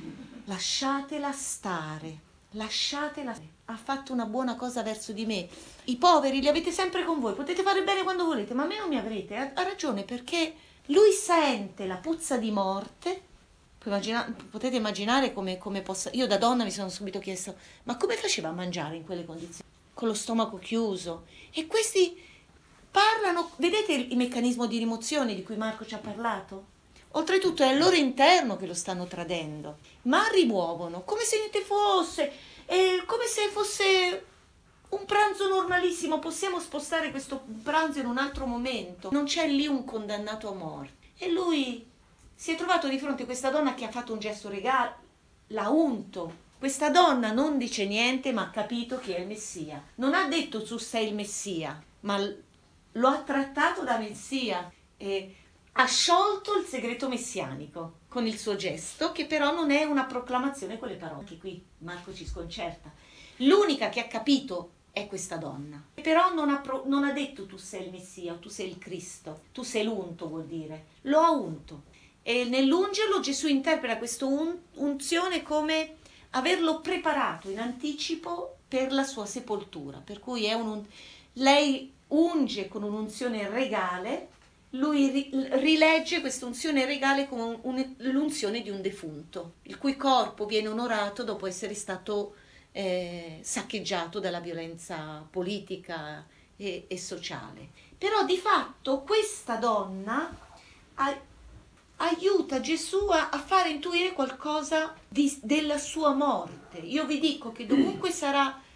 Lasciatela stare, lasciatela stare. Ha fatto una buona cosa verso di me. I poveri li avete sempre con voi, potete fare bene quando volete, ma a me non mi avrete. Ha, ha ragione, perché lui sente la puzza di morte. Immagina, potete immaginare come, come possa... Io da donna mi sono subito chiesto, ma come faceva a mangiare in quelle condizioni? Con lo stomaco chiuso. E questi parlano, vedete il, il meccanismo di rimozione di cui Marco ci ha parlato? Oltretutto è al loro interno che lo stanno tradendo, ma rimuovono come se niente fosse, eh, come se fosse un pranzo normalissimo. Possiamo spostare questo pranzo in un altro momento. Non c'è lì un condannato a morte. E lui si è trovato di fronte a questa donna che ha fatto un gesto regale, l'ha unto. Questa donna non dice niente, ma ha capito che è il Messia. Non ha detto tu sei il Messia, ma lo ha trattato da Messia e ha sciolto il segreto messianico con il suo gesto, che però non è una proclamazione con le parole. Che qui Marco ci sconcerta. L'unica che ha capito è questa donna. Però non ha, pro- non ha detto tu sei il Messia, o tu sei il Cristo, tu sei l'unto, vuol dire. Lo ha unto. E nell'ungerlo Gesù interpreta questa un- unzione come averlo preparato in anticipo per la sua sepoltura, per cui è un, lei unge con un'unzione regale, lui ri, rilegge questa unzione regale come un, un, l'unzione di un defunto, il cui corpo viene onorato dopo essere stato eh, saccheggiato dalla violenza politica e, e sociale. Però di fatto questa donna ha aiuta Gesù a, a fare intuire qualcosa di, della sua morte. Io vi dico che dovunque sarà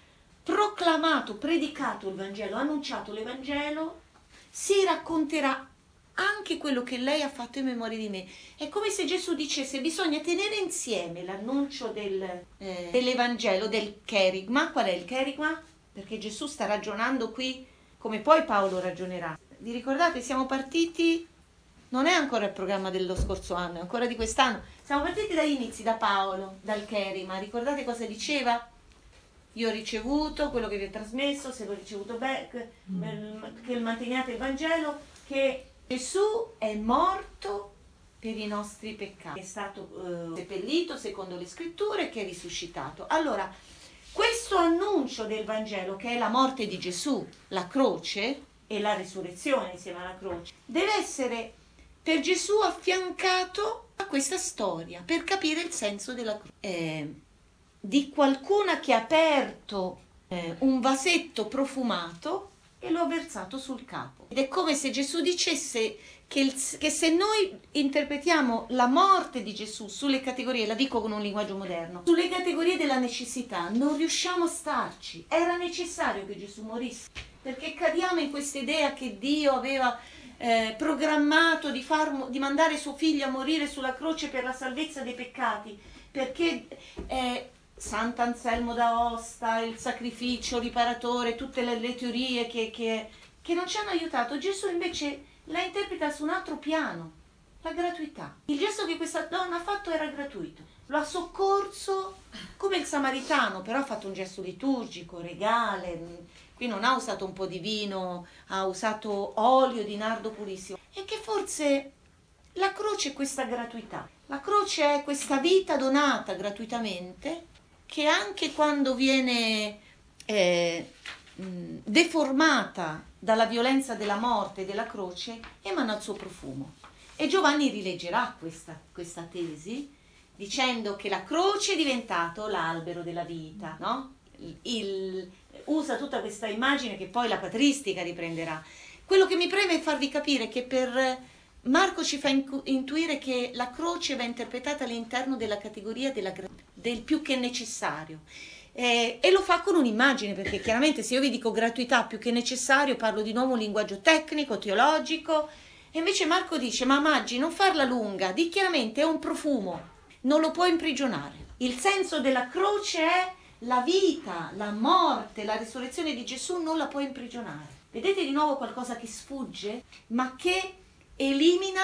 proclamato, predicato il Vangelo, annunciato l'Evangelo, si racconterà anche quello che lei ha fatto in memoria di me. È come se Gesù dicesse: bisogna tenere insieme l'annuncio del, eh, dell'Evangelo, del cherigma. Qual è il cherigma? Perché Gesù sta ragionando qui come poi Paolo ragionerà. Vi ricordate, siamo partiti, non è ancora il programma dello scorso anno, è ancora di quest'anno, siamo partiti dagli inizi, da Paolo, dal cherigma. Ricordate cosa diceva? Io ho ricevuto quello che vi ho trasmesso, se l'ho ricevuto bene, che manteniate il Vangelo, che Gesù è morto per i nostri peccati, è stato eh, seppellito secondo le scritture, che è risuscitato. Allora, questo annuncio del Vangelo, che è la morte di Gesù, la croce e la risurrezione insieme alla croce, deve essere per Gesù affiancato a questa storia per capire il senso della croce. Eh, di qualcuna che ha aperto eh, un vasetto profumato e lo ha versato sul capo. Ed è come se Gesù dicesse che, il, che se noi interpretiamo la morte di Gesù sulle categorie, la dico con un linguaggio moderno, sulle categorie della necessità, non riusciamo a starci. Era necessario che Gesù morisse, perché cadiamo in questa idea che Dio aveva eh, programmato di, far, di mandare suo figlio a morire sulla croce per la salvezza dei peccati, perché eh, Sant'Anselmo d'Aosta, il sacrificio riparatore, tutte le, le teorie che, che, che non ci hanno aiutato. Gesù invece la interpreta su un altro piano, la gratuità. Il gesto che questa donna ha fatto era gratuito, lo ha soccorso come il samaritano, però ha fatto un gesto liturgico, regale. Qui non ha usato un po' di vino, ha usato olio di nardo purissimo. E che forse la croce è questa gratuità, la croce è questa vita donata gratuitamente, che anche quando viene eh, mh, deformata dalla violenza della morte e della croce, emana il suo profumo. E Giovanni rileggerà questa, questa tesi dicendo che la croce è diventato l'albero della vita, no? Il, il, usa tutta questa immagine che poi la patristica riprenderà. Quello che mi preme è farvi capire che per Marco ci fa intuire che la croce va interpretata all'interno della categoria della, del più che necessario, eh, e lo fa con un'immagine, perché chiaramente se io vi dico gratuità più che necessario parlo di nuovo un linguaggio tecnico, teologico, e invece Marco dice: ma Maggi, non farla lunga, di chiaramente è un profumo, non lo può imprigionare. Il senso della croce è la vita, la morte, la risurrezione di Gesù non la può imprigionare. Vedete di nuovo qualcosa che sfugge, ma che elimina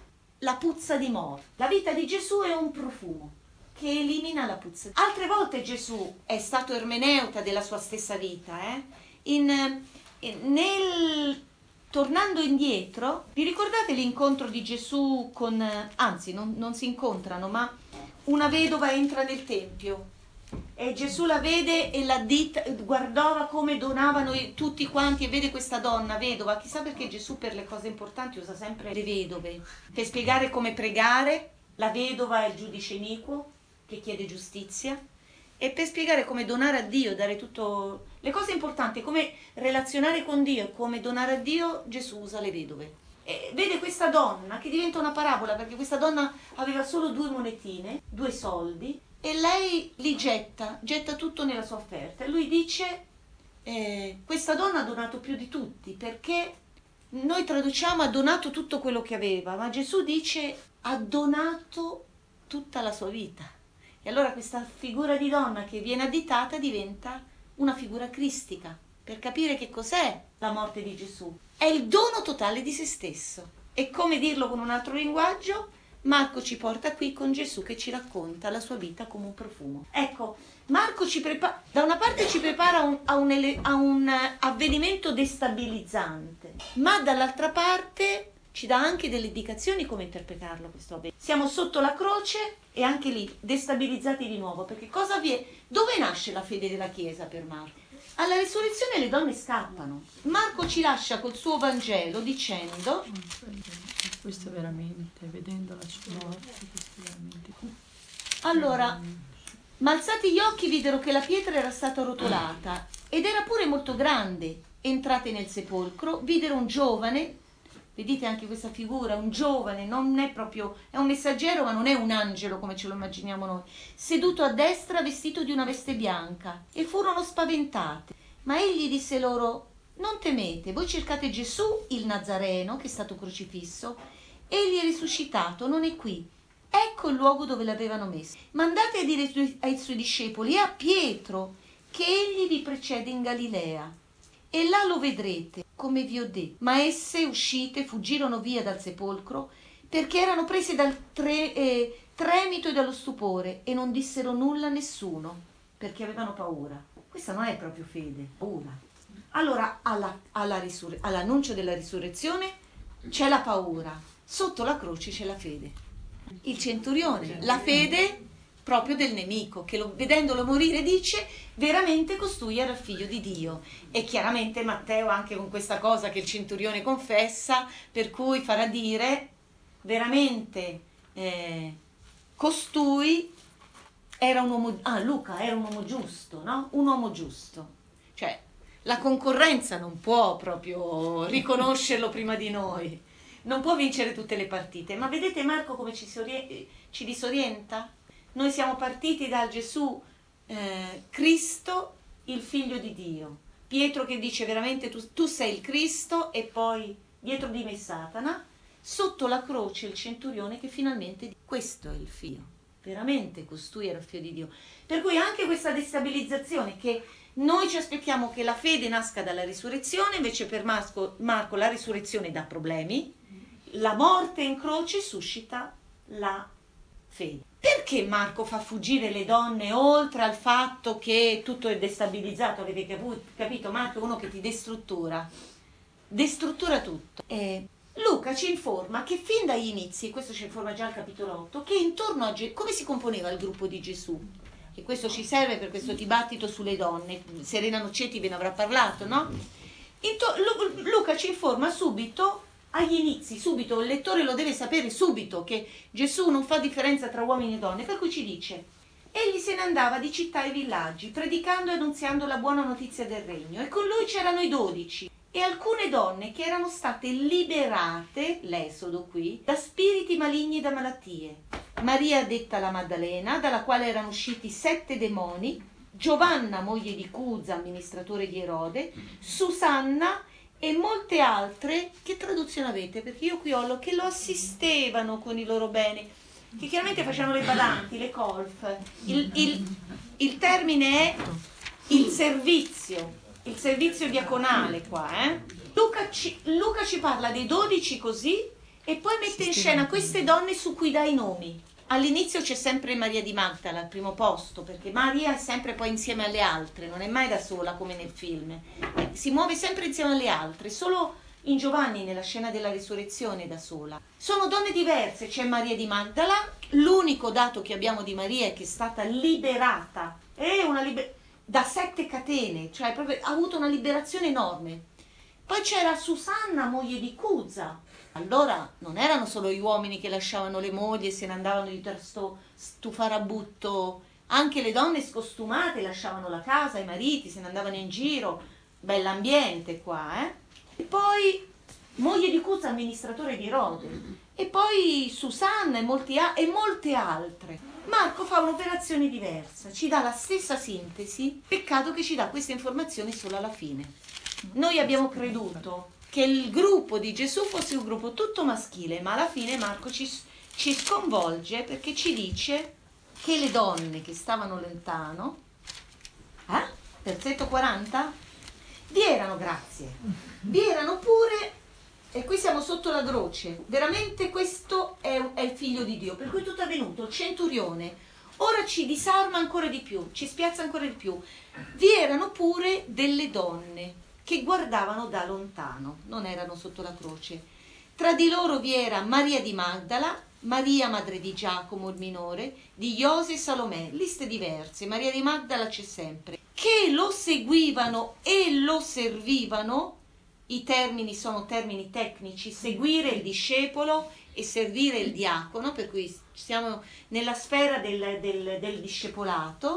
la puzza di morte. La vita di Gesù è un profumo che elimina la puzza. Altre volte Gesù è stato ermeneuta della sua stessa vita. Eh? In, in, nel, tornando indietro, vi ricordate l'incontro di Gesù con, anzi non, non si incontrano, ma una vedova entra nel Tempio e Gesù la vede e la dita, guardava come donavano tutti quanti, e vede questa donna vedova. Chissà perché Gesù per le cose importanti usa sempre le vedove, per spiegare come pregare. La vedova è il giudice iniquo che chiede giustizia, e per spiegare come donare a Dio, dare tutto le cose importanti, come relazionare con Dio e come donare a Dio, Gesù usa le vedove. E vede questa donna che diventa una parabola, perché questa donna aveva solo due monetine, due soldi, e lei li getta, getta tutto nella sua offerta. E lui dice, eh, questa donna ha donato più di tutti, perché noi traduciamo ha donato tutto quello che aveva, ma Gesù dice ha donato tutta la sua vita. E allora questa figura di donna che viene additata diventa una figura cristica, per capire che cos'è la morte di Gesù. È il dono totale di se stesso. E come dirlo con un altro linguaggio? Marco ci porta qui con Gesù che ci racconta la sua vita come un profumo. Ecco, Marco ci prepara, da una parte ci prepara un, a, un ele, a un avvenimento destabilizzante, ma dall'altra parte ci dà anche delle indicazioni come interpretarlo questo avvenimento. Siamo sotto la croce e anche lì destabilizzati di nuovo, perché cosa avviene? Dove nasce la fede della Chiesa per Marco? Alla risurrezione le donne scappano. Marco ci lascia col suo Vangelo dicendo: questo è veramente, vedendo la sua morte, questo è veramente... Allora, ma alzati gli occhi videro che la pietra era stata rotolata ed era pure molto grande. Entrate nel sepolcro, videro un giovane Vedete anche questa figura, un giovane, non è proprio, è un messaggero ma non è un angelo come ce lo immaginiamo noi, seduto a destra vestito di una veste bianca, e furono spaventate. Ma egli disse loro: non temete, voi cercate Gesù il Nazareno che è stato crocifisso, egli è risuscitato, non è qui, ecco il luogo dove l'avevano messo. Mandate a dire ai suoi discepoli e a Pietro che egli vi precede in Galilea, e là lo vedrete, come vi ho detto. Ma esse, uscite, fuggirono via dal sepolcro, perché erano prese dal tre, eh, tremito e dallo stupore, e non dissero nulla a nessuno, perché avevano paura. Questa non è proprio fede, paura. Allora, alla, alla risur- all'annuncio della risurrezione c'è la paura, sotto la croce c'è la fede. Il centurione, la fede proprio del nemico, che lo, vedendolo morire dice: veramente costui era il figlio di Dio. E chiaramente Matteo anche con questa cosa che il centurione confessa, per cui farà dire veramente eh, costui era un uomo, ah Luca era un uomo giusto, no? Un uomo giusto. Cioè la concorrenza non può proprio riconoscerlo prima di noi, non può vincere tutte le partite. Ma vedete Marco come ci, orie- ci disorienta? Noi siamo partiti dal Gesù eh, Cristo, il figlio di Dio. Pietro che dice veramente tu, tu sei il Cristo, e poi dietro di me Satana, sotto la croce il centurione che finalmente dice: questo è il figlio, veramente costui era il figlio di Dio. Per cui anche questa destabilizzazione, che noi ci aspettiamo che la fede nasca dalla risurrezione, invece per Marco, Marco la risurrezione dà problemi, la morte in croce suscita la fede. Perché Marco fa fuggire le donne oltre al fatto che tutto è destabilizzato? Avete capito? Marco è uno che ti destruttura, destruttura tutto. E Luca ci informa che fin dagli inizi, e questo ci informa già al capitolo otto, che intorno a Gesù, come si componeva il gruppo di Gesù? E questo ci serve per questo dibattito sulle donne. Serena Nocetti ve ne avrà parlato, no? Intor- Lu- Luca ci informa subito, agli inizi, subito, il lettore lo deve sapere subito, che Gesù non fa differenza tra uomini e donne, per cui ci dice: egli se ne andava di città e villaggi, predicando e annunziando la buona notizia del regno, e con lui c'erano i dodici, e alcune donne che erano state liberate, l'esodo qui, da spiriti maligni e da malattie. Maria detta la Maddalena, dalla quale erano usciti sette demoni, Giovanna, moglie di Cuza, amministratore di Erode, Susanna e molte altre. Che traduzione avete? Perché io qui ho lo che lo assistevano con i loro beni, che chiaramente facevano le badanti, le colf. Il, il, il termine è il servizio, il servizio diaconale qua. Eh? Luca, ci, Luca ci parla dei dodici così, e poi mette in scena queste donne su cui dà i nomi. All'inizio c'è sempre Maria di Magdala al primo posto, perché Maria è sempre poi insieme alle altre, non è mai da sola come nel film, si muove sempre insieme alle altre, solo in Giovanni nella scena della risurrezione è da sola. Sono donne diverse, c'è Maria di Magdala, l'unico dato che abbiamo di Maria è che è stata liberata, è una liber- da sette catene, cioè proprio ha avuto una liberazione enorme. Poi c'era Susanna, moglie di Cuza. Allora non erano solo gli uomini che lasciavano le mogli e se ne andavano di sto, sto farabutto, anche le donne scostumate lasciavano la casa, i mariti se ne andavano in giro, bell'ambiente qua, eh? E poi moglie di Cuza, amministratore di Erode, e poi Susanna e, molti a- e molte altre. Marco fa un'operazione diversa, ci dà la stessa sintesi, peccato che ci dà queste informazioni solo alla fine. Noi abbiamo creduto che il gruppo di Gesù fosse un gruppo tutto maschile, ma alla fine Marco ci, ci sconvolge, perché ci dice che le donne che stavano lontano, eh? versetto quaranta, vi erano, grazie, vi erano pure, e qui siamo sotto la croce, veramente questo è, è il figlio di Dio, per cui tutto è avvenuto, il centurione, ora ci disarma ancora di più, ci spiazza ancora di più, vi erano pure delle donne che guardavano da lontano, non erano sotto la croce. Tra di loro vi era Maria di Magdala, Maria madre di Giacomo il minore, di Iose e Salomè, liste diverse, Maria di Magdala c'è sempre, che lo seguivano e lo servivano. I termini sono termini tecnici, seguire il discepolo e servire il diacono, per cui siamo nella sfera del, del, del discepolato.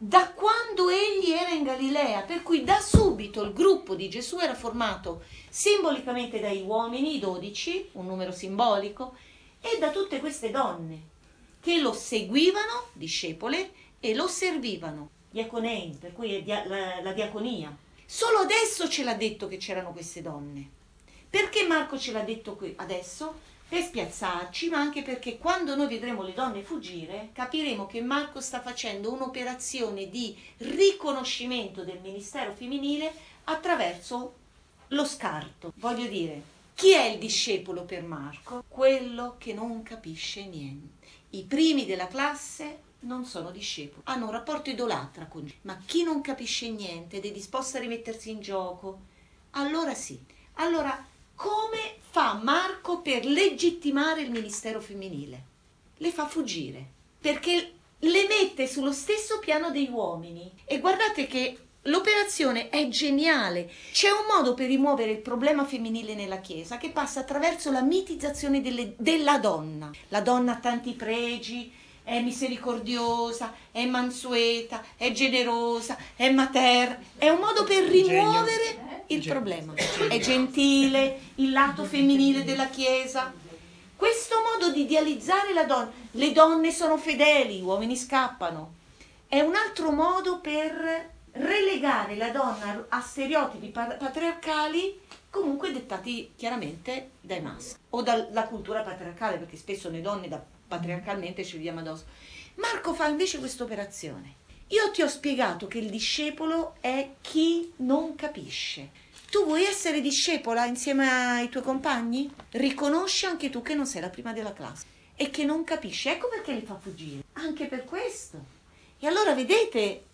da quando egli era in Galilea, per cui da subito il gruppo di Gesù era formato simbolicamente dai uomini, i dodici, un numero simbolico, e da tutte queste donne che lo seguivano, discepole, e lo servivano, diaconei, per cui è dia- la, la diaconia. Solo adesso ce l'ha detto che c'erano queste donne. Perché Marco ce l'ha detto qui adesso? Per spiazzarci, ma anche perché quando noi vedremo le donne fuggire, capiremo che Marco sta facendo un'operazione di riconoscimento del ministero femminile attraverso lo scarto. Voglio dire, chi è il discepolo per Marco? Quello che non capisce niente. I primi della classe non sono discepoli, hanno un rapporto idolatra con Gesù, ma chi non capisce niente ed è disposto a rimettersi in gioco, allora sì. Allora, come fa Marco per legittimare il ministero femminile? Le fa fuggire, perché le mette sullo stesso piano degli uomini. E guardate che l'operazione è geniale. C'è un modo per rimuovere il problema femminile nella Chiesa che passa attraverso la mitizzazione delle, della donna. La donna ha tanti pregi, è misericordiosa, è mansueta, è generosa, è materna. È un modo per rimuovere il problema. È gentile, il lato femminile della Chiesa. Questo modo di idealizzare la donna, le donne sono fedeli, gli uomini scappano, è un altro modo per relegare la donna a stereotipi patriarcali comunque dettati chiaramente dai maschi o dalla cultura patriarcale, perché spesso le donne da patriarcalmente ci vediamo addosso. Marco fa invece questa operazione. Io ti ho spiegato che il discepolo è chi non capisce. Tu vuoi essere discepola insieme ai tuoi compagni? Riconosci anche tu che non sei la prima della classe e che non capisci. Ecco perché li fa fuggire. Anche per questo. E allora vedete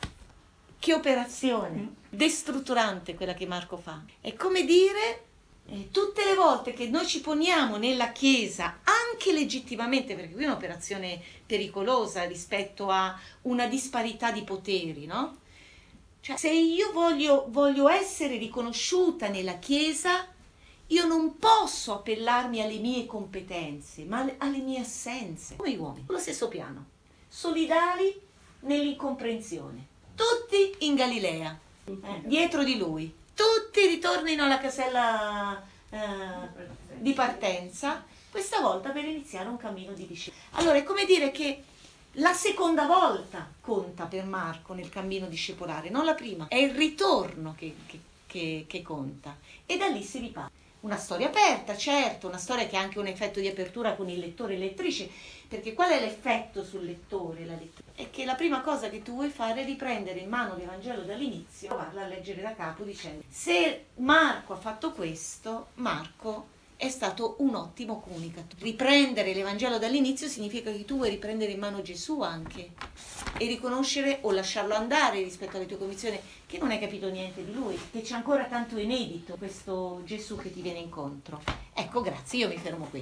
che operazione destrutturante quella che Marco fa. È come dire, eh, tutte le volte che noi ci poniamo nella Chiesa, anche legittimamente, perché qui è un'operazione pericolosa rispetto a una disparità di poteri, no? Cioè, se io voglio, voglio essere riconosciuta nella Chiesa, io non posso appellarmi alle mie competenze, ma alle, alle mie assenze. Come gli uomini, sullo stesso piano, solidali nell'incomprensione. Tutti in Galilea, eh, dietro di lui. Tutti ritornino alla casella eh, di partenza, questa volta per iniziare un cammino di discepolo. Allora, è come dire che la seconda volta conta per Marco nel cammino discepolare, non la prima. È il ritorno che, che, che, che conta. E da lì si riparte. Una storia aperta, certo, una storia che ha anche un effetto di apertura con il lettore e lettrice, perché qual è l'effetto sul lettore e la lettrice? È che la prima cosa che tu vuoi fare è riprendere in mano l'Evangelo dall'inizio e provarla a leggere da capo dicendo: se Marco ha fatto questo, Marco è stato un ottimo comunicatore. Riprendere l'Evangelo dall'inizio significa che tu vuoi riprendere in mano Gesù anche e riconoscere o lasciarlo andare rispetto alle tue convinzioni, che non hai capito niente di lui, che c'è ancora tanto inedito questo Gesù che ti viene incontro. Ecco, grazie, io mi fermo qui.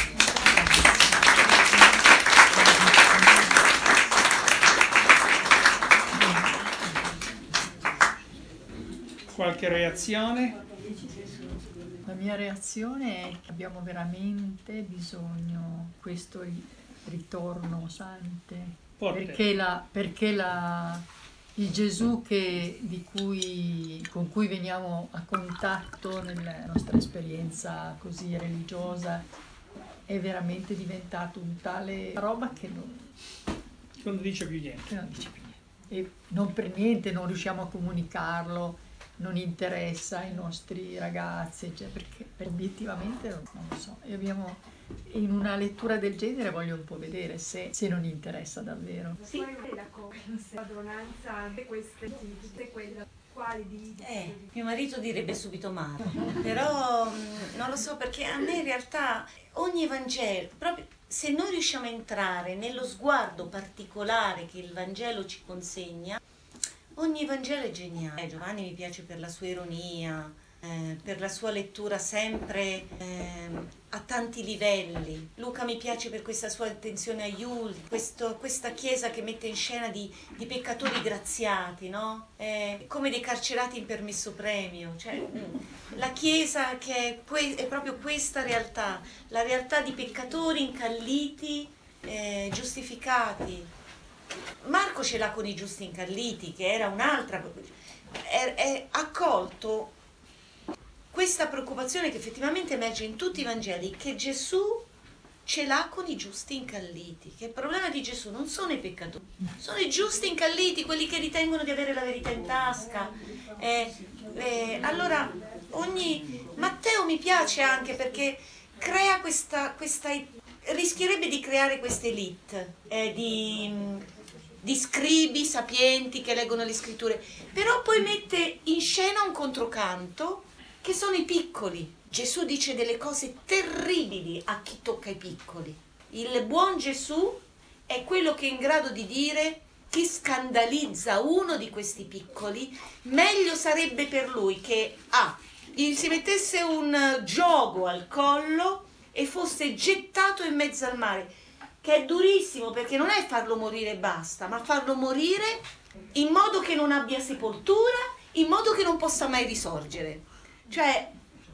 Qualche reazione? La mia reazione è che abbiamo veramente bisogno di questo ritorno sante, Forte. perché, la, perché la, il Gesù che, di cui, con cui veniamo a contatto nella nostra esperienza così religiosa è veramente diventato un tale roba che non, che non dice più niente. che non dice più niente. E non per niente non riusciamo a comunicarlo, non interessa ai nostri ragazzi, cioè perché obiettivamente non, non lo so. E abbiamo, in una lettura del genere voglio un po' vedere se, se non interessa davvero. Sì. La padronanza anche queste, tutte quelle quali di... Eh, mio marito direbbe subito male, però mh, non lo so, perché a me in realtà ogni Vangelo, proprio se noi riusciamo a entrare nello sguardo particolare che il Vangelo ci consegna, ogni Vangelo è geniale. Giovanni mi piace per la sua ironia, eh, per la sua lettura sempre eh, a tanti livelli. Luca mi piace per questa sua attenzione agli ultimi, questo, questa chiesa che mette in scena di, di peccatori graziati, no? Eh, come dei carcerati in permesso premio. Cioè, la chiesa che è, que- è proprio questa realtà, la realtà di peccatori incalliti, eh, giustificati. Marco ce l'ha con i giusti incalliti, che era un'altra, è, è accolto questa preoccupazione che effettivamente emerge in tutti i Vangeli, che Gesù ce l'ha con i giusti incalliti, che il problema di Gesù non sono i peccatori, sono i giusti incalliti, quelli che ritengono di avere la verità in tasca. Eh, eh, allora, ogni Matteo mi piace anche perché crea questa, questa rischierebbe di creare questa elite eh, di, di scribi sapienti che leggono le scritture, però poi mette in scena un controcanto che sono i piccoli. Gesù dice delle cose terribili a chi tocca i piccoli. Il buon Gesù è quello che è in grado di dire: chi scandalizza uno di questi piccoli, meglio sarebbe per lui che ah, gli si mettesse un giogo al collo e fosse gettato in mezzo al mare, che è durissimo, perché non è farlo morire e basta, ma farlo morire in modo che non abbia sepoltura, in modo che non possa mai risorgere. Cioè,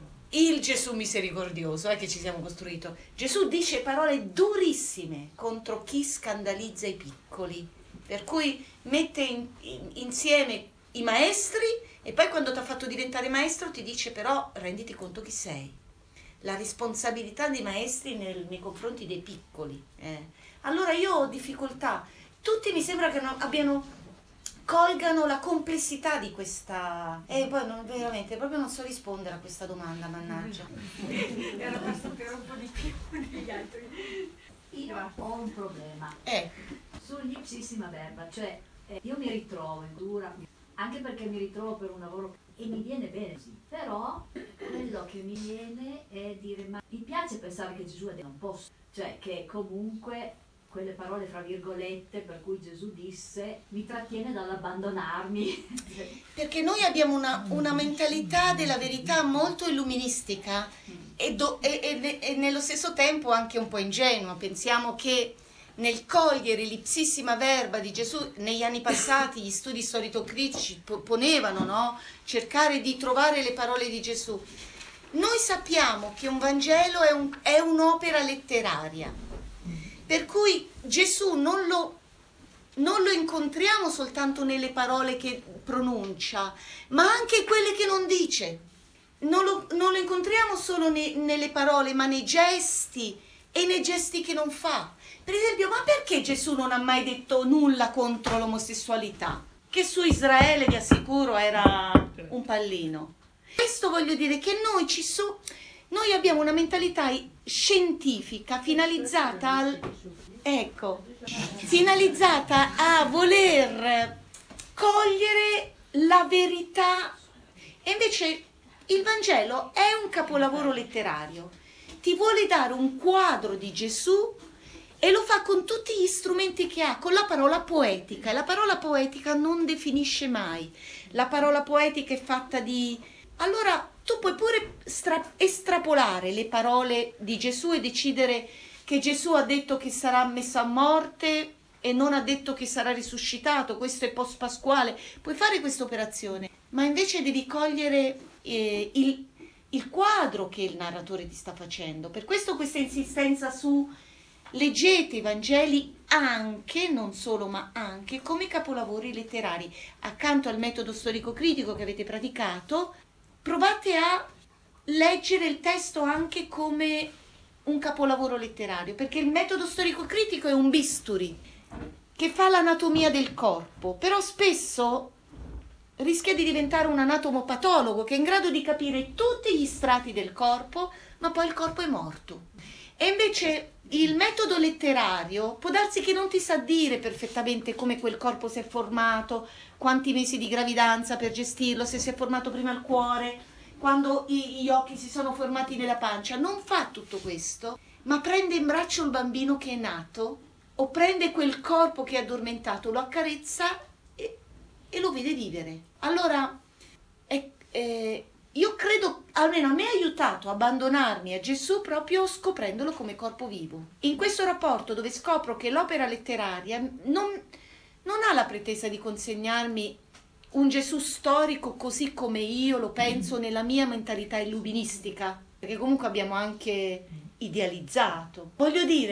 il Gesù misericordioso è eh, che ci siamo costruito. Gesù dice parole durissime contro chi scandalizza i piccoli, per cui mette in, in, insieme i maestri e poi quando ti ha fatto diventare maestro ti dice però renditi conto chi sei. La responsabilità dei maestri nel, nei confronti dei piccoli. Eh. Allora io ho difficoltà. Tutti mi sembra che no, abbiano... colgano la complessità di questa e poi non, veramente proprio non so rispondere a questa domanda, mannaggia. Era questo per un po' di più degli altri. Io ho un problema eh. sull'ipsissima verba, cioè eh, io mi ritrovo in dura, anche perché mi ritrovo per un lavoro e mi viene bene sì, però quello che mi viene è dire ma mi piace pensare che Gesù è non posso, cioè che comunque quelle parole fra virgolette per cui Gesù disse mi trattiene dall'abbandonarmi. Perché noi abbiamo una, una mentalità della verità molto illuministica e, do, e, e, e nello stesso tempo anche un po' ingenua. Pensiamo che nel cogliere l'ipsissima verba di Gesù, negli anni passati gli studi storico-critici ponevano, no? Cercare di trovare le parole di Gesù. Noi sappiamo che un Vangelo è, un, è un'opera letteraria. Per cui Gesù non lo, non lo incontriamo soltanto nelle parole che pronuncia, ma anche quelle che non dice. Non lo, non lo incontriamo solo ne, nelle parole, ma nei gesti e nei gesti che non fa. Per esempio, ma perché Gesù non ha mai detto nulla contro l'omosessualità? Che su Israele, vi assicuro, era un pallino. Questo voglio dire che noi ci so, noi abbiamo una mentalità scientifica finalizzata al, ecco, finalizzata a voler cogliere la verità, e invece il Vangelo è un capolavoro letterario, ti vuole dare un quadro di Gesù e lo fa con tutti gli strumenti che ha, con la parola poetica, e la parola poetica non definisce mai, la parola poetica è fatta di... Allora tu puoi pure stra- estrapolare le parole di Gesù e decidere che Gesù ha detto che sarà messo a morte e non ha detto che sarà risuscitato, questo è post pasquale, puoi fare questa operazione, ma invece devi cogliere eh, il, il quadro che il narratore ti sta facendo. Per questo questa insistenza su leggete i Vangeli anche, non solo ma anche, come capolavori letterari, accanto al metodo storico-critico che avete praticato. Provate a leggere il testo anche come un capolavoro letterario, perché il metodo storico-critico è un bisturi che fa l'anatomia del corpo, però spesso rischia di diventare un anatomopatologo che è in grado di capire tutti gli strati del corpo, ma poi il corpo è morto. E invece il metodo letterario può darsi che non ti sa dire perfettamente come quel corpo si è formato, quanti mesi di gravidanza per gestirlo, se si è formato prima il cuore, quando gli occhi si sono formati nella pancia. Non fa tutto questo, ma prende in braccio il bambino che è nato o prende quel corpo che è addormentato, lo accarezza e, e lo vede vivere. Allora, è, è, io credo, almeno a me ha aiutato a abbandonarmi a Gesù proprio scoprendolo come corpo vivo. In questo rapporto dove scopro che l'opera letteraria non, non ha la pretesa di consegnarmi un Gesù storico così come io lo penso nella mia mentalità illuministica, perché comunque abbiamo anche idealizzato. Voglio dire,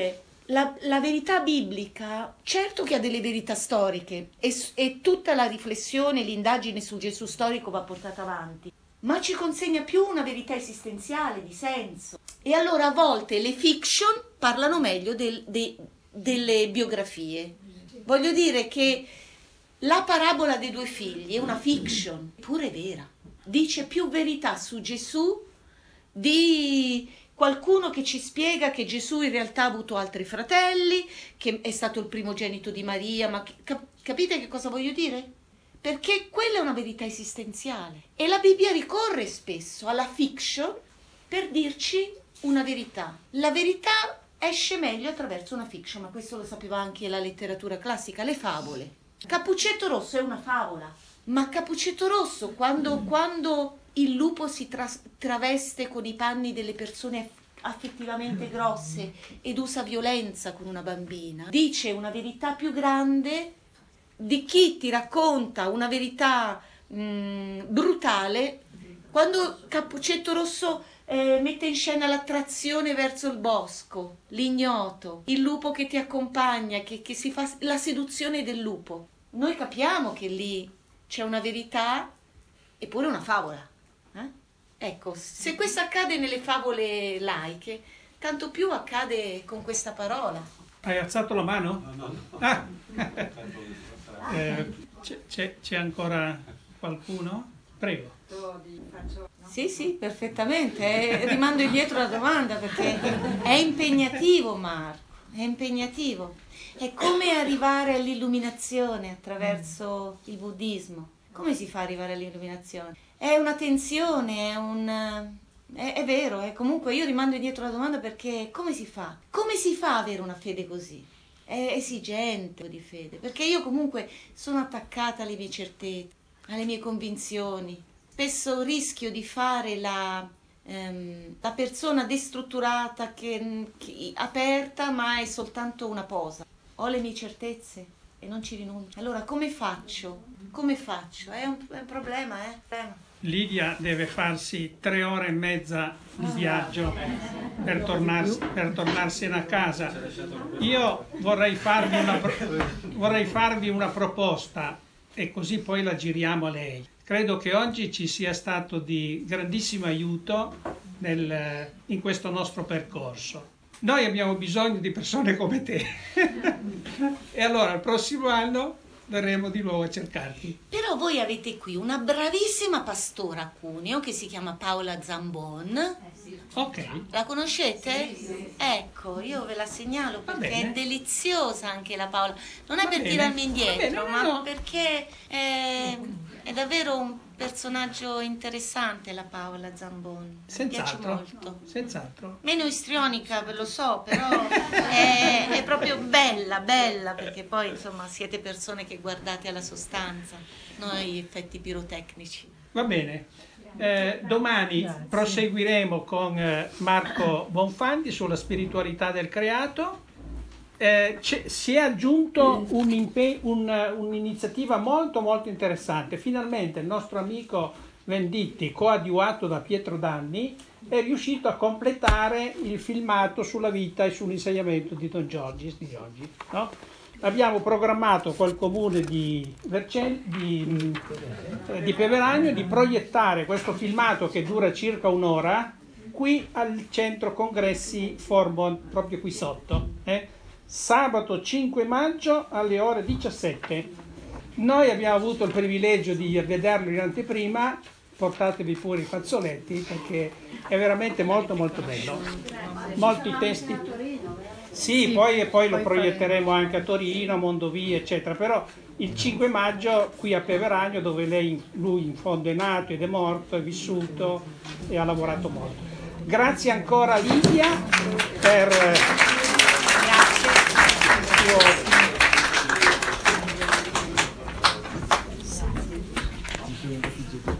la, la verità biblica, certo che ha delle verità storiche e, e tutta la riflessione, l'indagine su Gesù storico va portata avanti, ma ci consegna più una verità esistenziale, di senso. E allora a volte le fiction parlano meglio del, de, delle biografie. Voglio dire che la parabola dei due figli è una fiction, eppure vera. Dice più verità su Gesù di qualcuno che ci spiega che Gesù in realtà ha avuto altri fratelli, che è stato il primogenito di Maria, ma cap- capite che cosa voglio dire? Perché quella è una verità esistenziale e la Bibbia ricorre spesso alla fiction per dirci una verità. La verità esce meglio attraverso una fiction, ma questo lo sapeva anche la letteratura classica, le favole. Cappuccetto Rosso è una favola, ma Cappuccetto Rosso quando, quando il lupo si tra- traveste con i panni delle persone affettivamente grosse ed usa violenza con una bambina, dice una verità più grande di chi ti racconta una verità mh, brutale quando Cappuccetto Rosso eh, mette in scena l'attrazione verso il bosco, l'ignoto, il lupo che ti accompagna, che, che si fa la seduzione del lupo. Noi capiamo che lì c'è una verità eppure una favola. Eh? Ecco, se questo accade nelle favole laiche, tanto più accade con questa parola. Hai alzato la mano? No, no, no. Ah. eh, c'è, c'è, c'è ancora qualcuno? Prego. Sì, sì, perfettamente. Eh, rimando indietro la domanda perché è impegnativo, Marco, è impegnativo. È come arrivare all'illuminazione attraverso il buddismo. Come si fa ad arrivare all'illuminazione? È una tensione, è un... È, è vero, è comunque io rimando indietro la domanda perché come si fa? Come si fa ad avere una fede così? È esigente di fede, perché io comunque sono attaccata alle mie certezze, alle mie convinzioni. Spesso rischio di fare la, ehm, la persona destrutturata, che, che, aperta, ma è soltanto una posa. Ho le mie certezze e non ci rinuncio. Allora come faccio? Come faccio? È un, è un problema, eh? Problema. Lidia deve farsi tre ore e mezza di viaggio per, tornarsi, per tornarsene a casa. Io vorrei farvi, una, vorrei farvi una proposta e così poi la giriamo a lei. Credo che oggi ci sia stato di grandissimo aiuto nel, in questo nostro percorso. Noi abbiamo bisogno di persone come te e allora il prossimo anno verremo di nuovo a cercarti. Però voi avete qui una bravissima pastora a Cuneo che si chiama Paola Zambon. Eh sì. Ok. La conoscete? Sì, sì. Ecco, io ve la segnalo perché bene. è deliziosa anche la Paola. Non è Va per bene. tirarmi Va indietro, bene, no, ma no. perché è, è davvero un personaggio interessante la Paola Zambon. Mi piace Senz'altro. molto. Senz'altro. Meno istrionica, ve lo so, però è, è proprio bella, bella, perché poi insomma siete persone che guardate alla sostanza, non agli effetti pirotecnici. Va bene. Eh, domani Grazie. proseguiremo con eh, Marco Bonfanti sulla spiritualità del creato. Eh, si è aggiunto un impe- un, un'iniziativa molto molto interessante. Finalmente il nostro amico Venditti, coadiuvato da Pietro Danni, è riuscito a completare il filmato sulla vita e sull'insegnamento di Don Giorgis di oggi, no? Abbiamo programmato col comune di, Vercel- di, di Peveragno di proiettare questo filmato che dura circa un'ora qui al centro congressi Forbon, proprio qui sotto, eh? Sabato cinque maggio alle ore diciassette. Noi abbiamo avuto il privilegio di vederlo in anteprima, portatevi pure i fazzoletti perché è veramente molto molto bello. Molti testi. Sì, Sì, poi, poi lo poi proietteremo anche a Torino, a Mondovì, eccetera, però il cinque maggio qui a Peveragno, dove lei, lui in fondo è nato ed è morto, è vissuto e ha lavorato molto. Grazie ancora Lidia per